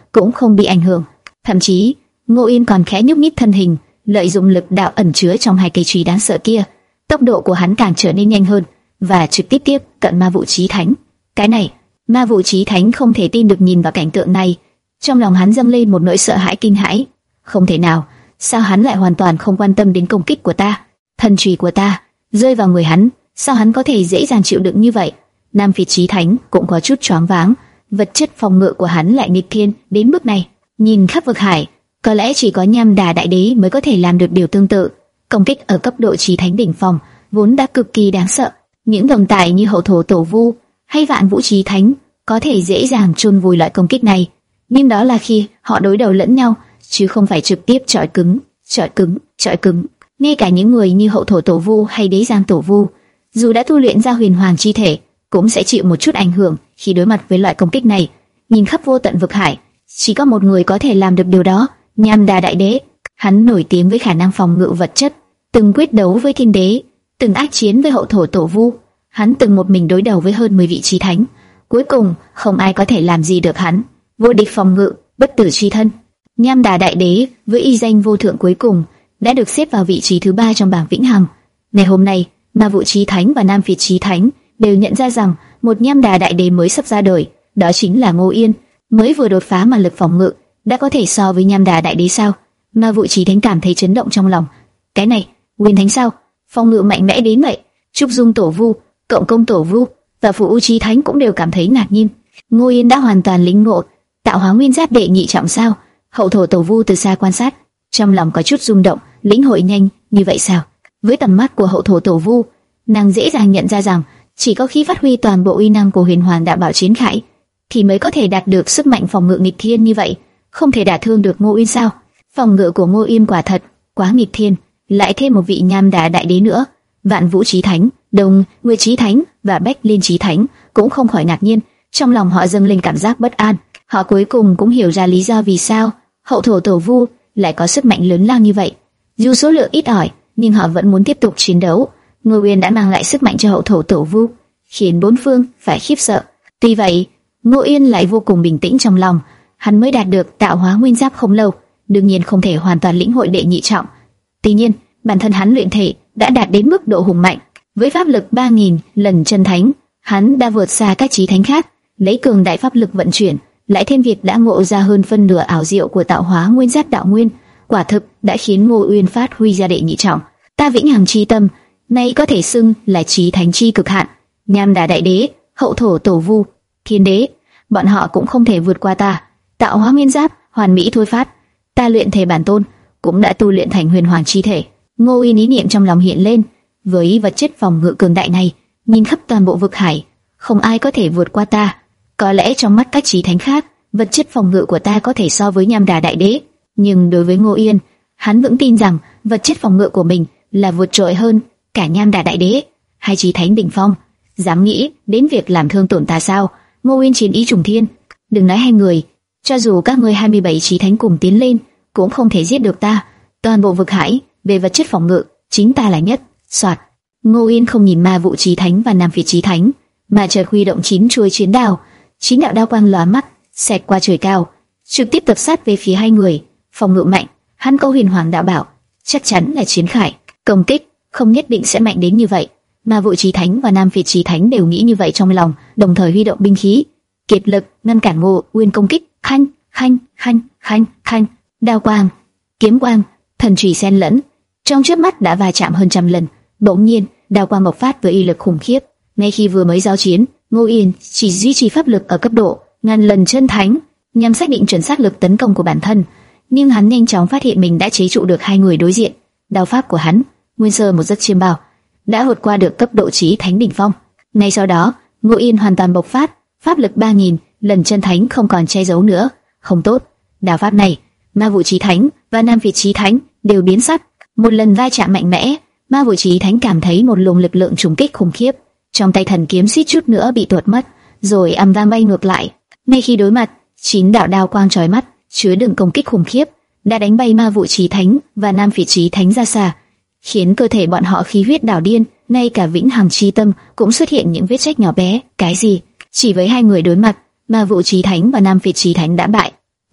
cũng không bị ảnh hưởng. Thậm chí, Ngô Yên còn khẽ nhúc nhích thân hình, lợi dụng lực đạo ẩn chứa trong hai cây chùy đáng sợ kia. Tốc độ của hắn càng trở nên nhanh hơn và trực tiếp tiếp cận Ma Vũ Chí Thánh. Cái này, Ma Vũ Chí Thánh không thể tin được nhìn vào cảnh tượng này. Trong lòng hắn dâng lên một nỗi sợ hãi kinh hãi. Không thể nào, sao hắn lại hoàn toàn không quan tâm đến công kích của ta? Thần chùy của ta rơi vào người hắn, sao hắn có thể dễ dàng chịu đựng như vậy? Nam Việt Chí Thánh cũng có chút choáng váng, vật chất phòng ngự của hắn lại nghịch thiên đến mức này. Nhìn khắp vực hải, có lẽ chỉ có Nham Đà Đại Đế mới có thể làm được điều tương tự. Công kích ở cấp độ Chí Thánh đỉnh phong vốn đã cực kỳ đáng sợ, những tồn tại như Hậu Thổ Tổ Vu hay Vạn Vũ Chí Thánh có thể dễ dàng chôn vùi loại công kích này, nhưng đó là khi họ đối đầu lẫn nhau, chứ không phải trực tiếp chọi cứng, chọi cứng, chọi cứng. Ngay cả những người như Hậu Thổ Tổ Vu hay Đế Giang Tổ Vu, dù đã tu luyện ra huyền hoàng chi thể, cũng sẽ chịu một chút ảnh hưởng khi đối mặt với loại công kích này. Nhìn khắp vô tận vực hải, chỉ có một người có thể làm được điều đó, Nham Đà Đại Đế. Hắn nổi tiếng với khả năng phòng ngự vật chất, từng quyết đấu với Thiên Đế, từng ác chiến với Hậu Thổ Tổ Vu. Hắn từng một mình đối đầu với hơn mười vị chí thánh, cuối cùng không ai có thể làm gì được hắn. Vô địch phòng ngự, bất tử chi thân. Nham Đà Đại Đế với y danh vô thượng cuối cùng đã được xếp vào vị trí thứ ba trong bảng vĩnh hằng. Ngày hôm nay, Ma Vũ Chí Thánh và Nam Việt Chí Thánh đều nhận ra rằng một Nham Đà Đại Đế mới sắp ra đời, đó chính là Ngô Yên. Mới vừa đột phá mà lực phòng ngự đã có thể so với Nham Đà Đại Đế sao? Ma Vũ Chí Thánh cảm thấy chấn động trong lòng. Cái này, Nguyên Thánh sao? Phòng ngự mạnh mẽ đến vậy? Trúc Dung Tổ Vu, Cộng Công Tổ Vu và Phụ U Chí Thánh cũng đều cảm thấy ngạc nhiên. Ngô Yên đã hoàn toàn lĩnh ngộ tạo hóa nguyên giáp đệ nhị trọng sao? Hậu Thổ Tổ Vu từ xa quan sát, trong lòng có chút rung động, lĩnh hội nhanh như vậy sao? Với tầm mắt của Hậu Thổ Tổ Vu, nàng dễ dàng nhận ra rằng chỉ có khi phát huy toàn bộ uy năng của Huyền Hoàng Đạo Bảo Chiến Khải thì mới có thể đạt được sức mạnh phòng ngự nghịch thiên như vậy. Không thể đả thương được Ngô Yên sao? Phòng ngự của Ngô Yên quả thật quá nghịch thiên, lại thêm một vị Nham Đà Đại Đế nữa, Vạn Vũ Chí Thánh, Đồng Nguyệt Chí Thánh và Bách Liên Chí Thánh cũng không khỏi ngạc nhiên, trong lòng họ dâng lên cảm giác bất an. Họ cuối cùng cũng hiểu ra lý do vì sao Hậu Thổ Tổ Vu lại có sức mạnh lớn lao như vậy. Dù số lượng ít ỏi, nhưng họ vẫn muốn tiếp tục chiến đấu. Ngô Yên đã mang lại sức mạnh cho Hậu Thổ Tổ Vu, khiến bốn phương phải khiếp sợ. Tuy vậy, Ngô Yên lại vô cùng bình tĩnh trong lòng. Hắn mới đạt được tạo hóa nguyên giáp không lâu, đương nhiên không thể hoàn toàn lĩnh hội đệ nhị trọng. Tuy nhiên, bản thân hắn luyện thể đã đạt đến mức độ hùng mạnh, với pháp lực ba nghìn lần chân thánh, hắn đã vượt xa các chí thánh khác. Lấy cường đại pháp lực vận chuyển, lại thêm việc đã ngộ ra hơn phân nửa ảo diệu của tạo hóa nguyên giáp đạo nguyên, quả thực đã khiến Ngô Uyên phát huy ra đệ nhị trọng. Ta vĩnh hằng chi tâm, nay có thể xưng là chí thánh chi cực hạn. Nham Đà Đại Đế, Hậu Thổ Tổ Vu, Thiên Đế, bọn họ cũng không thể vượt qua ta. Tạo hóa nguyên giáp hoàn mỹ thôi phát, ta luyện thể bản tôn cũng đã tu luyện thành huyền hoàng chi thể. Ngô Uyên ý niệm trong lòng hiện lên, với vật chất phòng ngự cường đại này, nhìn khắp toàn bộ vực hải, không ai có thể vượt qua ta. Có lẽ trong mắt các chí thánh khác, vật chất phòng ngự của ta có thể so với Nham Đà Đại Đế, nhưng đối với Ngô Yên, hắn vững tin rằng vật chất phòng ngự của mình là vượt trội hơn cả Nham Đà Đại Đế, hai chí thánh đỉnh phong. Dám nghĩ đến việc làm thương tổn ta sao? Ngô Uyên chiến ý trùng thiên. Đừng nói hai người, cho dù các ngươi hai mươi bảy chí thánh cùng tiến lên, cũng không thể giết được ta. Toàn bộ vực hải về vật chất phòng ngự, chính ta là nhất. Soạt. Ngô Uyên không nhìn Ma Vũ Chí Thánh và Nam Việt Chí Thánh, mà chợt huy động chín chuôi chiến đao. Chín đạo đao quang lóa mắt, xẹt qua trời cao, trực tiếp tập sát về phía hai người. Phòng ngự mạnh, hắn có huyền hoàng đạo bảo, chắc chắn là chiến khải. Công kích không nhất định sẽ mạnh đến như vậy. Ma Vũ Chí Thánh và Nam Việt Chí Thánh đều nghĩ như vậy trong lòng, đồng thời huy động binh khí, kiệt lực ngăn cản Ngô Uyên công kích. Khanh, khanh, khanh, khanh, khanh, đao quang, kiếm quang, thần chùy xen lẫn, trong chớp mắt đã va chạm hơn trăm lần. Bỗng nhiên, đao quang bộc phát với uy lực khủng khiếp. Ngay khi vừa mới giao chiến, Ngô Yên chỉ duy trì pháp lực ở cấp độ ngàn lần chân thánh, nhằm xác định chuẩn xác lực tấn công của bản thân. Nhưng hắn nhanh chóng phát hiện mình đã chế trụ được hai người đối diện. Đao pháp của hắn, nguyên sơ một giấc chiêm bao, đã vượt qua được cấp độ chí thánh đỉnh phong. Ngay sau đó, Ngô Yên hoàn toàn bộc phát, pháp lực ba nghìn lần chân thánh không còn che giấu nữa. Không tốt, đao pháp này, Ma Vũ Chí Thánh và Nam Việt Chí Thánh đều biến sắc. Một lần va chạm mạnh mẽ, Ma Vũ Chí Thánh cảm thấy một luồng lực lượng trùng kích khủng khiếp, trong tay thần kiếm suýt chút nữa bị tuột mất, rồi ầm vang bay ngược lại. Ngay khi đối mặt, chín đạo đao quang chói mắt, chứa đựng công kích khủng khiếp, đã đánh bay Ma Vũ Chí Thánh và Nam Việt Chí Thánh ra xa, khiến cơ thể bọn họ khí huyết đảo điên, ngay cả vĩnh hằng chi tâm cũng xuất hiện những vết rách nhỏ bé. Cái gì? Chỉ với hai người đối mặt, Ma Vũ Chí Thánh và Nam Việt Chí Thánh đã bại.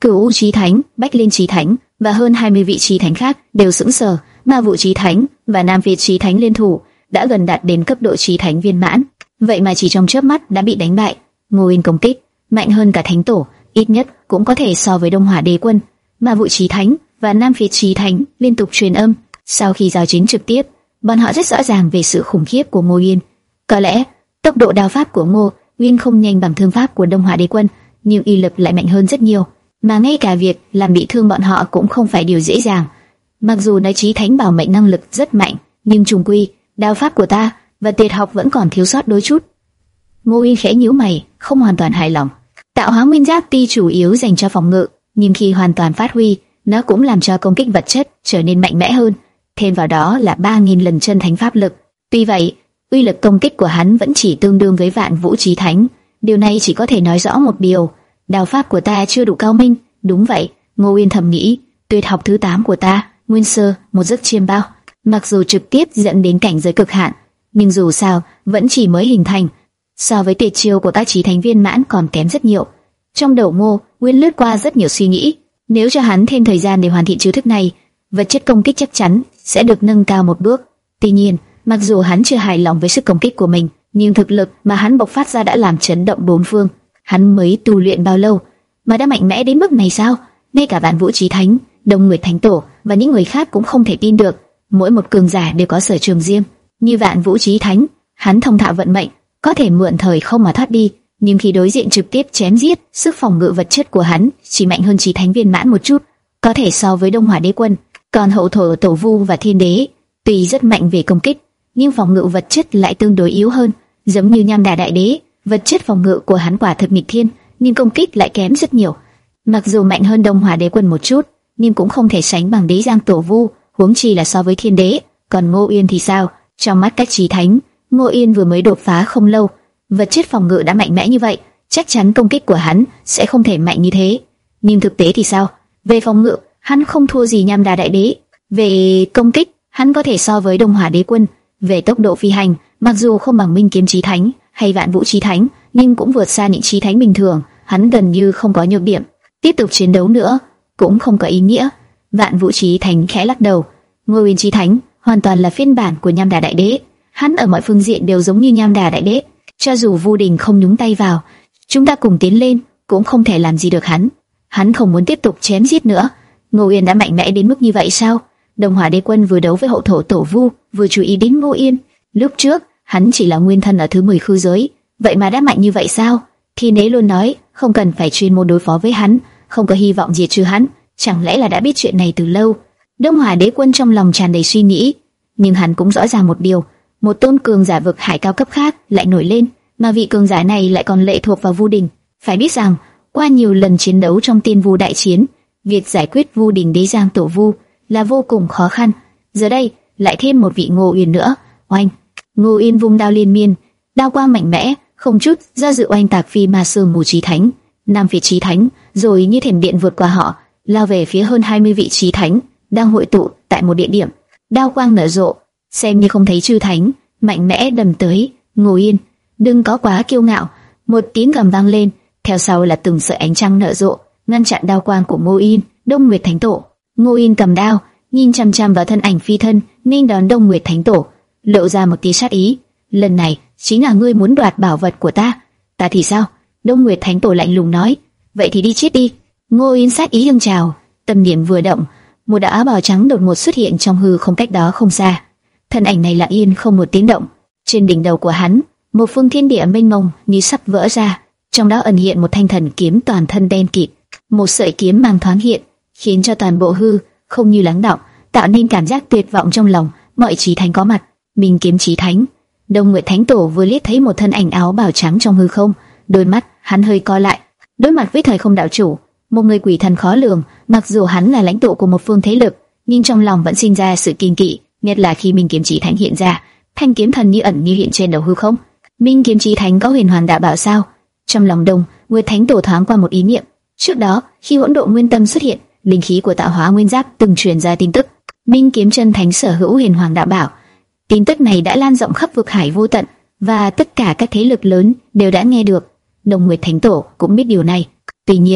Cửu U Chí Thánh, Bách Liên Chí Thánh và hơn hai mươi vị Chí Thánh khác đều sững sờ. Ma Vụ Chí Thánh và Nam Việt Chí Thánh liên thủ đã gần đạt đến cấp độ Chí Thánh viên mãn, vậy mà chỉ trong chớp mắt đã bị đánh bại. Ngô Yên công kích mạnh hơn cả Thánh Tổ, ít nhất cũng có thể so với Đông Hỏa Đế Quân. Ma Vụ Chí Thánh và Nam Việt Chí Thánh liên tục truyền âm. Sau khi giao chiến trực tiếp, bọn họ rất rõ ràng về sự khủng khiếp của Ngô Yên. Có lẽ tốc độ đao pháp của Ngô Yên không nhanh bằng thương pháp của Đông Hỏa Đế Quân, nhưng uy lực lại mạnh hơn rất nhiều, mà ngay cả việc làm bị thương bọn họ cũng không phải điều dễ dàng. Mặc dù nói Chí Thánh bảo mệnh năng lực rất mạnh, nhưng trùng quy đao pháp của ta và tuyệt học vẫn còn thiếu sót đôi chút. Ngô Yên khẽ nhíu mày, không hoàn toàn hài lòng. Tạo hóa nguyên giáp tuy chủ yếu dành cho phòng ngự, nhưng khi hoàn toàn phát huy, nó cũng làm cho công kích vật chất trở nên mạnh mẽ hơn. Thêm vào đó là ba nghìn lần chân thánh pháp lực. Tuy vậy, uy lực công kích của hắn vẫn chỉ tương đương với Vạn Vũ Chí Thánh. Điều này chỉ có thể nói rõ một điều: đao pháp của ta chưa đủ cao minh. Đúng vậy, Ngô Yên thầm nghĩ, tuyệt học thứ tám của ta, Nguyên Sơ, một giấc chiêm bao, mặc dù trực tiếp dẫn đến cảnh giới cực hạn, nhưng dù sao vẫn chỉ mới hình thành, so với tuyệt chiêu của các Chí Thánh viên mãn còn kém rất nhiều. Trong đầu Ngô Nguyên lướt qua rất nhiều suy nghĩ, nếu cho hắn thêm thời gian để hoàn thiện chiêu thức này, vật chất công kích chắc chắn sẽ được nâng cao một bước. Tuy nhiên, mặc dù hắn chưa hài lòng với sức công kích của mình, nhưng thực lực mà hắn bộc phát ra đã làm chấn động bốn phương. Hắn mới tu luyện bao lâu mà đã mạnh mẽ đến mức này sao? Ngay cả Vạn Vũ Chí Thánh, Đông Nguyệt Thánh Tổ và những người khác cũng không thể tin được. Mỗi một cường giả đều có sở trường riêng. Như Vạn Vũ Chí Thánh, hắn thông thạo vận mệnh, có thể mượn thời không mà thoát đi, nhưng khi đối diện trực tiếp chém giết, sức phòng ngự vật chất của hắn chỉ mạnh hơn Chí Thánh viên mãn một chút, có thể so với Đông Hỏa Đế Quân. Còn Hậu Thổ Tổ Vu và Thiên Đế tuy rất mạnh về công kích, nhưng phòng ngự vật chất lại tương đối yếu hơn. Giống như Nham Đà Đại Đế, vật chất phòng ngự của hắn quả thực nghịch thiên, nhưng công kích lại kém rất nhiều. Mặc dù mạnh hơn Đông Hỏa Đế Quân một chút, nhưng cũng không thể sánh bằng Đế Giang Tổ Vu, huống chi là so với Thiên Đế. Còn Ngô Yên thì sao? Trong mắt các Chí Thánh, Ngô Yên vừa mới đột phá không lâu, vật chất phòng ngự đã mạnh mẽ như vậy, chắc chắn công kích của hắn sẽ không thể mạnh như thế. Nhưng thực tế thì sao? Về phòng ngự, hắn không thua gì Nham Đà Đại Đế. Về công kích, hắn có thể so với Đông Hỏa Đế Quân. Về tốc độ phi hành, mặc dù không bằng Minh Kiếm Chí Thánh hay Vạn Vũ Chí Thánh, nhưng cũng vượt xa những Chí Thánh bình thường. Hắn gần như không có nhược điểm. Tiếp tục chiến đấu nữa cũng không có ý nghĩa. Vạn Vũ Chí Thánh khẽ lắc đầu. Ngô Yên Chí Thánh hoàn toàn là phiên bản của Nham Đà Đại Đế. Hắn ở mọi phương diện đều giống như Nham Đà Đại Đế. Cho dù Vu Đình không nhúng tay vào, chúng ta cùng tiến lên cũng không thể làm gì được hắn. Hắn không muốn tiếp tục chém giết nữa. Ngô Yên đã mạnh mẽ đến mức như vậy sao? Đông Hỏa Đế Quân vừa đấu với Hậu Thổ Tổ Vu, vừa chú ý đến Ngô Yên. Lúc trước hắn chỉ là nguyên thân ở thứ mười khư giới, vậy mà đã mạnh như vậy sao? Thiên Đế luôn nói không cần phải chuyên môn đối phó với hắn, không có hy vọng diệt trừ hắn. Chẳng lẽ là đã biết chuyện này từ lâu? Đông Hỏa Đế Quân trong lòng tràn đầy suy nghĩ, nhưng hắn cũng rõ ràng một điều: một tôn cường giả vực hải cao cấp khác lại nổi lên, mà vị cường giả này lại còn lệ thuộc vào Vu Đình. Phải biết rằng, qua nhiều lần chiến đấu trong Tiên Vu đại chiến, việc giải quyết Vu Đình Đế Giang Tổ Vu là vô cùng khó khăn. Giờ đây lại thêm một vị Ngô Uyên nữa. Oanh! Ngô Uyên vung đao liên miên, đao quang mạnh mẽ, không chút do dự oanh tạc Phi Ma Sư Mù Chí Thánh, Nam Việt Chí Thánh, rồi như thiểm điện vượt qua họ, lao về phía hơn hai mươi vị Chí Thánh đang hội tụ tại một địa điểm. Đao quang nở rộ, xem như không thấy chư thánh, mạnh mẽ đâm tới. Ngô Uyên, đừng có quá kiêu ngạo! Một tiếng gầm vang lên, theo sau là từng sợi ánh trăng nở rộ, ngăn chặn đao quang của Ngô Uyên. Đông Nguyệt Thánh Tổ. Ngô Uyên cầm đao, nhìn chăm chăm vào thân ảnh phi thân, nên đón Đông Nguyệt Thánh Tổ, lộ ra một tia sát ý. Lần này chính là ngươi muốn đoạt bảo vật của ta? Ta thì sao? Đông Nguyệt Thánh Tổ lạnh lùng nói. Vậy thì đi chết đi! Ngô Uyên sát ý dâng trào, tâm niệm vừa động, một đạo áo bào trắng đột ngột xuất hiện trong hư không cách đó không xa. Thân ảnh này lặng yên không một tiếng động. Trên đỉnh đầu của hắn, một phương thiên địa mênh mông như sắp vỡ ra, trong đó ẩn hiện một thanh thần kiếm toàn thân đen kịt. Một sợi kiếm mang thoáng hiện, khiến cho toàn bộ hư không như lắng đọng, tạo nên cảm giác tuyệt vọng trong lòng mọi Chí Thánh có mặt. Minh Kiếm Chí Thánh. Đông Nguyệt Thánh Tổ vừa liếc thấy một thân ảnh áo bào trắng trong hư không, đôi mắt hắn hơi co lại. Đối mặt với thời không đạo chủ, một người quỷ thần khó lường, mặc dù hắn là lãnh tụ của một phương thế lực, nhưng trong lòng vẫn sinh ra sự kiêng kỵ, nhất là khi Minh Kiếm Chí Thánh hiện ra, thanh kiếm thần như ẩn như hiện trên đầu hư không. Minh Kiếm Chí Thánh có huyền hoàn đạo bảo sao? Trong lòng Đông Nguyệt Thánh Tổ thoáng qua một ý niệm. Trước đó, khi hỗn độn nguyên tâm xuất hiện, linh khí của tạo hóa nguyên giáp từng truyền ra tin tức Minh Kiếm Chân Thánh sở hữu huyền hoàng đạo bảo. Tin tức này đã lan rộng khắp vực hải vô tận, và tất cả các thế lực lớn đều đã nghe được. Đông Nguyệt Thánh Tổ cũng biết điều này. Tuy nhiên,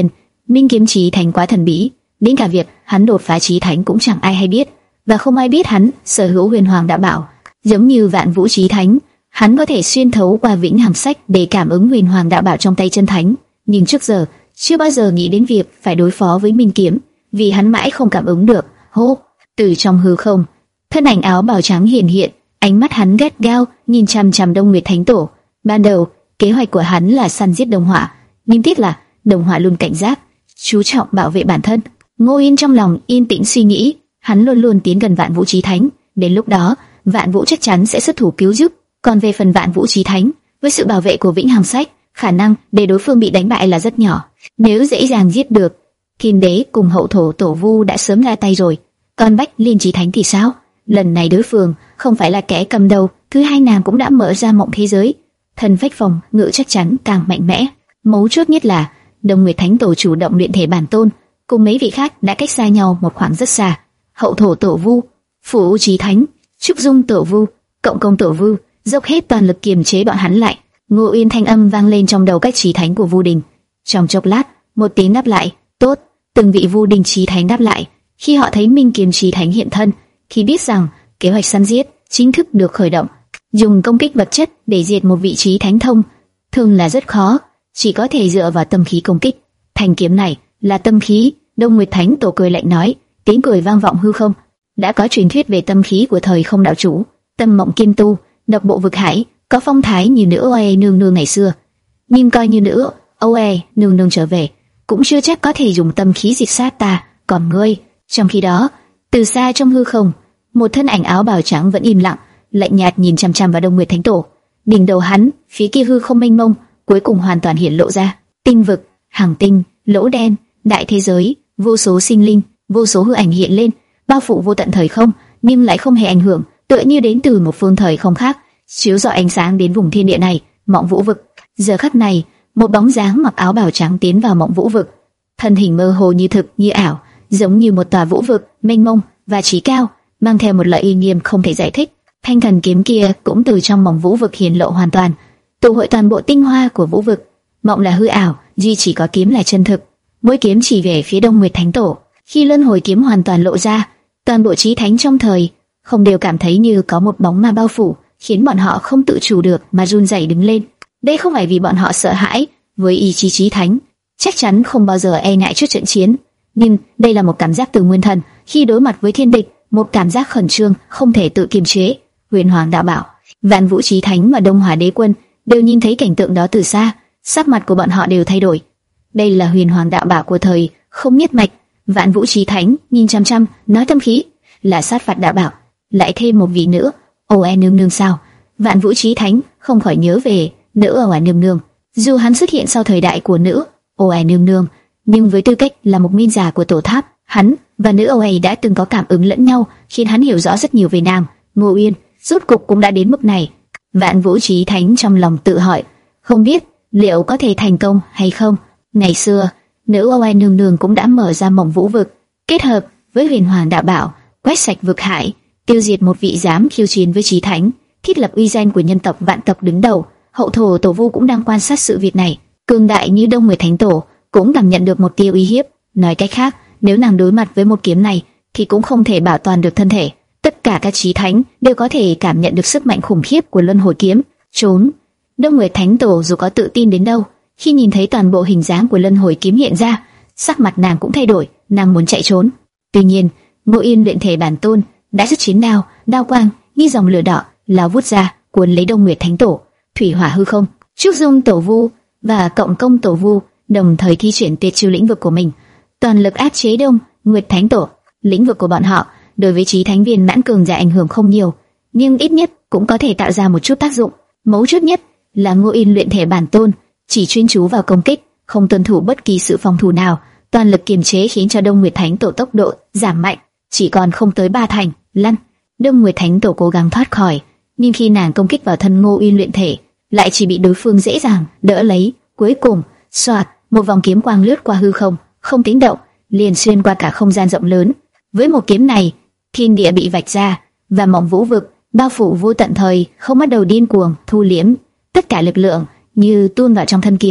Minh kiếm chí thánh quá thần bí, đến cả việc hắn đột phá chí thánh cũng chẳng ai hay biết, và không ai biết hắn sở hữu huyền hoàng đạo bảo. Giống như Vạn Vũ Chí Thánh, hắn có thể xuyên thấu qua vĩnh hằng sách để cảm ứng huyền hoàng đạo bảo trong tay chân thánh, nhưng trước giờ chưa bao giờ nghĩ đến việc phải đối phó với Minh kiếm, vì hắn mãi không cảm ứng được. Hô, từ trong hư không, thân ảnh áo bào trắng hiện hiện, ánh mắt hắn gắt gao nhìn chằm chằm Đông Nguyệt Thánh Tổ. Ban đầu, kế hoạch của hắn là săn giết Đông Hỏa, nhưng tiếc là Đông Hỏa luôn cảnh giác, chú trọng bảo vệ bản thân. Ngô Yên trong lòng yên tĩnh suy nghĩ, hắn luôn luôn tiến gần Vạn Vũ Chí Thánh, đến lúc đó Vạn Vũ chắc chắn sẽ xuất thủ cứu giúp. Còn về phần Vạn Vũ Chí Thánh, với sự bảo vệ của vĩnh hằng sách, khả năng để đối phương bị đánh bại là rất nhỏ. Nếu dễ dàng giết được, Thiên Đế cùng Hậu Thổ Tổ Vu đã sớm ra tay rồi. Còn Bách Liên Chí Thánh thì sao? Lần này đối phương không phải là kẻ cầm đầu, thứ hai nàng cũng đã mở ra mộng thế giới, thần phách phòng ngự chắc chắn càng mạnh mẽ. Mấu chốt nhất là Đông Nguyệt Thánh Tổ chủ động luyện thể bản tôn, cùng mấy vị khác đã cách xa nhau một khoảng rất xa. Hậu Thổ Tổ Vu, Phù Chí Thánh, Trúc Dung Tổ Vu, Cộng Công Tổ Vu dốc hết toàn lực kiềm chế bọn hắn lại. Ngô Uyên thanh âm vang lên trong đầu các chí thánh của Vu Đình. Trong chốc lát, một tiếng đáp lại, tốt. Từng vị Vu Đình chí thánh đáp lại. Khi họ thấy Minh kiếm chí thánh hiện thân, thì biết rằng kế hoạch săn giết chính thức được khởi động. Dùng công kích vật chất để diệt một vị chí thánh thông thường là rất khó, chỉ có thể dựa vào tâm khí công kích. Thanh kiếm này là tâm khí. Đông Nguyệt Thánh Tổ cười lạnh nói, tiếng cười vang vọng hư không. Đã có truyền thuyết về tâm khí của thời không đạo chủ, Tâm Mộng Kim Tu, độc bộ vực hải, có phong thái như nữ Oe nương nương ngày xưa. Nhưng coi như nữ Oe nương nương trở về, cũng chưa chắc có thể dùng tâm khí diệt sát ta. Còn ngươi? Trong khi đó, từ xa trong hư không, một thân ảnh áo bào trắng vẫn im lặng, lạnh nhạt nhìn chằm chằm vào Đông Nguyệt Thánh Tổ. Đỉnh đầu hắn, phía kia hư không mênh mông, cuối cùng hoàn toàn hiện lộ ra. Tinh vực, hàng tinh, lỗ đen, đại thế giới, vô số sinh linh, vô số hư ảnh hiện lên, bao phủ vô tận thời không, nhưng lại không hề ảnh hưởng, tựa như đến từ một phương thời không khác, chiếu rọi ánh sáng đến vùng thiên địa này, Mộng Vũ vực. Giờ khắc này, một bóng dáng mặc áo bào trắng tiến vào Mộng Vũ vực, thân hình mơ hồ như thực như ảo, giống như một tòa vũ vực mênh mông và trí cao, mang theo một loại uy nghiêm không thể giải thích. Thanh thần kiếm kia cũng từ trong Mộng Vũ vực hiển lộ hoàn toàn, tụ hội toàn bộ tinh hoa của vũ vực. Mộng là hư ảo, duy chỉ có kiếm là chân thực. Mỗi kiếm chỉ về phía Đông Nguyệt Thánh Tổ. Khi luân hồi kiếm hoàn toàn lộ ra, toàn bộ chí thánh trong thời không đều cảm thấy như có một bóng ma bao phủ, khiến bọn họ không tự chủ được mà run rẩy đứng lên. Đây không phải vì bọn họ sợ hãi, với ý chí chí thánh chắc chắn không bao giờ e ngại trước trận chiến, nhưng đây là một cảm giác từ nguyên thần khi đối mặt với thiên địch, một cảm giác khẩn trương không thể tự kiềm chế. Huyền Hoàng Đạo Bảo, Vạn Vũ Chí Thánh và Đông Hỏa Đế Quân đều nhìn thấy cảnh tượng đó từ xa, sắc mặt của bọn họ đều thay đổi. Đây là Huyền Hoàng Đạo Bảo của thời không nhất mạch. Vạn Vũ Chí Thánh nhìn chăm chăm, nói tâm khí là sát phạt đạo bảo, lại thêm một vị nữa, Oe nương nương sao? Vạn Vũ Chí Thánh không khỏi nhớ về nữ Oe nương nương. Dù hắn xuất hiện sau thời đại của nữ Oe nương nương, nhưng với tư cách là một minh giả của tổ tháp, hắn và nữ Oe đã từng có cảm ứng lẫn nhau, khiến hắn hiểu rõ rất nhiều về nàng. Ngô Uyên rốt cục cũng đã đến mức này. Vạn Vũ Chí Thánh trong lòng tự hỏi, không biết liệu có thể thành công hay không. Ngày xưa, nữ Oe nương nương cũng đã mở ra Mộng Vũ vực, kết hợp với Huyền Hoàng Đạo Bảo, quét sạch vực hải, tiêu diệt một vị dám khiêu chiến với Chí Thánh, thiết lập uy danh của nhân tộc vạn tộc đứng đầu. Hậu Thổ Tổ Vu cũng đang quan sát sự việc này, cường đại như Đông Nguyệt Thánh Tổ cũng cảm nhận được một tia uy hiếp. Nói cách khác, nếu nàng đối mặt với một kiếm này, thì cũng không thể bảo toàn được thân thể. Tất cả các Chí Thánh đều có thể cảm nhận được sức mạnh khủng khiếp của luân hồi kiếm. Trốn. Đông Nguyệt Thánh Tổ dù có tự tin đến đâu, khi nhìn thấy toàn bộ hình dáng của luân hồi kiếm hiện ra, sắc mặt nàng cũng thay đổi, nàng muốn chạy trốn. Tuy nhiên, Ngô Yên luyện thể bản tôn đã xuất chiến đao, đao quang như dòng lửa đỏ lao vút ra, cuốn lấy Đông Nguyệt Thánh Tổ. Thủy hỏa hư không, Trúc Dung Tổ Vu và Cộng Công Tổ Vu đồng thời thi triển tuyệt chiêu lĩnh vực của mình, toàn lực áp chế Đông Nguyệt Thánh Tổ. Lĩnh vực của bọn họ đối với Chí Thánh viên mãn cường giả ảnh hưởng không nhiều, nhưng ít nhất cũng có thể tạo ra một chút tác dụng. Mấu chốt nhất là Ngô Yên luyện thể bản tôn chỉ chuyên chú vào công kích, không tuân thủ bất kỳ sự phòng thủ nào, toàn lực kiềm chế khiến cho Đông Nguyệt Thánh Tổ tốc độ giảm mạnh, chỉ còn không tới ba thành. Lăn. Đông Nguyệt Thánh Tổ cố gắng thoát khỏi, nhưng khi nàng công kích vào thân Ngô Yên luyện thể, lại chỉ bị đối phương dễ dàng đỡ lấy. Cuối cùng, xoạt, một vòng kiếm quang lướt qua hư không, không tiếng động, liền xuyên qua cả không gian rộng lớn. Với một kiếm này, thiên địa bị vạch ra, và Mộng Vũ vực bao phủ vô tận thời không bắt đầu điên cuồng thu liễm tất cả lực lượng như tuôn vào trong thân kiếm.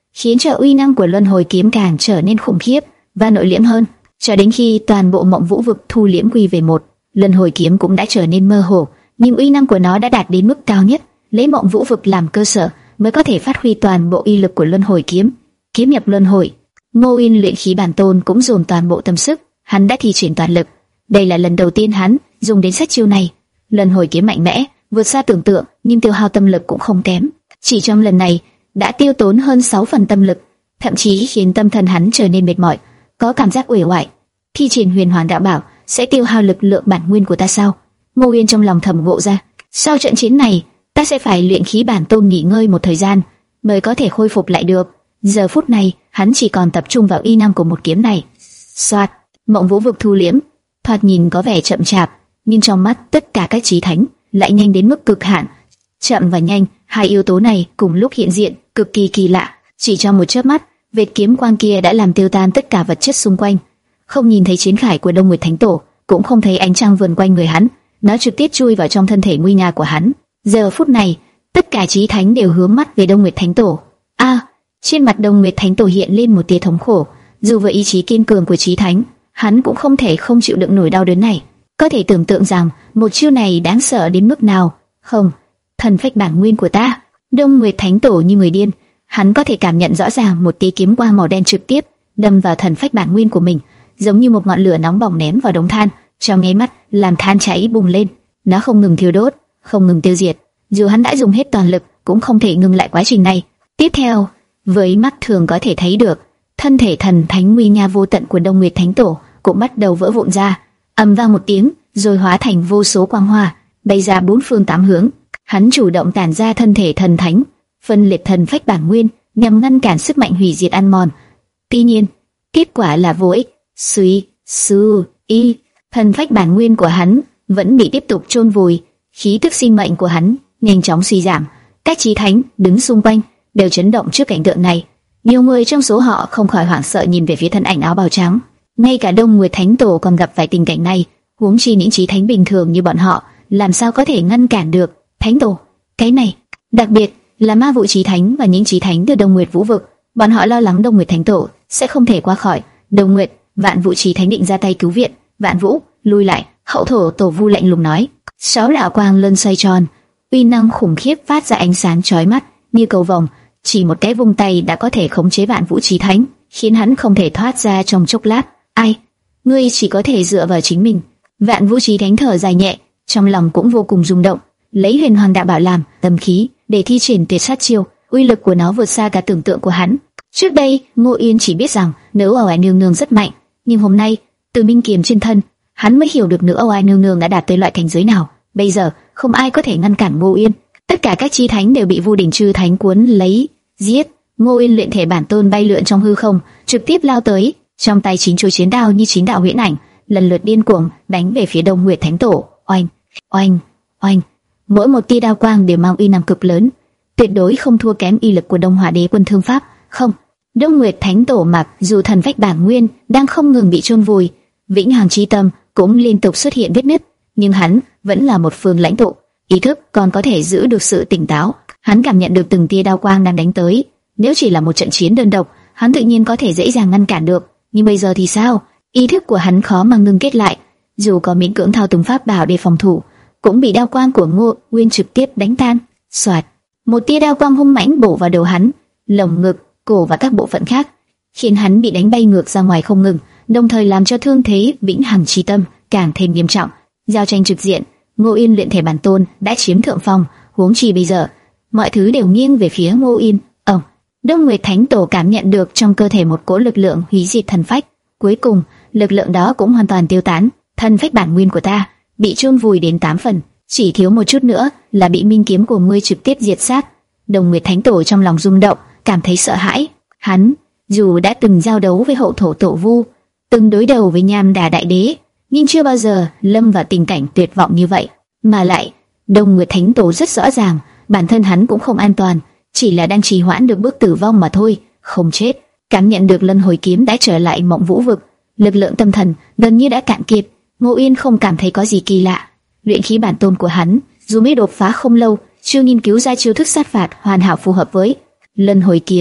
khiến cho uy năng của luân hồi kiếm càng trở nên khủng khiếp và nội liễm hơn. Cho đến khi toàn bộ Mộng Vũ vực thu liễm quy về một, luân hồi kiếm cũng đã trở nên mơ hồ, nhưng uy năng của nó đã đạt đến mức cao nhất. Lấy Mộng Vũ vực làm cơ sở mới có thể phát huy toàn bộ uy lực của luân hồi kiếm. Kiếm nhập luân hồi. Ngô Uyên luyện khí bản tôn cũng dồn toàn bộ tâm sức, hắn đã thi triển toàn lực. Đây là lần đầu tiên hắn dùng đến sát chiêu này. Luân hồi kiếm mạnh mẽ, vượt xa tưởng tượng, nhưng tiêu hao tâm lực cũng không kém. Chỉ trong lần này đã tiêu tốn hơn sáu phần tâm lực, thậm chí khiến tâm thần hắn trở nên mệt mỏi, có cảm giác uể oải. Thi triển huyền hoàn đạo bảo sẽ tiêu hao lực lượng bản nguyên của ta sao? Ngô Uyên trong lòng thầm ngộ ra. Sau trận chiến này, ta sẽ phải luyện khí bản tôn nghỉ ngơi một thời gian mới có thể khôi phục lại được. Giờ phút này, hắn chỉ còn tập trung vào y năng của một kiếm này. Soạt, Mộng Vũ vực thu liễm, thoạt nhìn có vẻ chậm chạp, nhưng trong mắt tất cả các chí thánh lại nhanh đến mức cực hạn. Chậm và nhanh, hai yếu tố này cùng lúc hiện diện, cực kỳ kỳ lạ. Chỉ trong một chớp mắt, vệt kiếm quang kia đã làm tiêu tan tất cả vật chất xung quanh. Không nhìn thấy chiến khải của Đông Nguyệt Thánh Tổ, cũng không thấy ánh trăng vườn quanh người hắn, nó trực tiếp chui vào trong thân thể nguy nga của hắn. Giờ phút này, tất cả chí thánh đều hướng mắt về Đông Nguyệt Thánh Tổ. A, trên mặt Đông Nguyệt Thánh Tổ hiện lên một tia thống khổ. Dù với ý chí kiên cường của chí thánh, hắn cũng không thể không chịu đựng nổi đau đớn này. Có thể tưởng tượng rằng một chiêu này đáng sợ đến mức nào. Không, thần phách bản nguyên của ta. Đông Nguyệt Thánh Tổ như người điên, hắn có thể cảm nhận rõ ràng một tia kiếm quang màu đen trực tiếp đâm vào thần phách bản nguyên của mình, giống như một ngọn lửa nóng bỏng ném vào đống than, trong nháy mắt làm than cháy bùng lên. Nó không ngừng thiêu đốt, không ngừng tiêu diệt. Dù hắn đã dùng hết toàn lực, cũng không thể ngừng lại quá trình này. Tiếp theo, với mắt thường có thể thấy được, thân thể thần thánh nguy nga vô tận của Đông Nguyệt Thánh Tổ cũng bắt đầu vỡ vụn ra, ầm vang một tiếng, rồi hóa thành vô số quang hoa, bay ra bốn phương tám hướng. Hắn chủ động tản ra thân thể thần thánh, phân liệt thần phách bản nguyên, nhằm ngăn cản sức mạnh hủy diệt ăn mòn. Tuy nhiên, kết quả là vô ích. Suy, sư, y, thần phách bản nguyên của hắn vẫn bị tiếp tục chôn vùi, khí tức sinh mệnh của hắn nhanh chóng suy giảm. Các chí thánh đứng xung quanh đều chấn động trước cảnh tượng này. Nhiều người trong số họ không khỏi hoảng sợ nhìn về phía thân ảnh áo bào trắng. Ngay cả Đông Nguyệt Thánh Tổ còn gặp phải tình cảnh này, huống chi những chí thánh bình thường như bọn họ, làm sao có thể ngăn cản được Thánh Tổ? Cái này, đặc biệt là Ma Vụ chí thánh và những chí thánh từ Đông Nguyệt Vũ vực, bọn họ lo lắng Đông Nguyệt Thánh Tổ sẽ không thể qua khỏi. Đông Nguyệt, Vạn Vũ chí thánh định ra tay cứu viện. Vạn Vũ, lui lại. Hậu thổ Tổ Vu lạnh lùng nói. Sáu đạo quang lân xoay tròn, uy năng khủng khiếp phát ra ánh sáng chói mắt như cầu vồng. Chỉ một cái vung tay đã có thể khống chế Vạn Vũ chí thánh, khiến hắn không thể thoát ra trong chốc lát. Ai? Ngươi chỉ có thể dựa vào chính mình. Vạn Vũ chí thánh thở dài nhẹ, trong lòng cũng vô cùng rung động. Lấy huyền hoàn đạo bảo làm tâm khí để thi triển tuyệt sát chiêu, uy lực của nó vượt xa cả tưởng tượng của hắn. Trước đây, Ngô Uyên chỉ biết rằng nữ Âu Ai Nương Nương rất mạnh, nhưng hôm nay, từ minh kiếm trên thân, hắn mới hiểu được nữ Âu Ai Nương Nương đã đạt tới loại cảnh giới nào. Bây giờ, không ai có thể ngăn cản Ngô Uyên. Tất cả các chi thánh đều bị Vu Đỉnh Chư Thánh cuốn lấy, giết. Ngô Uyên luyện thể bản tôn bay lượn trong hư không, trực tiếp lao tới, trong tay chín chuôi chiến đao như chín đạo huyễn ảnh, lần lượt điên cuồng đánh về phía Đông Nguyệt Thánh Tổ. Oanh, oanh, oanh. Mỗi một tia đao quang đều mang uy năng cực lớn, tuyệt đối không thua kém uy lực của Đông Hỏa Đế Quân Thương Pháp. Không, Đông Nguyệt Thánh Tổ mặc dù thần phách bản nguyên đang không ngừng bị chôn vùi, vĩnh hằng chi tâm cũng liên tục xuất hiện vết nứt, nhưng hắn vẫn là một phương lãnh tụ, ý thức còn có thể giữ được sự tỉnh táo. Hắn cảm nhận được từng tia đao quang đang đánh tới. Nếu chỉ là một trận chiến đơn độc, hắn tự nhiên có thể dễ dàng ngăn cản được, nhưng bây giờ thì sao? Ý thức của hắn khó mà ngưng kết lại, dù có miễn cưỡng thao túng pháp bảo để phòng thủ, cũng bị đao quang của Ngô Uyên trực tiếp đánh tan. Soạt, một tia đao quang hung mãnh bổ vào đầu hắn, lồng ngực, cổ và các bộ phận khác, khiến hắn bị đánh bay ngược ra ngoài không ngừng, đồng thời làm cho thương thế vĩnh hằng chi tâm càng thêm nghiêm trọng. Giao tranh trực diện, Ngô Uyên luyện thể bản tôn đã chiếm thượng phong, huống chi bây giờ, mọi thứ đều nghiêng về phía Ngô Uyên. Ông, Đông Nguyệt Thánh Tổ cảm nhận được trong cơ thể một cỗ lực lượng hủy diệt thần phách. Cuối cùng, lực lượng đó cũng hoàn toàn tiêu tán. Thần phách bản nguyên của ta bị chôn vùi đến tám phần, chỉ thiếu một chút nữa là bị minh kiếm của ngươi trực tiếp diệt sát. Đông Nguyệt Thánh Tổ trong lòng rung động, cảm thấy sợ hãi. Hắn dù đã từng giao đấu với hậu thổ Tổ Vu, từng đối đầu với Nham Đà Đại Đế, nhưng chưa bao giờ lâm vào tình cảnh tuyệt vọng như vậy. Mà lại, Đông Nguyệt Thánh Tổ rất rõ ràng, bản thân hắn cũng không an toàn, chỉ là đang trì hoãn được bước tử vong mà thôi, không chết. Cảm nhận được luân hồi kiếm đã trở lại Mộng Vũ vực, lực lượng tâm thần gần như đã cạn kiệt. Ngô Uyên không cảm thấy có gì kỳ lạ. Luyện khí bản tôn của hắn, dù mới đột phá không lâu, chưa nghiên cứu ra chiêu thức sát phạt hoàn hảo phù hợp với luân hồi kiếm,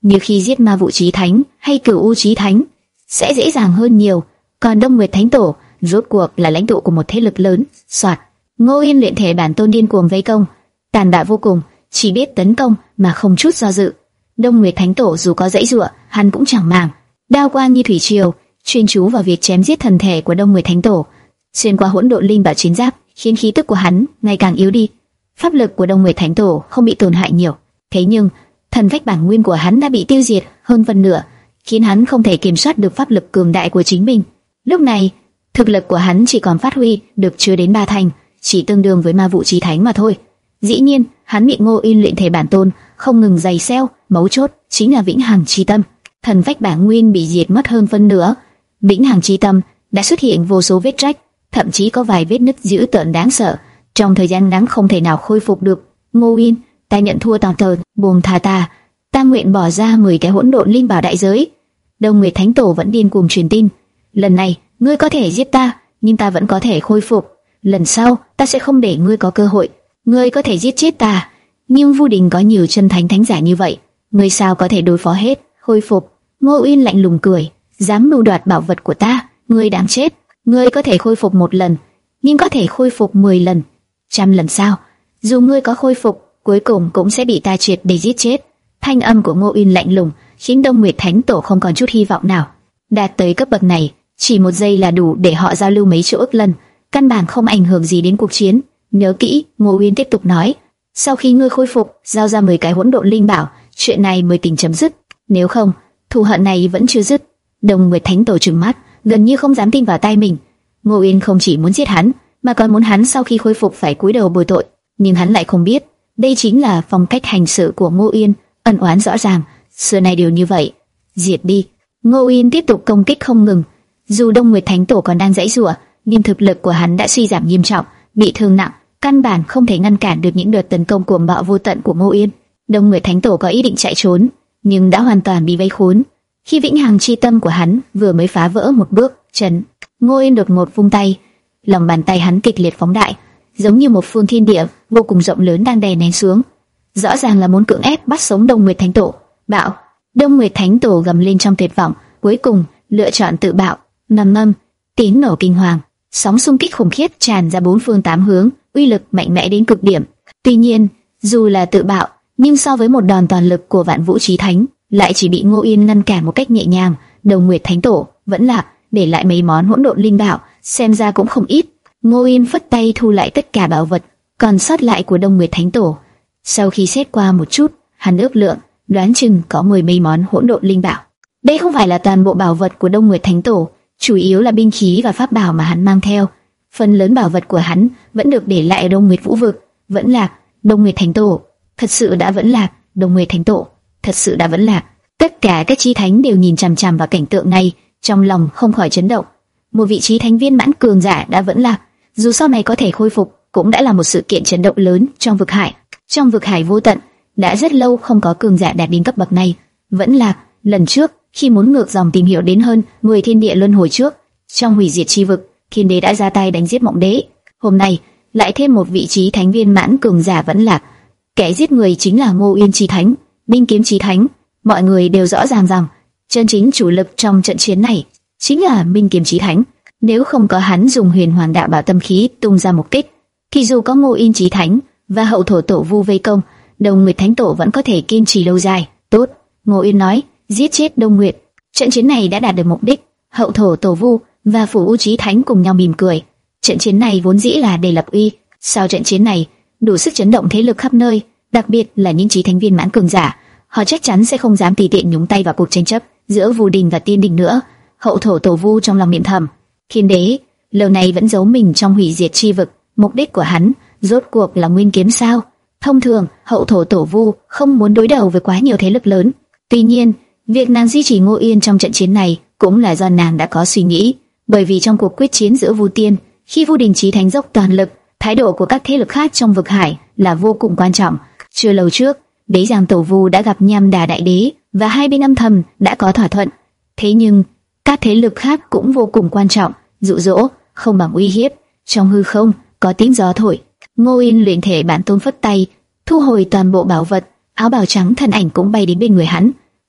như khi giết ma vụ chí thánh hay cửu u chí thánh sẽ dễ dàng hơn nhiều. Còn Đông Nguyệt Thánh Tổ rốt cuộc là lãnh tụ của một thế lực lớn. Soạt, Ngô Yên luyện thể bản tôn điên cuồng vây công, tàn bạo vô cùng, chỉ biết tấn công mà không chút do dự. Đông Nguyệt Thánh Tổ dù có dãy dụa, hắn cũng chẳng màng, đao quang như thủy triều, chuyên chú vào việc chém giết thần thể của Đông Nguyệt Thánh Tổ. Xuyên qua hỗn độn linh bảo chiến giáp, khiến khí tức của hắn ngày càng yếu đi. Pháp lực của Đông Nguyệt Thánh Tổ không bị tổn hại nhiều, thế nhưng thần phách bản nguyên của hắn đã bị tiêu diệt hơn phân nửa, khiến hắn không thể kiểm soát được pháp lực cường đại của chính mình. Lúc này, thực lực của hắn chỉ còn phát huy được chưa đến ba thành, chỉ tương đương với ma vụ chí thánh mà thôi. Dĩ nhiên, hắn bị Ngô Yên luyện thể bản tôn không ngừng giày xéo, mấu chốt chính là vĩnh hằng chi tâm. Thần phách bản nguyên bị diệt mất hơn phân nửa, vĩnh hằng chi tâm đã xuất hiện vô số vết rách, thậm chí có vài vết nứt dữ tợn đáng sợ. Trong thời gian ngắn không thể nào khôi phục được. Ngô Yên, ta nhận thua tàn tợn, buông tha ta, ta nguyện bỏ ra mười cái hỗn độn linh bảo đại giới. Đông Nguyệt Thánh Tổ vẫn điên cuồng truyền tin, lần này ngươi có thể giết ta, nhưng ta vẫn có thể khôi phục. Lần sau ta sẽ không để ngươi có cơ hội. Ngươi có thể giết chết ta, nhưng Vu Đình có nhiều chân thánh thánh giả như vậy, ngươi sao có thể đối phó hết, khôi phục? Ngô Uyên lạnh lùng cười, dám mưu đoạt bảo vật của ta, ngươi đáng chết. Ngươi có thể khôi phục một lần, nhưng có thể khôi phục mười lần, trăm lần sao? Dù ngươi có khôi phục, cuối cùng cũng sẽ bị ta triệt để giết chết. Thanh âm của Ngô Uyên lạnh lùng, khiến Đông Nguyệt Thánh Tổ không còn chút hy vọng nào. Đạt tới cấp bậc này, chỉ một giây là đủ để họ giao lưu mấy triệu ức lần, căn bản không ảnh hưởng gì đến cuộc chiến. Nhớ kỹ, Ngô Uyên tiếp tục nói, sau khi ngươi khôi phục, giao ra mười cái hỗn độn linh bảo, chuyện này mới tính chấm dứt. Nếu không, thù hận này vẫn chưa dứt. Đông Nguyệt Thánh Tổ trừng mắt, gần như không dám tin vào tai mình. Ngô Uyên không chỉ muốn giết hắn, mà còn muốn hắn sau khi khôi phục phải cúi đầu bồi tội. Nhưng hắn lại không biết, đây chính là phong cách hành sự của Ngô Uyên, ân oán rõ ràng, xưa nay đều như vậy. Diệt đi! Ngô Uyên tiếp tục công kích không ngừng. Dù Đông Nguyệt Thánh Tổ còn đang giãy giụa, nhưng thực lực của hắn đã suy giảm nghiêm trọng, bị thương nặng, căn bản không thể ngăn cản được những đợt tấn công cuồng bạo vô tận của Ngô Uyên. Đông Nguyệt Thánh Tổ có ý định chạy trốn, nhưng đã hoàn toàn bị vây khốn. Khi vĩnh hằng chi tâm của hắn vừa mới phá vỡ một bước chân, Ngô Uyên đột ngột vung tay, lòng bàn tay hắn kịch liệt phóng đại, giống như một phương thiên địa vô cùng rộng lớn đang đè nén xuống. Rõ ràng là muốn cưỡng ép bắt sống Đông Nguyệt Thánh Tổ. Bạo! Đông Nguyệt Thánh Tổ gầm lên trong tuyệt vọng, cuối cùng lựa chọn tự bạo. Nằm mâm, tiếng nổ kinh hoàng, sóng xung kích khủng khiếp tràn ra bốn phương tám hướng, uy lực mạnh mẽ đến cực điểm. Tuy nhiên, dù là tự bạo, nhưng so với một đòn toàn lực của Vạn Vũ Chí Thánh, lại chỉ bị Ngô Uyên ngăn cản một cách nhẹ nhàng. Đông Nguyệt Thánh Tổ vẫn là để lại mấy món hỗn độn linh bảo, xem ra cũng không ít. Ngô Uyên phất tay thu lại tất cả bảo vật còn sót lại của Đông Nguyệt Thánh Tổ. Sau khi xét qua một chút, hắn ước lượng, đoán chừng có mười mấy món hỗn độn linh bảo. Đây không phải là toàn bộ bảo vật của Đông Nguyệt Thánh Tổ, chủ yếu là binh khí và pháp bảo mà hắn mang theo. Phần lớn bảo vật của hắn vẫn được để lại ở Đông Nguyệt Vũ Vực. Vẫn lạc, Đông Nguyệt Thánh Tổ, thật sự đã vẫn lạc, Đông Nguyệt Thánh Tổ, thật sự đã vẫn lạc. Tất cả các chí thánh đều nhìn chằm chằm vào cảnh tượng này, trong lòng không khỏi chấn động. Một vị chí thánh viên mãn cường giả đã vẫn lạc, dù sau này có thể khôi phục, cũng đã là một sự kiện chấn động lớn trong vực hải. Trong vực hải vô tận, đã rất lâu không có cường giả đạt đến cấp bậc này. Vẫn lạc, lần trước khi muốn ngược dòng tìm hiểu đến hơn mười thiên địa luân hồi trước, trong hủy diệt chi vực, Thiên Đế đã ra tay đánh giết Mộng Đế. Hôm nay lại thêm một vị chí thánh viên mãn cường giả vẫn lạc. Kẻ giết người chính là Ngô Uyên chí thánh, Minh Kiếm chí thánh. Mọi người đều rõ ràng rằng chân chính chủ lực trong trận chiến này chính là Minh Kiếm chí thánh. Nếu không có hắn dùng Huyền Hoàng Đạo Bảo tâm khí tung ra một kích, thì dù có Ngô Uyên chí thánh và hậu thổ tổ vu vây công, Đông Nguyệt Thánh Tổ vẫn có thể kiên trì lâu dài. Tốt, Ngô Uyên nói, giết chết Đông Nguyệt. Trận chiến này đã đạt được mục đích. Hậu thổ tổ vu và Phủ U chí thánh cùng nhau mỉm cười. Trận chiến này vốn dĩ là để lập uy, sau trận chiến này đủ sức chấn động thế lực khắp nơi, đặc biệt là những chí thánh viên mãn cường giả. Họ chắc chắn sẽ không dám tùy tiện nhúng tay vào cuộc tranh chấp giữa Vu Đình và Tiên Đình nữa. Hậu thổ tổ vu trong lòng niệm thầm, Thiên Đế lâu nay vẫn giấu mình trong hủy diệt chi vực, mục đích của hắn rốt cuộc là Nguyên Kiếm sao? Thông thường, hậu thổ tổ vu không muốn đối đầu với quá nhiều thế lực lớn. Tuy nhiên, việc nàng duy trì Ngô Uyên trong trận chiến này cũng là do nàng đã có suy nghĩ, bởi vì trong cuộc quyết chiến giữa Vu Tiên, khi Vu Đình chí thánh dốc toàn lực, thái độ của các thế lực khác trong vực hải là vô cùng quan trọng. Chưa lâu trước, Đế Giang Tổ Vu đã gặp Nham Đà Đại Đế và hai bên âm thầm đã có thỏa thuận. Thế nhưng các thế lực khác cũng vô cùng quan trọng, dụ dỗ không bằng uy hiếp. Trong hư không có tiếng gió thổi, Ngô Uyên luyện thể bản tôn phất tay, thu hồi toàn bộ bảo vật, áo bào trắng thân ảnh cũng bay đến bên người hắn.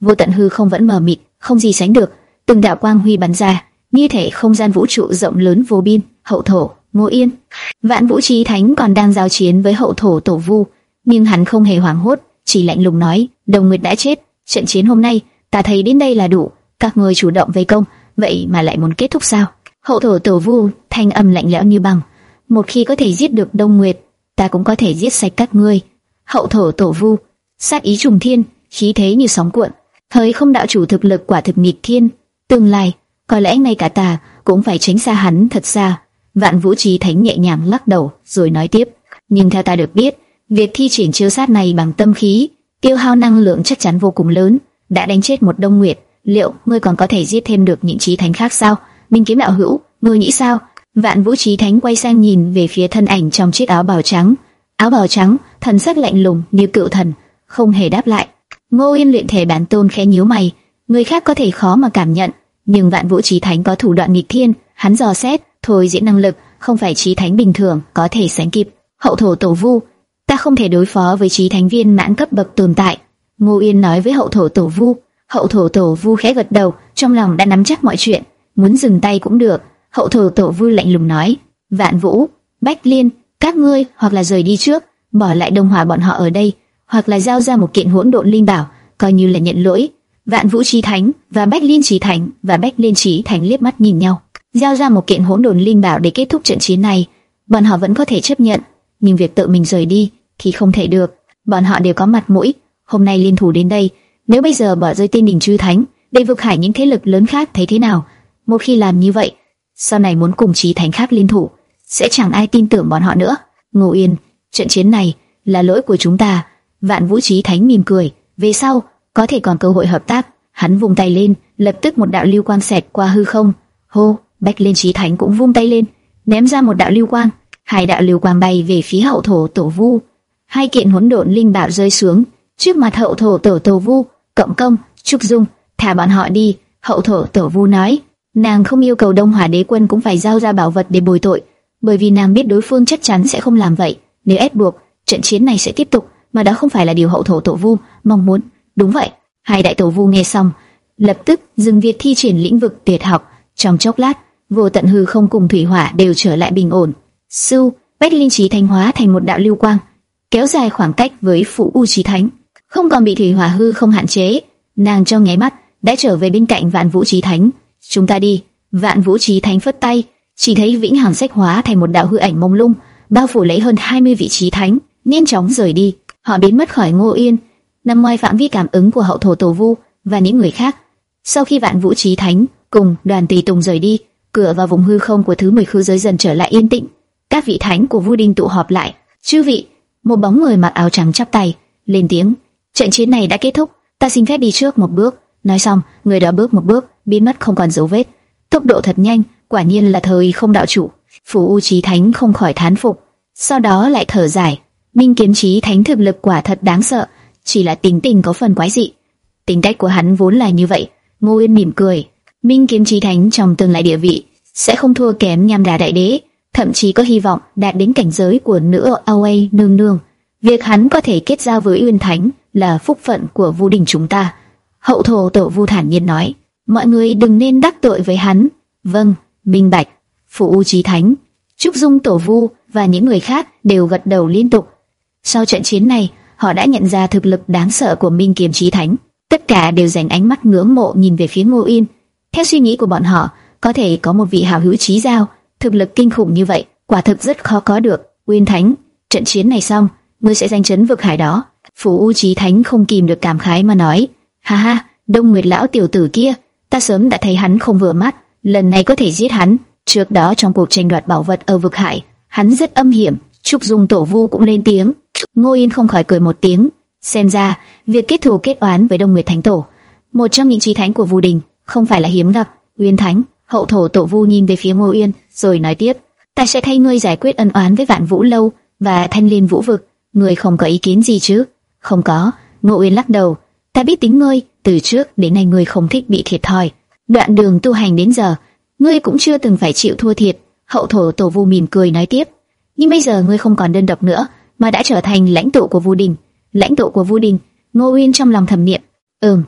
Vô tận hư không vẫn mờ mịt, không gì sánh được. Từng đạo quang huy bắn ra, như thể không gian vũ trụ rộng lớn vô biên. Hậu thổ, Ngô Yên. Vạn Vũ Chí Thánh còn đang giao chiến với hậu thổ Tổ Vu, nhưng hắn không hề hoảng hốt, chỉ lạnh lùng nói: Đồng Nguyệt đã chết, trận chiến hôm nay ta thấy đến đây là đủ. Các ngươi chủ động vây công, vậy mà lại muốn kết thúc sao? Hậu thổ Tổ Vu thanh âm lạnh lẽo như băng: Một khi có thể giết được Đông Nguyệt, ta cũng có thể giết sạch các ngươi. Hậu thổ Tổ Vu sát ý trùng thiên, khí thế như sóng cuộn. Thời không đạo chủ thực lực quả thực nghịch thiên, tương lai có lẽ ngay cả ta cũng phải tránh xa hắn thật xa. Vạn Vũ Chí Thánh nhẹ nhàng lắc đầu, rồi nói tiếp: Nhưng theo ta được biết, việc thi triển chiêu sát này bằng tâm khí, tiêu hao năng lượng chắc chắn vô cùng lớn. Đã đánh chết một Đông Nguyệt, liệu ngươi còn có thể giết thêm được những chí thánh khác sao? Minh Kiếm đạo hữu, ngươi nghĩ sao? Vạn Vũ Chí Thánh quay sang nhìn về phía thân ảnh trong chiếc áo bào trắng. Áo bào trắng, thần sắc lạnh lùng như cựu thần, không hề đáp lại. Ngô Yên luyện thể bản tôn khẽ nhíu mày, người khác có thể khó mà cảm nhận, nhưng Vạn Vũ Chí Thánh có thủ đoạn nghịch thiên, hắn dò xét, thôi diễn năng lực, không phải chí thánh bình thường có thể sánh kịp. Hậu thổ Tổ Vu, ta không thể đối phó với chí thánh viên mãn cấp bậc tồn tại. Ngô Yên nói với hậu thổ Tổ Vu. Hậu thổ Tổ Vu khẽ gật đầu, trong lòng đã nắm chắc mọi chuyện, muốn dừng tay cũng được. Hậu thổ Tổ Vu lạnh lùng nói: Vạn Vũ, Bách Liên, các ngươi hoặc là rời đi trước, bỏ lại Đông Hỏa bọn họ ở đây, hoặc là giao ra một kiện hỗn độn linh bảo, coi như là nhận lỗi. Vạn Vũ Chí Thánh và Bách Liên Chí Thánh và Bách Liên Chí Thánh liếc mắt nhìn nhau. Giao ra một kiện hỗn độn linh bảo để kết thúc trận chiến này, bọn họ vẫn có thể chấp nhận, nhưng việc tự mình rời đi thì không thể được. Bọn họ đều có mặt mũi, hôm nay liên thủ đến đây, nếu bây giờ bỏ rơi Tiên Đình Chư Thánh, để vực hải những thế lực lớn khác thấy thế nào? Một khi làm như vậy, sau này muốn cùng Chí Thánh khác liên thủ, sẽ chẳng ai tin tưởng bọn họ nữa. Ngô Yên, trận chiến này là lỗi của chúng ta. Vạn Vũ Chí Thánh mỉm cười, về sau có thể còn cơ hội hợp tác. Hắn vung tay lên, lập tức một đạo lưu quang xẹt qua hư không. Hô, Bách Liên Chí Thánh cũng vung tay lên, ném ra một đạo lưu quang. Hai đạo lưu quang bay về phía hậu thổ Tổ Vu. Hai kiện hỗn độn linh bảo rơi xuống trước mặt hậu thổ Tổ Tổ Vu. Cộng công, Trúc Dung, thả bọn họ đi. Hậu thổ Tổ Vu nói, nàng không yêu cầu Đông Hỏa Đế Quân cũng phải giao ra bảo vật để bồi tội, bởi vì nàng biết đối phương chắc chắn sẽ không làm vậy. Nếu ép buộc, trận chiến này sẽ tiếp tục, mà đó không phải là điều hậu thổ Tổ Vu mong muốn. Đúng vậy. Hai đại Tổ Vu nghe xong, lập tức dừng việc thi triển lĩnh vực tuyệt học. Trong chốc lát, vô tận hư không cùng thủy hỏa đều trở lại bình ổn. Sưu, Bách Linh Chí Thánh hóa thành một đạo lưu quang, kéo dài khoảng cách với Phụ U Chí Thánh, không còn bị thủy hỏa hư không hạn chế. Nàng trong nháy mắt đã trở về bên cạnh Vạn Vũ Chí Thánh. Chúng ta đi. Vạn Vũ Chí Thánh phất tay, chỉ thấy Vĩnh Hằng Sách hóa thành một đạo hư ảnh mông lung, bao phủ lấy hơn hai mươi vị Chí Thánh, nhanh chóng rời đi. Họ biến mất khỏi Ngô Yên, nằm ngoài phạm vi cảm ứng của hậu thổ Tổ Vu và những người khác. Sau khi Vạn Vũ Chí Thánh cùng đoàn tùy tùng rời đi, cửa vào vùng hư không của thứ mười khư giới dần trở lại yên tĩnh. Các vị thánh của Vu Đình tụ họp lại. Chư vị, một bóng người mặc áo trắng chắp tay, lên tiếng: trận chiến này đã kết thúc, ta xin phép đi trước một bước. Nói xong, người đó bước một bước, biến mất không còn dấu vết. Tốc độ thật nhanh, quả nhiên là thời không đạo chủ. Phù U Chí Thánh không khỏi thán phục, sau đó lại thở dài. Minh Kiếm Chí Thánh thực lực quả thật đáng sợ, chỉ là tính tình có phần quái dị. Tính cách của hắn vốn là như vậy. Ngô Yên mỉm cười. Minh Kiếm Chí Thánh trong tương lai địa vị sẽ không thua kém Nham Đà Đại Đế, thậm chí có hy vọng đạt đến cảnh giới của nữ Away nương nương. Việc hắn có thể kết giao với Uyên Thánh là phúc phận của Vu Đình chúng ta. Hậu thổ Tổ Vu thản nhiên nói, mọi người đừng nên đắc tội với hắn. Vâng, minh bạch. Phụ U Chí Thánh, Trúc Dung Tổ Vu và những người khác đều gật đầu liên tục. Sau trận chiến này, họ đã nhận ra thực lực đáng sợ của Minh Kiếm Chí Thánh. Tất cả đều dành ánh mắt ngưỡng mộ nhìn về phía Ngô Yên. Theo suy nghĩ của bọn họ, có thể có một vị hảo hữu chí giao, thực lực kinh khủng như vậy, quả thực rất khó có được. Uyên Thánh, trận chiến này xong, ngươi sẽ giành trấn vực hải đó. Phù U Chí Thánh không kìm được cảm khái mà nói, ha ha, Đông Nguyệt lão tiểu tử kia, ta sớm đã thấy hắn không vừa mắt, lần này có thể giết hắn. Trước đó trong cuộc tranh đoạt bảo vật ở vực hải, hắn rất âm hiểm. Trúc Dung Tổ Vu cũng lên tiếng. Ngô Yên không khỏi cười một tiếng, xem ra việc kết thù kết oán với Đông Nguyệt Thánh Tổ, một trong những chí thánh của Vu Đình, không phải là hiếm gặp. Uyên Thánh, hậu thổ Tổ Vu nhìn về phía Ngô Yên, rồi nói tiếp, ta sẽ thay ngươi giải quyết ân oán với Vạn Vũ Lâu và Thanh Liên Vũ Vực. Ngươi không có ý kiến gì chứ? Không có. Ngô Uyên lắc đầu, ta biết tính ngươi, từ trước đến nay ngươi không thích bị thiệt thòi. Đoạn đường tu hành đến giờ, ngươi cũng chưa từng phải chịu thua thiệt. Hậu thổ Tổ Vu mỉm cười nói tiếp, nhưng bây giờ ngươi không còn đơn độc nữa, mà đã trở thành lãnh tụ của Vu Đình. Lãnh tụ của Vu Đình? Ngô Uyên trong lòng thầm niệm, ừm,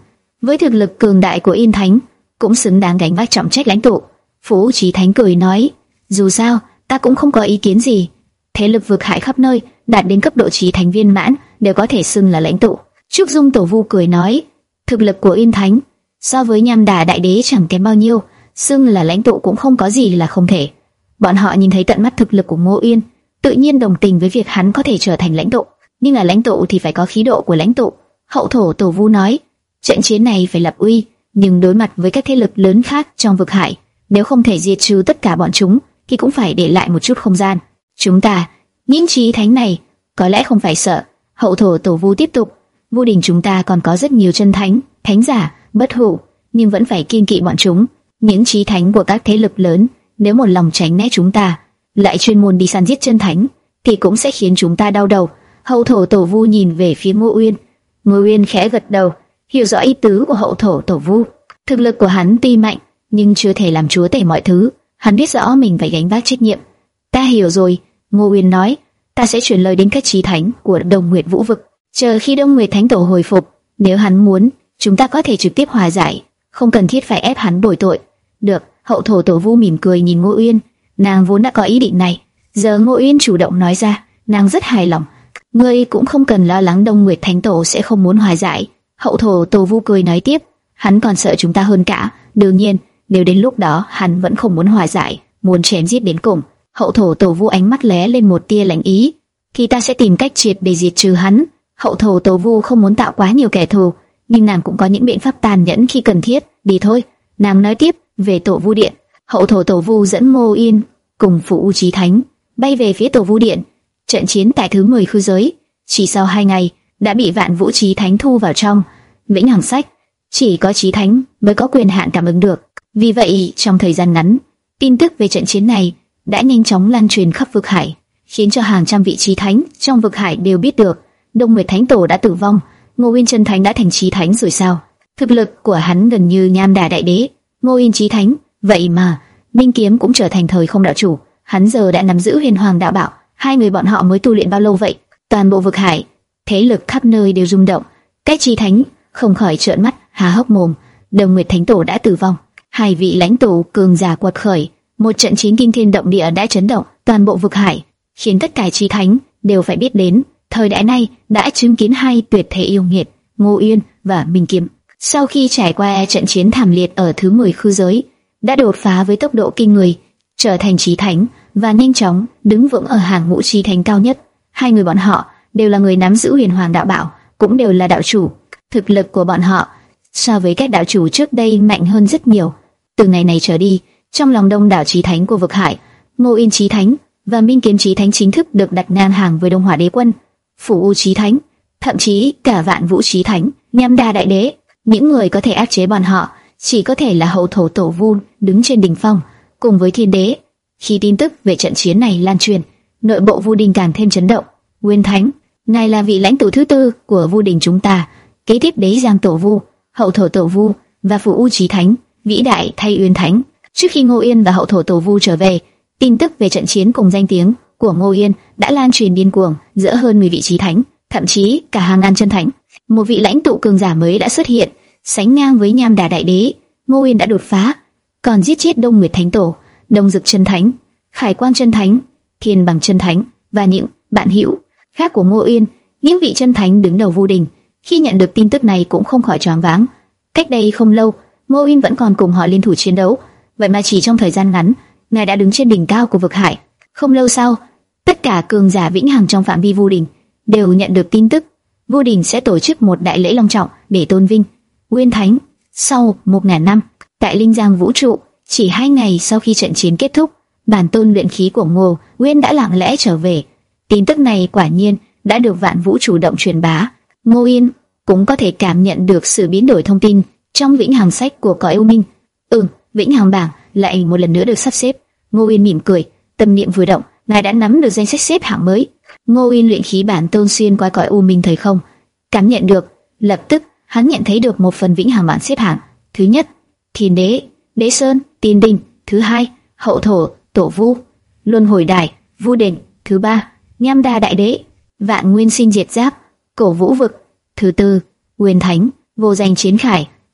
với thực lực cường đại của Yên Thánh, cũng xứng đáng gánh vác trọng trách lãnh tụ. Phù Chí Thánh cười nói, dù sao, ta cũng không có ý kiến gì. Thế lực vực hải khắp nơi, đạt đến cấp độ Chí Thánh viên mãn, đều có thể xưng là lãnh tụ. Trúc Dung Tổ Vu cười nói, thực lực của Yên Thánh so với Nham Đà Đại Đế chẳng kém bao nhiêu, xưng là lãnh tụ cũng không có gì là không thể. Bọn họ nhìn thấy tận mắt thực lực của Ngô Uyên, tự nhiên đồng tình với việc hắn có thể trở thành lãnh tụ. Nhưng là lãnh tụ thì phải có khí độ của lãnh tụ. Hậu Thổ Tổ Vu nói, trận chiến này phải lập uy, nhưng đối mặt với các thế lực lớn khác trong vực hải, nếu không thể diệt trừ tất cả bọn chúng, thì cũng phải để lại một chút không gian. Chúng ta, những Chí Thánh này, có lẽ không phải sợ. Hậu Thổ Tổ Vu tiếp tục, Vu đình chúng ta còn có rất nhiều chân thánh, thánh giả, bất hủ, nhưng vẫn phải kiêng kỵ bọn chúng. Những Chí Thánh của các thế lực lớn, nếu một lòng tránh né chúng ta, lại chuyên môn đi săn giết chân thánh, thì cũng sẽ khiến chúng ta đau đầu. Hậu Thổ Tổ Vu nhìn về phía Ngô Uyên. Ngô Uyên khẽ gật đầu, hiểu rõ ý tứ của Hậu Thổ Tổ Vu. Thực lực của hắn tuy mạnh, nhưng chưa thể làm chúa tể mọi thứ. Hắn biết rõ mình phải gánh vác trách nhiệm. Ta hiểu rồi, Ngô Uyên nói. Ta sẽ chuyển lời đến các Chí Thánh của Đông Nguyệt Vũ Vực. Chờ khi Đông Nguyệt Thánh Tổ hồi phục, nếu hắn muốn, chúng ta có thể trực tiếp hòa giải, không cần thiết phải ép hắn bồi tội. Được. Hậu Thổ Tổ Vu mỉm cười nhìn Ngô Uyên. Nàng vốn đã có ý định này, giờ Ngô Uyên chủ động nói ra, nàng rất hài lòng. Ngươi cũng không cần lo lắng Đông Nguyệt Thánh Tổ sẽ không muốn hòa giải. Hậu Thổ Tổ Vu cười nói tiếp, hắn còn sợ chúng ta hơn cả. Đương nhiên, nếu đến lúc đó hắn vẫn không muốn hòa giải, muốn chém giết đến cùng. Hậu Thổ Tổ Vu ánh mắt lóe lên một tia lạnh ý, thì ta sẽ tìm cách triệt để diệt trừ hắn. Hậu Thổ Tổ Vu không muốn tạo quá nhiều kẻ thù, nhưng nàng cũng có những biện pháp tàn nhẫn khi cần thiết. Đi thôi, nàng nói tiếp về Tổ Vu Điện. Hậu Thổ Tổ Vu dẫn Ngô Yên cùng Phù Chí Thánh bay về phía Tổ Vu Điện. Trận chiến tại thứ mười khư giới chỉ sau hai ngày đã bị Vạn Vũ Chí Thánh thu vào trong Vĩnh Hằng Sách. Chỉ có Chí Thánh mới có quyền hạn cảm ứng được. Vì vậy, trong thời gian ngắn, tin tức về trận chiến này đã nhanh chóng lan truyền khắp vực hải, khiến cho hàng trăm vị Chí Thánh trong vực hải đều biết được Đông Nguyệt Thánh Tổ đã tử vong. Ngô Uyên chân thánh đã thành Chí Thánh rồi sao? Thực lực của hắn gần như Nham Đà Đại Đế. Ngô Uyên Chí Thánh, vậy mà Minh Kiếm cũng trở thành thời không đạo chủ. Hắn giờ đã nắm giữ Huyền Hoàng Đạo Bảo. Hai người bọn họ mới tu luyện bao lâu vậy? Toàn bộ vực hải, thế lực khắp nơi đều rung động. Các Chí Thánh không khỏi trợn mắt há hốc mồm. Đông Nguyệt Thánh Tổ đã tử vong, hai vị lãnh tụ cường giả quật khởi, một trận chiến kinh thiên động địa đã chấn động toàn bộ vực hải, khiến tất cả Chí Thánh đều phải biết đến. Thời đại này đã chứng kiến hai tuyệt thế yêu nghiệt, Ngô Uyên và Minh Kiếm. Sau khi trải qua trận chiến thảm liệt ở thứ mười khư giới, đã đột phá với tốc độ kinh người, trở thành Chí Thánh và nhanh chóng đứng vững ở hàng ngũ Chí Thánh cao nhất. Hai người bọn họ đều là người nắm giữ Huyền Hoàng Đạo Bảo, cũng đều là đạo chủ. Thực lực của bọn họ so với các đạo chủ trước đây mạnh hơn rất nhiều. Từ ngày này trở đi, trong lòng đông đảo Chí Thánh của vực hải, Ngô Yên Chí Thánh và Minh Kiếm Chí Thánh chính thức được đặt ngang hàng với Đông Hỏa Đế Quân, Phù U Chí Thánh, thậm chí cả Vạn Vũ Chí Thánh, Nham Đà Đại Đế. Những người có thể áp chế bọn họ chỉ có thể là Hậu Thổ Tổ Vu đứng trên đỉnh phong, cùng với Thiên Đế. Khi tin tức về trận chiến này lan truyền, nội bộ Vu Đình càng thêm chấn động. Nguyên Thánh, ngài là vị lãnh tụ thứ tư của Vu Đình chúng ta, kế tiếp Đế Giang Tổ Vu, Hậu Thổ Tổ Vu và Phù U Chí Thánh, vĩ đại thay Uyên Thánh. Trước khi Ngô Yên và Hậu Thổ Tổ Vu trở về, tin tức về trận chiến cùng danh tiếng của Ngô Yên đã lan truyền điên cuồng giữa hơn mười vị Chí Thánh, thậm chí cả hàng ngàn chân thánh. Một vị lãnh tụ cường giả mới đã xuất hiện, sánh ngang với Nham Đà Đại Đế. Ngô Yên đã đột phá, còn giết chết Đông Nguyệt Thánh Tổ, Đông Dực Chân Thánh, Khải Quang Chân Thánh, Thiên Bằng Chân Thánh và những bạn hữu khác của Ngô Yên. Những vị chân thánh đứng đầu Vu Đình khi nhận được tin tức này cũng không khỏi choáng váng. Cách đây không lâu, Ngô Yên vẫn còn cùng họ liên thủ chiến đấu, vậy mà chỉ trong thời gian ngắn, ngài đã đứng trên đỉnh cao của vực hải. Không lâu sau, tất cả cường giả vĩnh hằng trong phạm vi Vu Đình đều nhận được tin tức, Vu Đình sẽ tổ chức một đại lễ long trọng để tôn vinh Nguyên Thánh. Sau một ngàn năm, tại Linh Giang vũ trụ, chỉ hai ngày sau khi trận chiến kết thúc, bản tôn luyện khí của Ngô Nguyên đã lặng lẽ trở về. Tin tức này quả nhiên đã được Vạn Vũ chủ động truyền bá. Ngô Yên cũng có thể cảm nhận được sự biến đổi thông tin trong Vĩnh Hằng Sách của cõi U Minh. Ừm, Vĩnh Hằng bảng lại một lần nữa được sắp xếp. Ngô Yên mỉm cười, tâm niệm vừa động, ngài đã nắm được danh sách xếp hạng mới. Ngô Yên luyện khí bản tôn xuyên qua cõi U Minh thời không, cảm nhận được, lập tức hắn nhận thấy được một phần Vĩnh Hằng bảng xếp hạng. Thứ nhất, Thiên Đế, Đế Sơn, Tiên Đình. Thứ hai, Hậu Thổ, Tổ Vu, Luân Hồi Đài, Vu Đình. Thứ ba, Nham Đà Đại Đế, Vạn Nguyên Sinh Diệt Giáp, Cổ Vũ Vực. Thứ tư, Nguyên Thánh, Vô Danh Chiến Khải,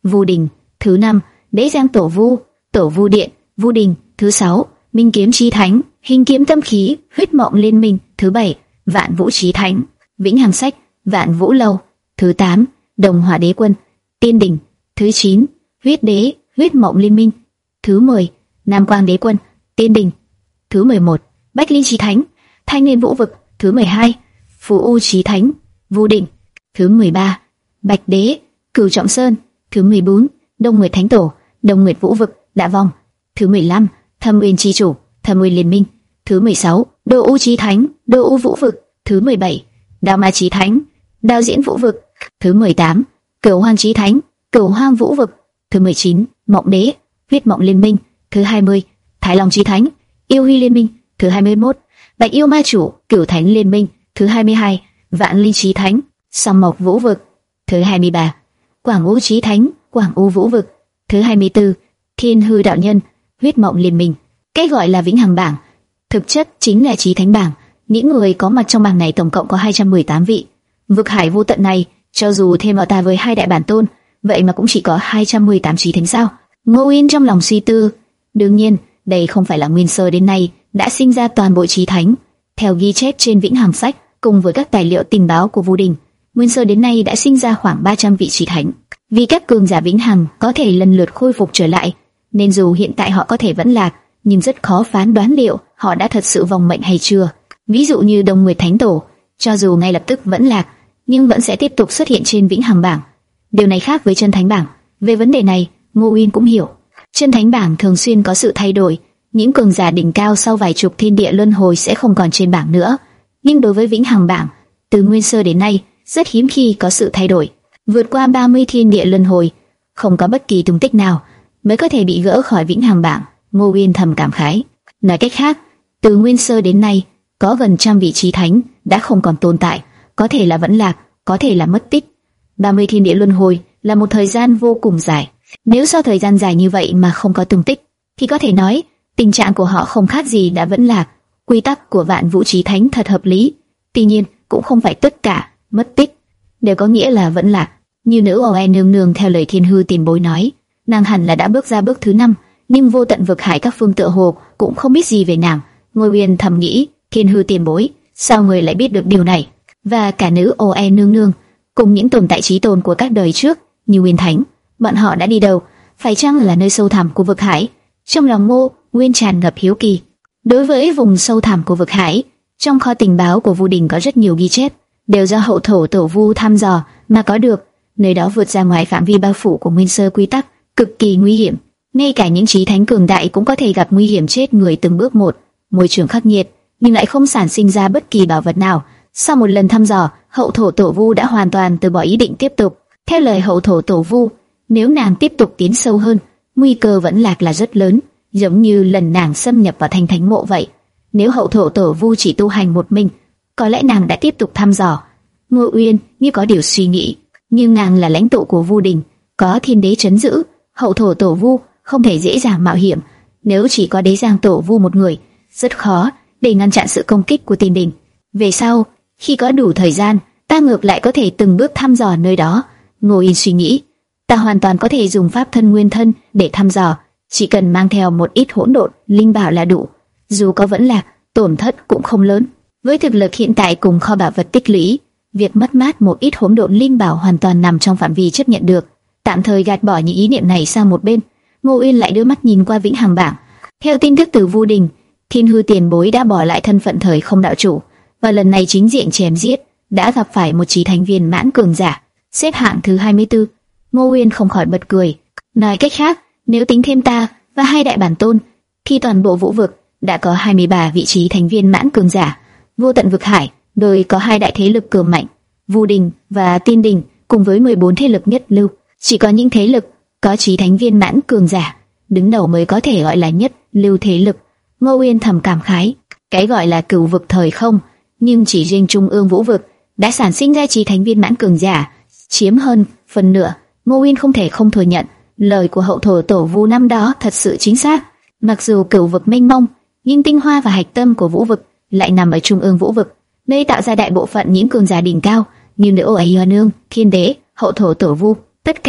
Vu Đình. Thứ năm, Đế Giang Tổ Vu, Tổ Vu Điện, Vu Đình. Thứ sáu, Minh Kiếm Chí Thánh, Hình Kiếm Tâm Khí, Huyết Mộng Liên Minh. Thứ bảy, Vạn Vũ Chí Thánh, Vĩnh Hằng Sách, Vạn Vũ Lâu. Thứ tám, Đồng Hỏa Đế Quân, Tiên Đình. Thứ chín, Huyết Đế, Huyết Mộng Liên Minh. Thứ mười, Nam Quang Đế Quân, Tiên Đình. Thứ mười một, Bách Linh Chí Thánh, Thanh Liên Vũ Vực. Thứ mười hai, Phù U Chí Thánh, Vu Đình. Thứ mười ba, Bạch Đế, Cửu Trọng Sơn. Thứ mười bốn, Đông Nguyệt Thánh Tổ, Đông Nguyệt Vũ Vực, Đạ Vong. Thứ mười lăm, Thâm Uyên Chi Chủ, Thâm Uyên Liên Minh. Thứ mười sáu, Đô U Chí Thánh, Đô U Vũ Vực. Thứ mười bảy, Đao Ma Chí Thánh, Đao Diễn Vũ Vực. Thứ mười tám, Cửu Hoang Chí Thánh, Cửu Hoang Vũ Vực. Thứ mười chín, Mộng Đế, Huyết Mộng Liên Minh. Thứ hai mươi, Thái Long Chí Thánh, Yêu Huy Liên Minh. Thứ hai mươi mốt, Bạch Yêu Ma Chủ, Cửu Thánh Liên Minh. Thứ hai mươi hai, Vạn Linh Chí Thánh, Song Mộc Vũ Vực. Thứ hai mươi ba, Quảng U Chí Thánh, Quảng U Vũ Vực. Thứ hai mươi tư, Thiên Hư Đạo Nhân, Huyết Mộng Liên Minh. Cái gọi là Vĩnh Hằng Bảng thực chất chính là Chí Thánh Bảng. Những người có mặt trong bảng này tổng cộng có hai trăm mười tám vị. Vực hải vô tận này, cho dù thêm vào ta với hai đại bản tôn, vậy mà cũng chỉ có hai trăm mười tám chí thánh sao? Ngô Uyên trong lòng suy tư. Đương nhiên, đây không phải là nguyên sơ đến nay đã sinh ra toàn bộ chí thánh. Theo ghi chép trên Vĩnh Hằng Sách cùng với các tài liệu tình báo của Vu Đình, nguyên sơ đến nay đã sinh ra khoảng ba trăm vị chí thánh. Vì các cường giả Vĩnh Hằng có thể lần lượt khôi phục trở lại, nên dù hiện tại họ có thể vẫn lạc, nhưng rất khó phán đoán liệu họ đã thật sự vong mệnh hay chưa. Ví dụ như Đông Nguyệt Thánh Tổ, cho dù ngay lập tức vẫn lạc, nhưng vẫn sẽ tiếp tục xuất hiện trên Vĩnh Hằng Bảng. Điều này khác với Chân Thánh Bảng. Về vấn đề này, Ngô Uyên cũng hiểu. Chân Thánh Bảng thường xuyên có sự thay đổi, những cường giả đỉnh cao sau vài chục thiên địa luân hồi sẽ không còn trên bảng nữa. Nhưng đối với Vĩnh Hằng Bảng, từ nguyên sơ đến nay, rất hiếm khi có sự thay đổi. Vượt qua ba mươi thiên địa luân hồi, không có bất kỳ tung tích nào mới có thể bị gỡ khỏi Vĩnh Hằng Bảng. Ngô Uyên thầm cảm khái. Nói cách khác, từ nguyên sơ đến nay, có gần trăm vị chí thánh đã không còn tồn tại, có thể là vẫn lạc, có thể là mất tích. ba mươi thiên địa luân hồi là một thời gian vô cùng dài. Nếu sau thời gian dài như vậy mà không có tung tích, thì có thể nói tình trạng của họ không khác gì đã vẫn lạc. Quy tắc của Vạn Vũ Chí Thánh thật hợp lý. Tuy nhiên, cũng không phải tất cả mất tích đều có nghĩa là vẫn lạc. Như nữ Oe nương nương theo lời Thiên Hư tiền bối nói, nàng hẳn là đã bước ra bước thứ năm, nhưng vô tận vực hải các phương tựa hồ cũng không biết gì về nàng. Ngô Uyên thầm nghĩ, Thiên Hư tiền bối, sao người lại biết được điều này? Và cả nữ Oe nương nương cùng những tồn tại chí tôn của các đời trước như Nguyên Thánh, bọn họ đã đi đâu? Phải chăng là nơi sâu thẳm của vực hải? Trong lòng Ngô Uyên tràn ngập hiếu kỳ. Đối với vùng sâu thẳm của vực hải, trong kho tình báo của Vu Đình có rất nhiều ghi chép, đều do hậu thổ tổ Vu thăm dò mà có được. Nơi đó vượt ra ngoài phạm vi bao phủ của nguyên sơ quy tắc, cực kỳ nguy hiểm. Ngay cả những chí thánh cường đại cũng có thể gặp nguy hiểm chết người từng bước một. Môi trường khắc nghiệt, nhưng lại không sản sinh ra bất kỳ bảo vật nào. Sau một lần thăm dò, hậu thổ tổ Vu đã hoàn toàn từ bỏ ý định tiếp tục. Theo lời hậu thổ tổ Vu, nếu nàng tiếp tục tiến sâu hơn, nguy cơ vẫn lạc là rất lớn, giống như lần nàng xâm nhập vào Thanh Thánh Mộ vậy. Nếu hậu thổ tổ Vu chỉ tu hành một mình, có lẽ nàng đã tiếp tục thăm dò. Ngô Uyên như có điều suy nghĩ, nhưng nàng là lãnh tụ của Vu Đình, có thiên đế trấn giữ, hậu thổ tổ Vu không thể dễ dàng mạo hiểm. Nếu chỉ có đế giang tổ Vu một người, rất khó để ngăn chặn sự công kích của Tiên Đình. Về sau, khi có đủ thời gian, ta ngược lại có thể từng bước thăm dò nơi đó. Ngô Uyên suy nghĩ, ta hoàn toàn có thể dùng pháp thân nguyên thân để thăm dò, chỉ cần mang theo một ít hỗn độn linh bảo là đủ. Dù có vẫn lạc, tổn thất cũng không lớn. Với thực lực hiện tại cùng kho bảo vật tích lũy, việc mất mát một ít hỗn độn linh bảo hoàn toàn nằm trong phạm vi chấp nhận được. Tạm thời gạt bỏ những ý niệm này sang một bên, Ngô Uyên lại đưa mắt nhìn qua Vĩnh Hằng Bảng. Theo tin tức từ Vu Đình, Thiên Hư tiền bối đã bỏ lại thân phận thời không đạo chủ, và lần này chính diện chém giết, đã gặp phải một chí thánh viên mãn cường giả, xếp hạng thứ hai mươi tư. Ngô Uyên không khỏi bật cười. Nói cách khác, nếu tính thêm ta và hai đại bản tôn, thì toàn bộ vũ vực đã có hai mươi ba vị trí thành viên mãn cường giả. Vô tận vực hải, đời có hai đại thế lực cường mạnh, Vu Đình và Tiên Đình, cùng với mười bốn thế lực nhất lưu. Chỉ có những thế lực có chí thánh viên mãn cường giả đứng đầu mới có thể gọi là nhất lưu thế lực. Ngô Uyên thầm cảm khái, cái gọi là cửu vực thời không, nhưng chỉ riêng trung ương vũ vực đã sản sinh ra chí thánh viên mãn cường giả chiếm hơn phần nửa. Ngô Uyên không thể không thừa nhận, lời của hậu thổ tổ Vu năm đó thật sự chính xác. Mặc dù cửu vực mênh mông, nhưng tinh hoa và hạch tâm của vũ vực lại nằm ở trung ương vũ vực, nơi tạo ra đại bộ phận những cường giả đỉnh cao như nữ Oa Nương, Thiên Đế, hậu thổ tổ Vu. Tất cả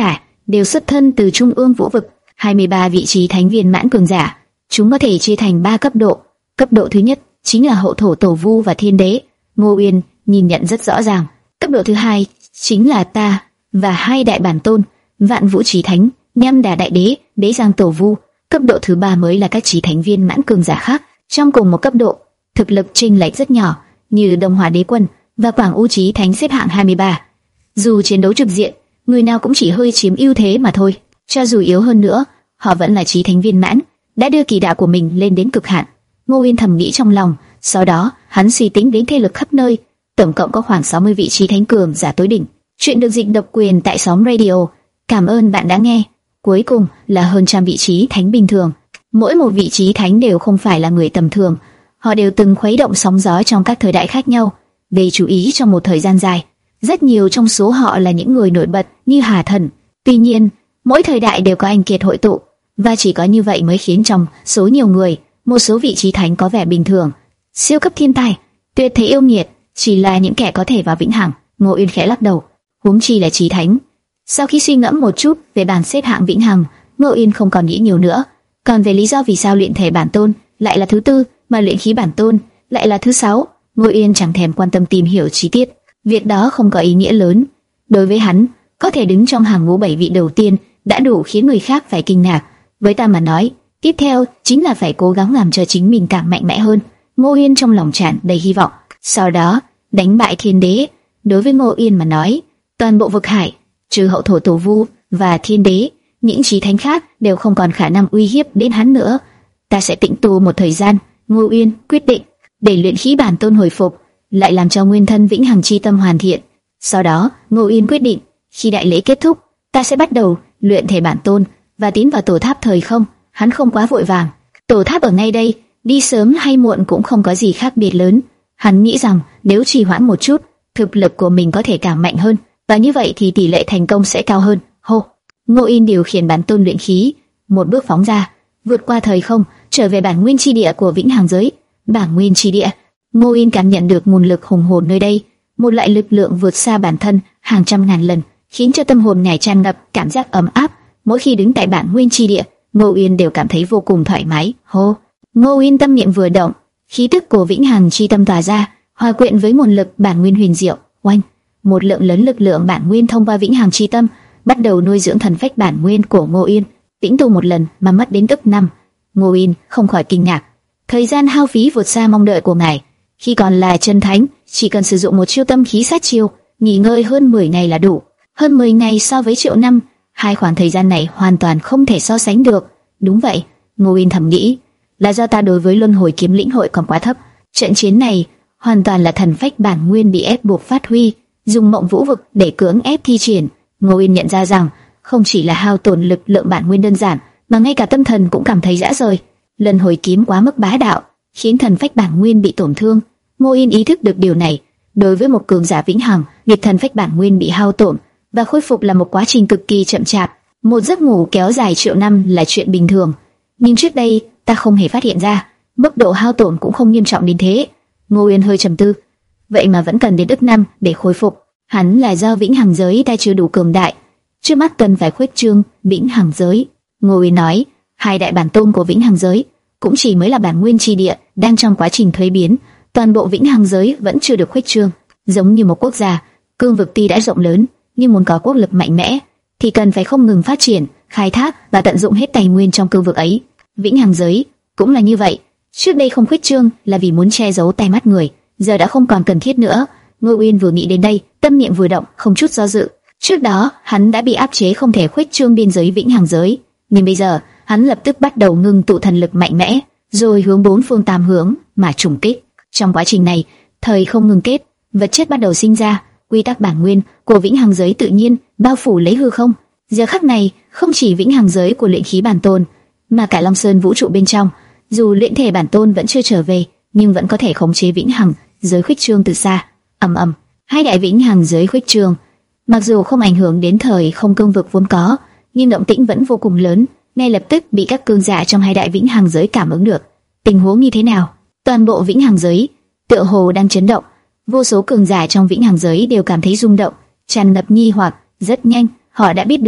đều xuất thân từ trung ương vũ vực. hai mươi ba vị trí thánh viên mãn cường giả, chúng có thể chia thành ba cấp độ. Cấp độ thứ nhất chính là hậu thổ tổ vu và thiên đế, Ngô Uyên nhìn nhận rất rõ ràng. Cấp độ thứ hai chính là ta và hai đại bản tôn, Vạn Vũ Chí Thánh, Nhâm Đà Đại Đế, Đế Giang Tổ Vu. Cấp độ thứ ba mới là các chí thánh viên mãn cường giả khác, trong cùng một cấp độ, thực lực chênh lệch rất nhỏ, như Đông Hòa Đế Quân và Quảng U Chí Thánh xếp hạng hai mươi ba. Dù chiến đấu trực diện, người nào cũng chỉ hơi chiếm ưu thế mà thôi. Cho dù yếu hơn nữa, họ vẫn là chí thánh viên mãn, đã đưa kỳ đạo của mình lên đến cực hạn. Ngô Uyên thầm nghĩ trong lòng, sau đó hắn suy tính đến thế lực khắp nơi, tổng cộng có khoảng sáu mươi vị chí thánh cường giả tối đỉnh. Chuyện được dịch độc quyền tại Sóng Radio. Cảm ơn bạn đã nghe. Cuối cùng là hơn trăm vị chí thánh bình thường. Mỗi một vị chí thánh đều không phải là người tầm thường, họ đều từng khuấy động sóng gió trong các thời đại khác nhau, gây chú ý trong một thời gian dài. Rất nhiều trong số họ là những người nổi bật như Hà Thần. Tuy nhiên, mỗi thời đại đều có anh kiệt hội tụ, và chỉ có như vậy mới khiến trong số nhiều người, một số vị chí thánh có vẻ bình thường, siêu cấp thiên tài, tuyệt thế yêu nghiệt, chỉ là những kẻ có thể vào vĩnh hằng. Ngô Uyên khẽ lắc đầu, huống chi là chí thánh. Sau khi suy ngẫm một chút về bảng xếp hạng vĩnh hằng, Ngô Uyên không còn nghĩ nhiều nữa. Còn về lý do vì sao luyện thể bản tôn lại là thứ tư, mà luyện khí bản tôn lại là thứ sáu, Ngô Uyên chẳng thèm quan tâm tìm hiểu chi tiết. Việc đó không có ý nghĩa lớn. Đối với hắn, có thể đứng trong hàng ngũ bảy vị đầu tiên đã đủ khiến người khác phải kinh ngạc. Với ta mà nói, tiếp theo chính là phải cố gắng làm cho chính mình càng mạnh mẽ hơn. Ngô Uyên trong lòng tràn đầy hy vọng. Sau đó, đánh bại thiên đế. Đối với Ngô Uyên mà nói, toàn bộ vực hải, trừ hậu thổ tổ vu và thiên đế, những chí thánh khác đều không còn khả năng uy hiếp đến hắn nữa. Ta sẽ tĩnh tu một thời gian. Ngô Uyên quyết định để luyện khí bản tôn hồi phục, lại làm cho nguyên thân vĩnh hằng chi tâm hoàn thiện. Sau đó, Ngô Uyên quyết định, khi đại lễ kết thúc, ta sẽ bắt đầu luyện thể bản tôn và tiến vào tổ tháp thời không. Hắn không quá vội vàng. Tổ tháp ở ngay đây, đi sớm hay muộn cũng không có gì khác biệt lớn. Hắn nghĩ rằng nếu trì hoãn một chút, thực lực của mình có thể càng mạnh hơn, và như vậy thì tỷ lệ thành công sẽ cao hơn. Hô! Ngô Uyên điều khiển bản tôn luyện khí, một bước phóng ra, vượt qua thời không, trở về bản nguyên chi địa của vĩnh hằng giới. Bản nguyên chi địa. Ngô Uyên cảm nhận được nguồn lực hùng hồn nơi đây, một loại lực lượng vượt xa bản thân hàng trăm ngàn lần, khiến cho tâm hồn ngài tràn ngập cảm giác ấm áp. Mỗi khi đứng tại bản nguyên chi địa, Ngô Uyên đều cảm thấy vô cùng thoải mái. Hô! Ngô Uyên tâm niệm vừa động, khí tức của vĩnh hằng chi tâm tỏa ra, hòa quyện với nguồn lực bản nguyên huyền diệu. Oanh! Một lượng lớn lực lượng bản nguyên thông qua vĩnh hằng chi tâm, bắt đầu nuôi dưỡng thần phách bản nguyên của Ngô Uyên. Tĩnh tu một lần mà mất đến gấp năm. Ngô Uyên không khỏi kinh ngạc. Thời gian hao phí vượt xa mong đợi của ngài. Khi còn là chân thánh, chỉ cần sử dụng một chiêu tâm khí sát chiêu, nghỉ ngơi hơn mười ngày là đủ. Hơn mười ngày so với triệu năm, hai khoảng thời gian này hoàn toàn không thể so sánh được. Đúng vậy, Ngô Uyên thầm nghĩ, là do ta đối với luân hồi kiếm lĩnh hội còn quá thấp. Trận chiến này hoàn toàn là thần phách bản nguyên bị ép buộc phát huy, dùng mộng vũ vực để cưỡng ép thi triển. Ngô Uyên nhận ra rằng không chỉ là hao tổn lực lượng bản nguyên đơn giản, mà ngay cả tâm thần cũng cảm thấy rã rời. Luân hồi kiếm quá mức bá đạo, khiến thần phách bản nguyên bị tổn thương. Ngô Uyên ý thức được điều này. Đối với một cường giả vĩnh hằng, việc thần phách bản nguyên bị hao tổn và khôi phục là một quá trình cực kỳ chậm chạp. Một giấc ngủ kéo dài triệu năm là chuyện bình thường, nhưng trước đây ta không hề phát hiện ra mức độ hao tổn cũng không nghiêm trọng đến thế. Ngô Uyên hơi trầm tư. Vậy mà vẫn cần đến ức năm để khôi phục. Hắn là do vĩnh hằng giới ta chưa đủ cường đại, trước mắt cần phải khuếch trương vĩnh hằng giới. Ngô Uyên nói, hai đại bản tôn của vĩnh hằng giới cũng chỉ mới là bản nguyên chi địa đang trong quá trình thuế biến, toàn bộ vĩnh hằng giới vẫn chưa được khuếch trương. Giống như một quốc gia, cương vực tuy đã rộng lớn, nhưng muốn có quốc lực mạnh mẽ thì cần phải không ngừng phát triển, khai thác và tận dụng hết tài nguyên trong cương vực ấy. Vĩnh hằng giới cũng là như vậy. Trước đây không khuếch trương là vì muốn che giấu tai mắt người, giờ đã không còn cần thiết nữa. Ngô Uyên vừa nghĩ đến đây, tâm niệm vừa động, không chút do dự. Trước đó hắn đã bị áp chế không thể khuếch trương biên giới vĩnh hằng giới, nhưng bây giờ hắn lập tức bắt đầu ngưng tụ thần lực mạnh mẽ, rồi hướng bốn phương tám hướng mà trùng kích. Trong quá trình này, thời không ngừng kết, vật chất bắt đầu sinh ra, quy tắc bản nguyên của vĩnh hằng giới tự nhiên bao phủ lấy hư không. Giờ khắc này, không chỉ vĩnh hằng giới của luyện khí bản tôn, mà cả Long Sơn vũ trụ bên trong, dù luyện thể bản tôn vẫn chưa trở về, nhưng vẫn có thể khống chế vĩnh hằng giới khuếch trương từ xa. Ầm ầm, hai đại vĩnh hằng giới khuếch trương, mặc dù không ảnh hưởng đến thời không cương vực vốn có, nhưng động tĩnh vẫn vô cùng lớn, ngay lập tức bị các cường giả trong hai đại vĩnh hằng giới cảm ứng được. Tình huống như thế nào? Toàn bộ vĩnh hằng giới tựa hồ đang chấn động, vô số cường giả trong vĩnh hằng giới đều cảm thấy rung động, tràn ngập nghi hoặc. Rất nhanh, họ đã biết được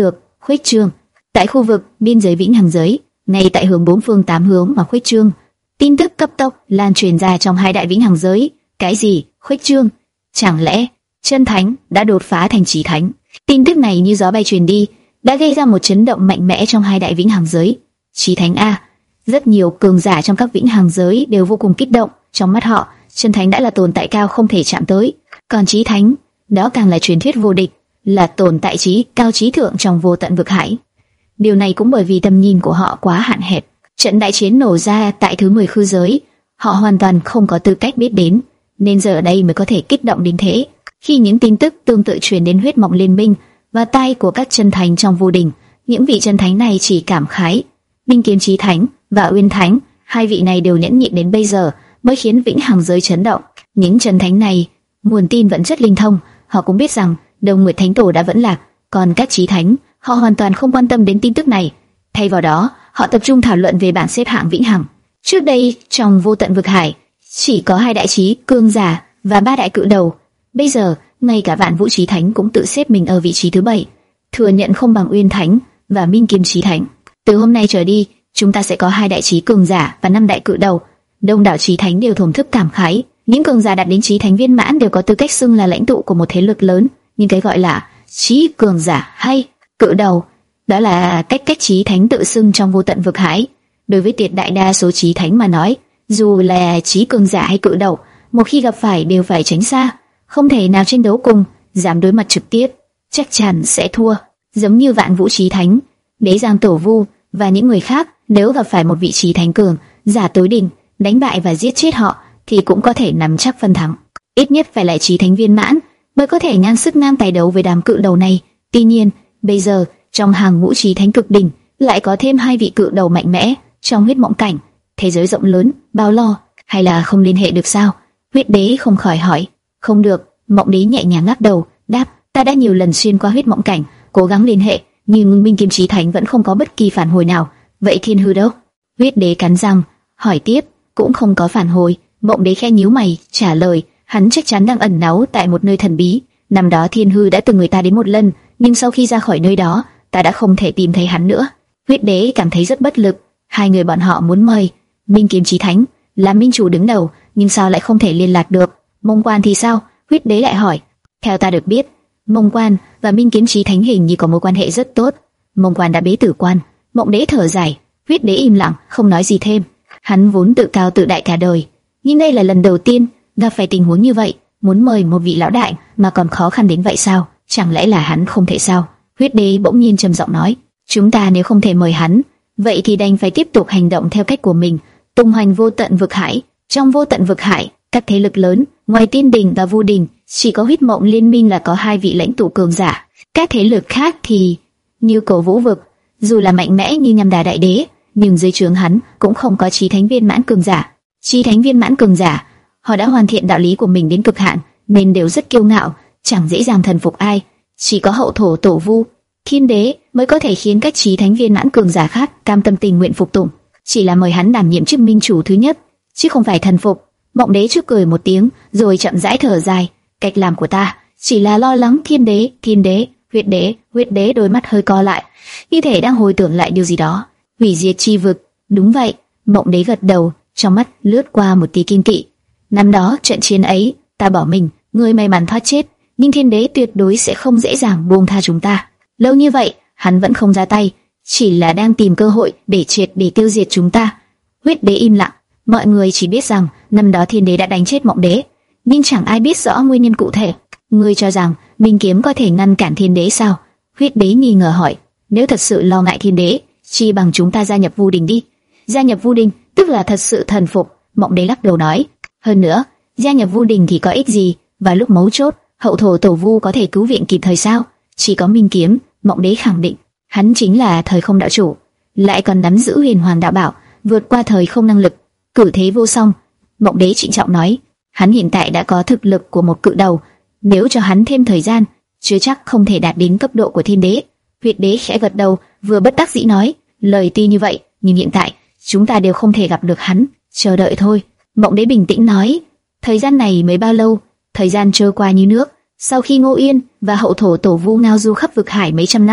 khuếch trương. Tại khu vực biên giới vĩnh hằng giới, ngay tại hướng bốn phương tám hướng mà khuếch trương. Tin tức cấp tốc lan truyền ra trong hai đại vĩnh hằng giới. Cái gì? Khuếch trương? Chẳng lẽ chân thánh đã đột phá thành chí thánh? Tin tức này như gió bay truyền đi, đã gây ra một chấn động mạnh mẽ trong hai đại vĩnh hằng giới. Chí thánh a? Rất nhiều cường giả trong các vĩnh hằng giới đều vô cùng kích động. Trong mắt họ, chân thánh đã là tồn tại cao không thể chạm tới, còn chí thánh, đó càng là truyền thuyết vô địch, là tồn tại chí cao chí thượng trong vô tận vực hải. Điều này cũng bởi vì tầm nhìn của họ quá hạn hẹp. Trận đại chiến nổ ra tại thứ mười khư giới, họ hoàn toàn không có tư cách biết đến, nên giờ ở đây mới có thể kích động đến thế. Khi những tin tức tương tự truyền đến huyết mộng liên minh và tai của các chân thánh trong vô đình, những vị chân thánh này chỉ cảm khái. Minh Kiếm Chí Thánh và Uyên Thánh, hai vị này đều nhẫn nhịn đến bây giờ mới khiến vĩnh hằng giới chấn động. Những chân thánh này nguồn tin vẫn rất linh thông, họ cũng biết rằng Đông Nguyệt Thánh Tổ đã vẫn lạc, còn các chí thánh, họ hoàn toàn không quan tâm đến tin tức này. Thay vào đó, họ tập trung thảo luận về bảng xếp hạng vĩnh hằng. Trước đây, trong vô tận vực hải, chỉ có hai đại chí cương giả và ba đại cự đầu. Bây giờ, ngay cả Vạn Vũ Chí Thánh cũng tự xếp mình ở vị trí thứ bảy, thừa nhận không bằng Uyên Thánh và Minh Kiếm Chí Thánh. Từ hôm nay trở đi, chúng ta sẽ có hai đại chí cường giả và năm đại cự đầu. Đông đảo chí thánh đều thổn thức cảm khái. Những cường giả đạt đến chí thánh viên mãn đều có tư cách xưng là lãnh tụ của một thế lực lớn. Nhưng cái gọi là chí cường giả hay cự đầu, đó là cách cách chí thánh tự xưng trong vô tận vực hải. Đối với tuyệt đại đa số chí thánh mà nói, dù là chí cường giả hay cự đầu, một khi gặp phải đều phải tránh xa, không thể nào tranh đấu cùng, dám đối mặt trực tiếp, chắc chắn sẽ thua. Giống như Vạn Vũ Chí Thánh, Đế Giang Tổ Vu và những người khác, nếu gặp phải một vị chí thánh cường giả tối đỉnh, đánh bại và giết chết họ, thì cũng có thể nắm chắc phần thắng. Ít nhất phải là chí thánh viên mãn mới có thể ngang sức ngang tài đấu với đám cự đầu này. Tuy nhiên, bây giờ trong hàng ngũ chí thánh cực đỉnh lại có thêm hai vị cự đầu mạnh mẽ. Trong huyết mộng cảnh, thế giới rộng lớn, bao lo, hay là không liên hệ được sao? Huyết Đế không khỏi hỏi. Không được. Mộng Đế nhẹ nhàng lắc đầu, đáp: ta đã nhiều lần xuyên qua huyết mộng cảnh, cố gắng liên hệ, nhưng Minh Kiếm Chí Thánh vẫn không có bất kỳ phản hồi nào. Vậy Thiên Hư đâu? Huyết Đế cắn răng hỏi tiếp. Cũng không có phản hồi. Mộng Đế khẽ nhíu mày trả lời: hắn chắc chắn đang ẩn náu tại một nơi thần bí. Năm đó Thiên Hư đã từng người ta đến một lần, nhưng sau khi ra khỏi nơi đó, ta đã không thể tìm thấy hắn nữa. Huyết Đế cảm thấy rất bất lực. Hai người bọn họ muốn mời Minh Kiếm Chí Thánh là minh chủ đứng đầu, nhưng sao lại không thể liên lạc được? Mông Quan thì sao? Huyết Đế lại hỏi. Theo ta được biết, Mông Quan và Minh Kiếm Chí Thánh hình như có mối quan hệ rất tốt. Mông Quan đã bế tử quan. Mộng Đế thở dài. Huyết Đế im lặng, không nói gì thêm. Hắn vốn tự cao tự đại cả đời, nhưng đây là lần đầu tiên gặp phải tình huống như vậy. Muốn mời một vị lão đại mà còn khó khăn đến vậy sao? Chẳng lẽ là hắn không thể sao? Huyết Đế bỗng nhiên trầm giọng nói. Chúng ta nếu không thể mời hắn, vậy thì đành phải tiếp tục hành động theo cách của mình, tung hoành vô tận vực hải. Trong vô tận vực hải, các thế lực lớn ngoài Tiên Đình và Vu Đình, chỉ có huyết mộng liên minh là có hai vị lãnh tụ cường giả. Các thế lực khác thì như Cổ Vũ vực, dù là mạnh mẽ như Nhâm Đà Đại Đế, nhưng dưới trướng hắn cũng không có chí thánh viên mãn cường giả. Chí thánh viên mãn cường giả, họ đã hoàn thiện đạo lý của mình đến cực hạn, nên đều rất kiêu ngạo, chẳng dễ dàng thần phục ai. Chỉ có hậu thổ Tổ Vu, Thiên Đế mới có thể khiến các chí thánh viên mãn cường giả khác cam tâm tình nguyện phục tùng. Chỉ là mời hắn đảm nhiệm chức minh chủ thứ nhất, chứ không phải thần phục. Mộng Đế trước cười một tiếng, rồi chậm rãi thở dài. Cách làm của ta chỉ là lo lắng Thiên Đế, Thiên Đế, Huyết Đế. Huyết Đế đôi mắt hơi co lại, như thể đang hồi tưởng lại điều gì đó. Hủy diệt chi vực, đúng vậy. Mộng Đế gật đầu, trong mắt lướt qua một tí kinh kỵ. Năm đó trận chiến ấy, ta bỏ mình, ngươi may mắn thoát chết, nhưng Thiên Đế tuyệt đối sẽ không dễ dàng buông tha chúng ta. Lâu như vậy, hắn vẫn không ra tay, chỉ là đang tìm cơ hội để triệt để tiêu diệt chúng ta. Huyết Đế im lặng. Mọi người chỉ biết rằng năm đó Thiên Đế đã đánh chết Mộng Đế, nhưng chẳng ai biết rõ nguyên nhân cụ thể. Ngươi cho rằng Minh Kiếm có thể ngăn cản Thiên Đế sao? Huyết Đế nghi ngờ hỏi. Nếu thật sự lo ngại Thiên Đế, chi bằng chúng ta gia nhập Vu Đình đi. Gia nhập Vu Đình tức là thật sự thần phục. Mộng Đế lắc đầu nói. Hơn nữa, gia nhập Vu Đình thì có ích gì? Và lúc mấu chốt, hậu thổ Tổ Vu có thể cứu viện kịp thời sao? Chỉ có Minh Kiếm. Mộng Đế khẳng định, hắn chính là thời không đạo chủ, lại còn nắm giữ huyền hoàng đạo bảo, vượt qua thời không năng lực, cử thế vô song. Mộng Đế trịnh trọng nói, hắn hiện tại đã có thực lực của một cự đầu, nếu cho hắn thêm thời gian, chưa chắc không thể đạt đến cấp độ của Thiên Đế. Huyết Đế khẽ gật đầu, vừa bất đắc dĩ nói, lời tuy như vậy, nhưng hiện tại chúng ta đều không thể gặp được hắn, chờ đợi thôi. Mộng Đế bình tĩnh nói, thời gian này mới bao lâu? Thời gian trôi qua như nước. Sau khi Ngô Yên và hậu thổ Tổ Vu ngao du khắp vực hải mấy trăm năm,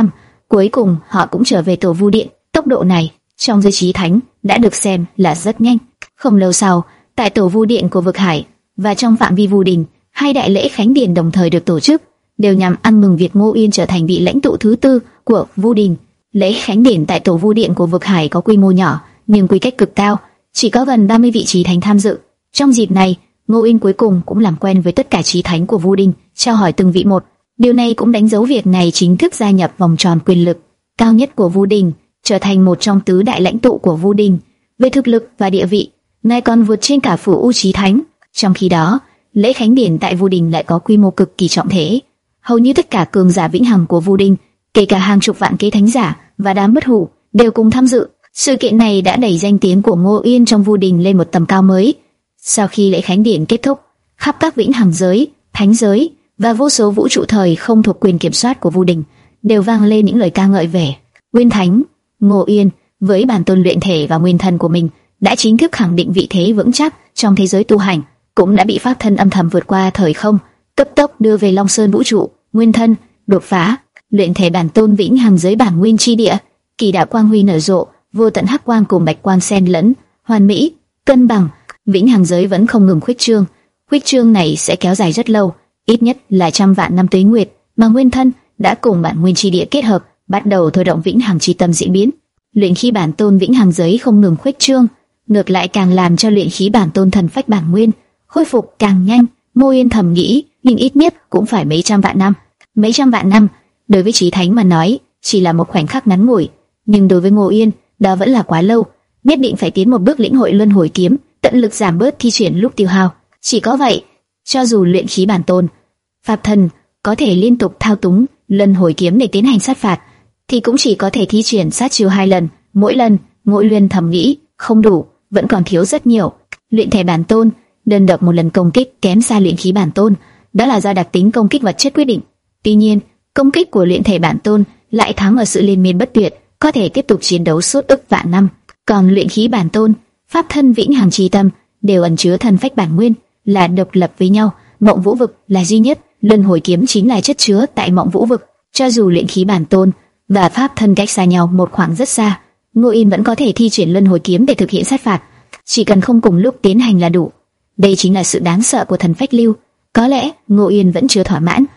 Cuối cùng họ cũng trở về Tổ Vu Điện. Tốc độ này trong giới chí thánh đã được xem là rất nhanh. Không lâu sau, tại Tổ Vu Điện của Vực Hải và trong phạm vi Vu Đình, hai đại lễ khánh điển đồng thời được tổ chức, đều nhằm ăn mừng việc Ngô Uyên trở thành vị lãnh tụ thứ tư của Vu Đình. Lễ khánh điển tại Tổ Vu Điện của Vực Hải có quy mô nhỏ nhưng quy cách cực cao, chỉ có gần ba mươi vị chí thánh tham dự. Trong dịp này, Ngô Uyên cuối cùng cũng làm quen với tất cả chí thánh của Vu Đình, trao hỏi từng vị một. Điều này cũng đánh dấu việc này chính thức gia nhập vòng tròn quyền lực cao nhất của Vu Đình, trở thành một trong tứ đại lãnh tụ của Vu Đình. Về thực lực và địa vị, ngài còn vượt trên cả Phủ U Chí Thánh. Trong khi đó, lễ khánh điển tại Vu Đình lại có quy mô cực kỳ trọng thể. Hầu như tất cả cường giả vĩnh hằng của Vu Đình, kể cả hàng chục vạn kế thánh giả và đám bất hủ, đều cùng tham dự. Sự kiện này đã đẩy danh tiếng của Ngô Uyên trong Vu Đình lên một tầm cao mới. Sau khi lễ khánh điển kết thúc, khắp các vĩnh hằng giới, thánh giới và vô số vũ trụ thời không thuộc quyền kiểm soát của Vu Đình đều vang lên những lời ca ngợi về Nguyên Thánh. Ngô Uyên với bản tôn luyện thể và nguyên thân của mình đã chính thức khẳng định vị thế vững chắc trong thế giới tu hành, cũng đã bị pháp thân âm thầm vượt qua thời không, cấp tốc đưa về Long Sơn vũ trụ. Nguyên thân đột phá, luyện thể bản tôn vĩnh hằng giới bản nguyên chi địa, kỳ đạo quang huy nở rộ, vô tận hắc quang cùng bạch quang xen lẫn, hoàn mỹ, cân bằng. Vĩnh hằng giới vẫn không ngừng khuếch trương, khuếch trương này sẽ kéo dài rất lâu, ít nhất là trăm vạn năm tuế nguyệt, mà nguyên thân đã cùng bản nguyên chi địa kết hợp, bắt đầu thôi động vĩnh hằng chi tâm diễn biến. Luyện khí bản tôn vĩnh hằng giới không ngừng khuếch trương, ngược lại càng làm cho luyện khí bản tôn thần phách bản nguyên khôi phục càng nhanh. Ngô Uyên thầm nghĩ, nhưng ít nhất cũng phải mấy trăm vạn năm. Mấy trăm vạn năm đối với chí thánh mà nói chỉ là một khoảnh khắc ngắn ngủi, nhưng đối với Ngô Uyên đó vẫn là quá lâu. Nhất định phải tiến một bước lĩnh hội luân hồi kiếm, tận lực giảm bớt thi triển lúc tiêu hao. Chỉ có vậy, cho dù luyện khí bản tôn, pháp thần có thể liên tục thao túng luân hồi kiếm để tiến hành sát phạt, thì cũng chỉ có thể thi triển sát chiêu hai lần. Mỗi lần Ngô Uyên thầm nghĩ không đủ, vẫn còn thiếu rất nhiều. Luyện thể bản tôn đơn độc một lần công kích kém xa luyện khí bản tôn, đó là do đặc tính công kích vật chất quyết định. Tuy nhiên, công kích của luyện thể bản tôn lại thắng ở sự liên miên bất tuyệt, có thể tiếp tục chiến đấu suốt ức vạn năm. Còn luyện khí bản tôn, pháp thân vĩnh hằng chi tâm đều ẩn chứa thần phách bản nguyên, là độc lập với nhau. Mộng vũ vực là duy nhất, luân hồi kiếm chính là chất chứa tại mộng vũ vực. Cho dù luyện khí bản tôn và pháp thân cách xa nhau một khoảng rất xa, Ngô Uyên vẫn có thể thi triển luân hồi kiếm để thực hiện sát phạt, chỉ cần không cùng lúc tiến hành là đủ. Đây chính là sự đáng sợ của thần phách lưu. Có lẽ Ngô Uyên vẫn chưa thỏa mãn,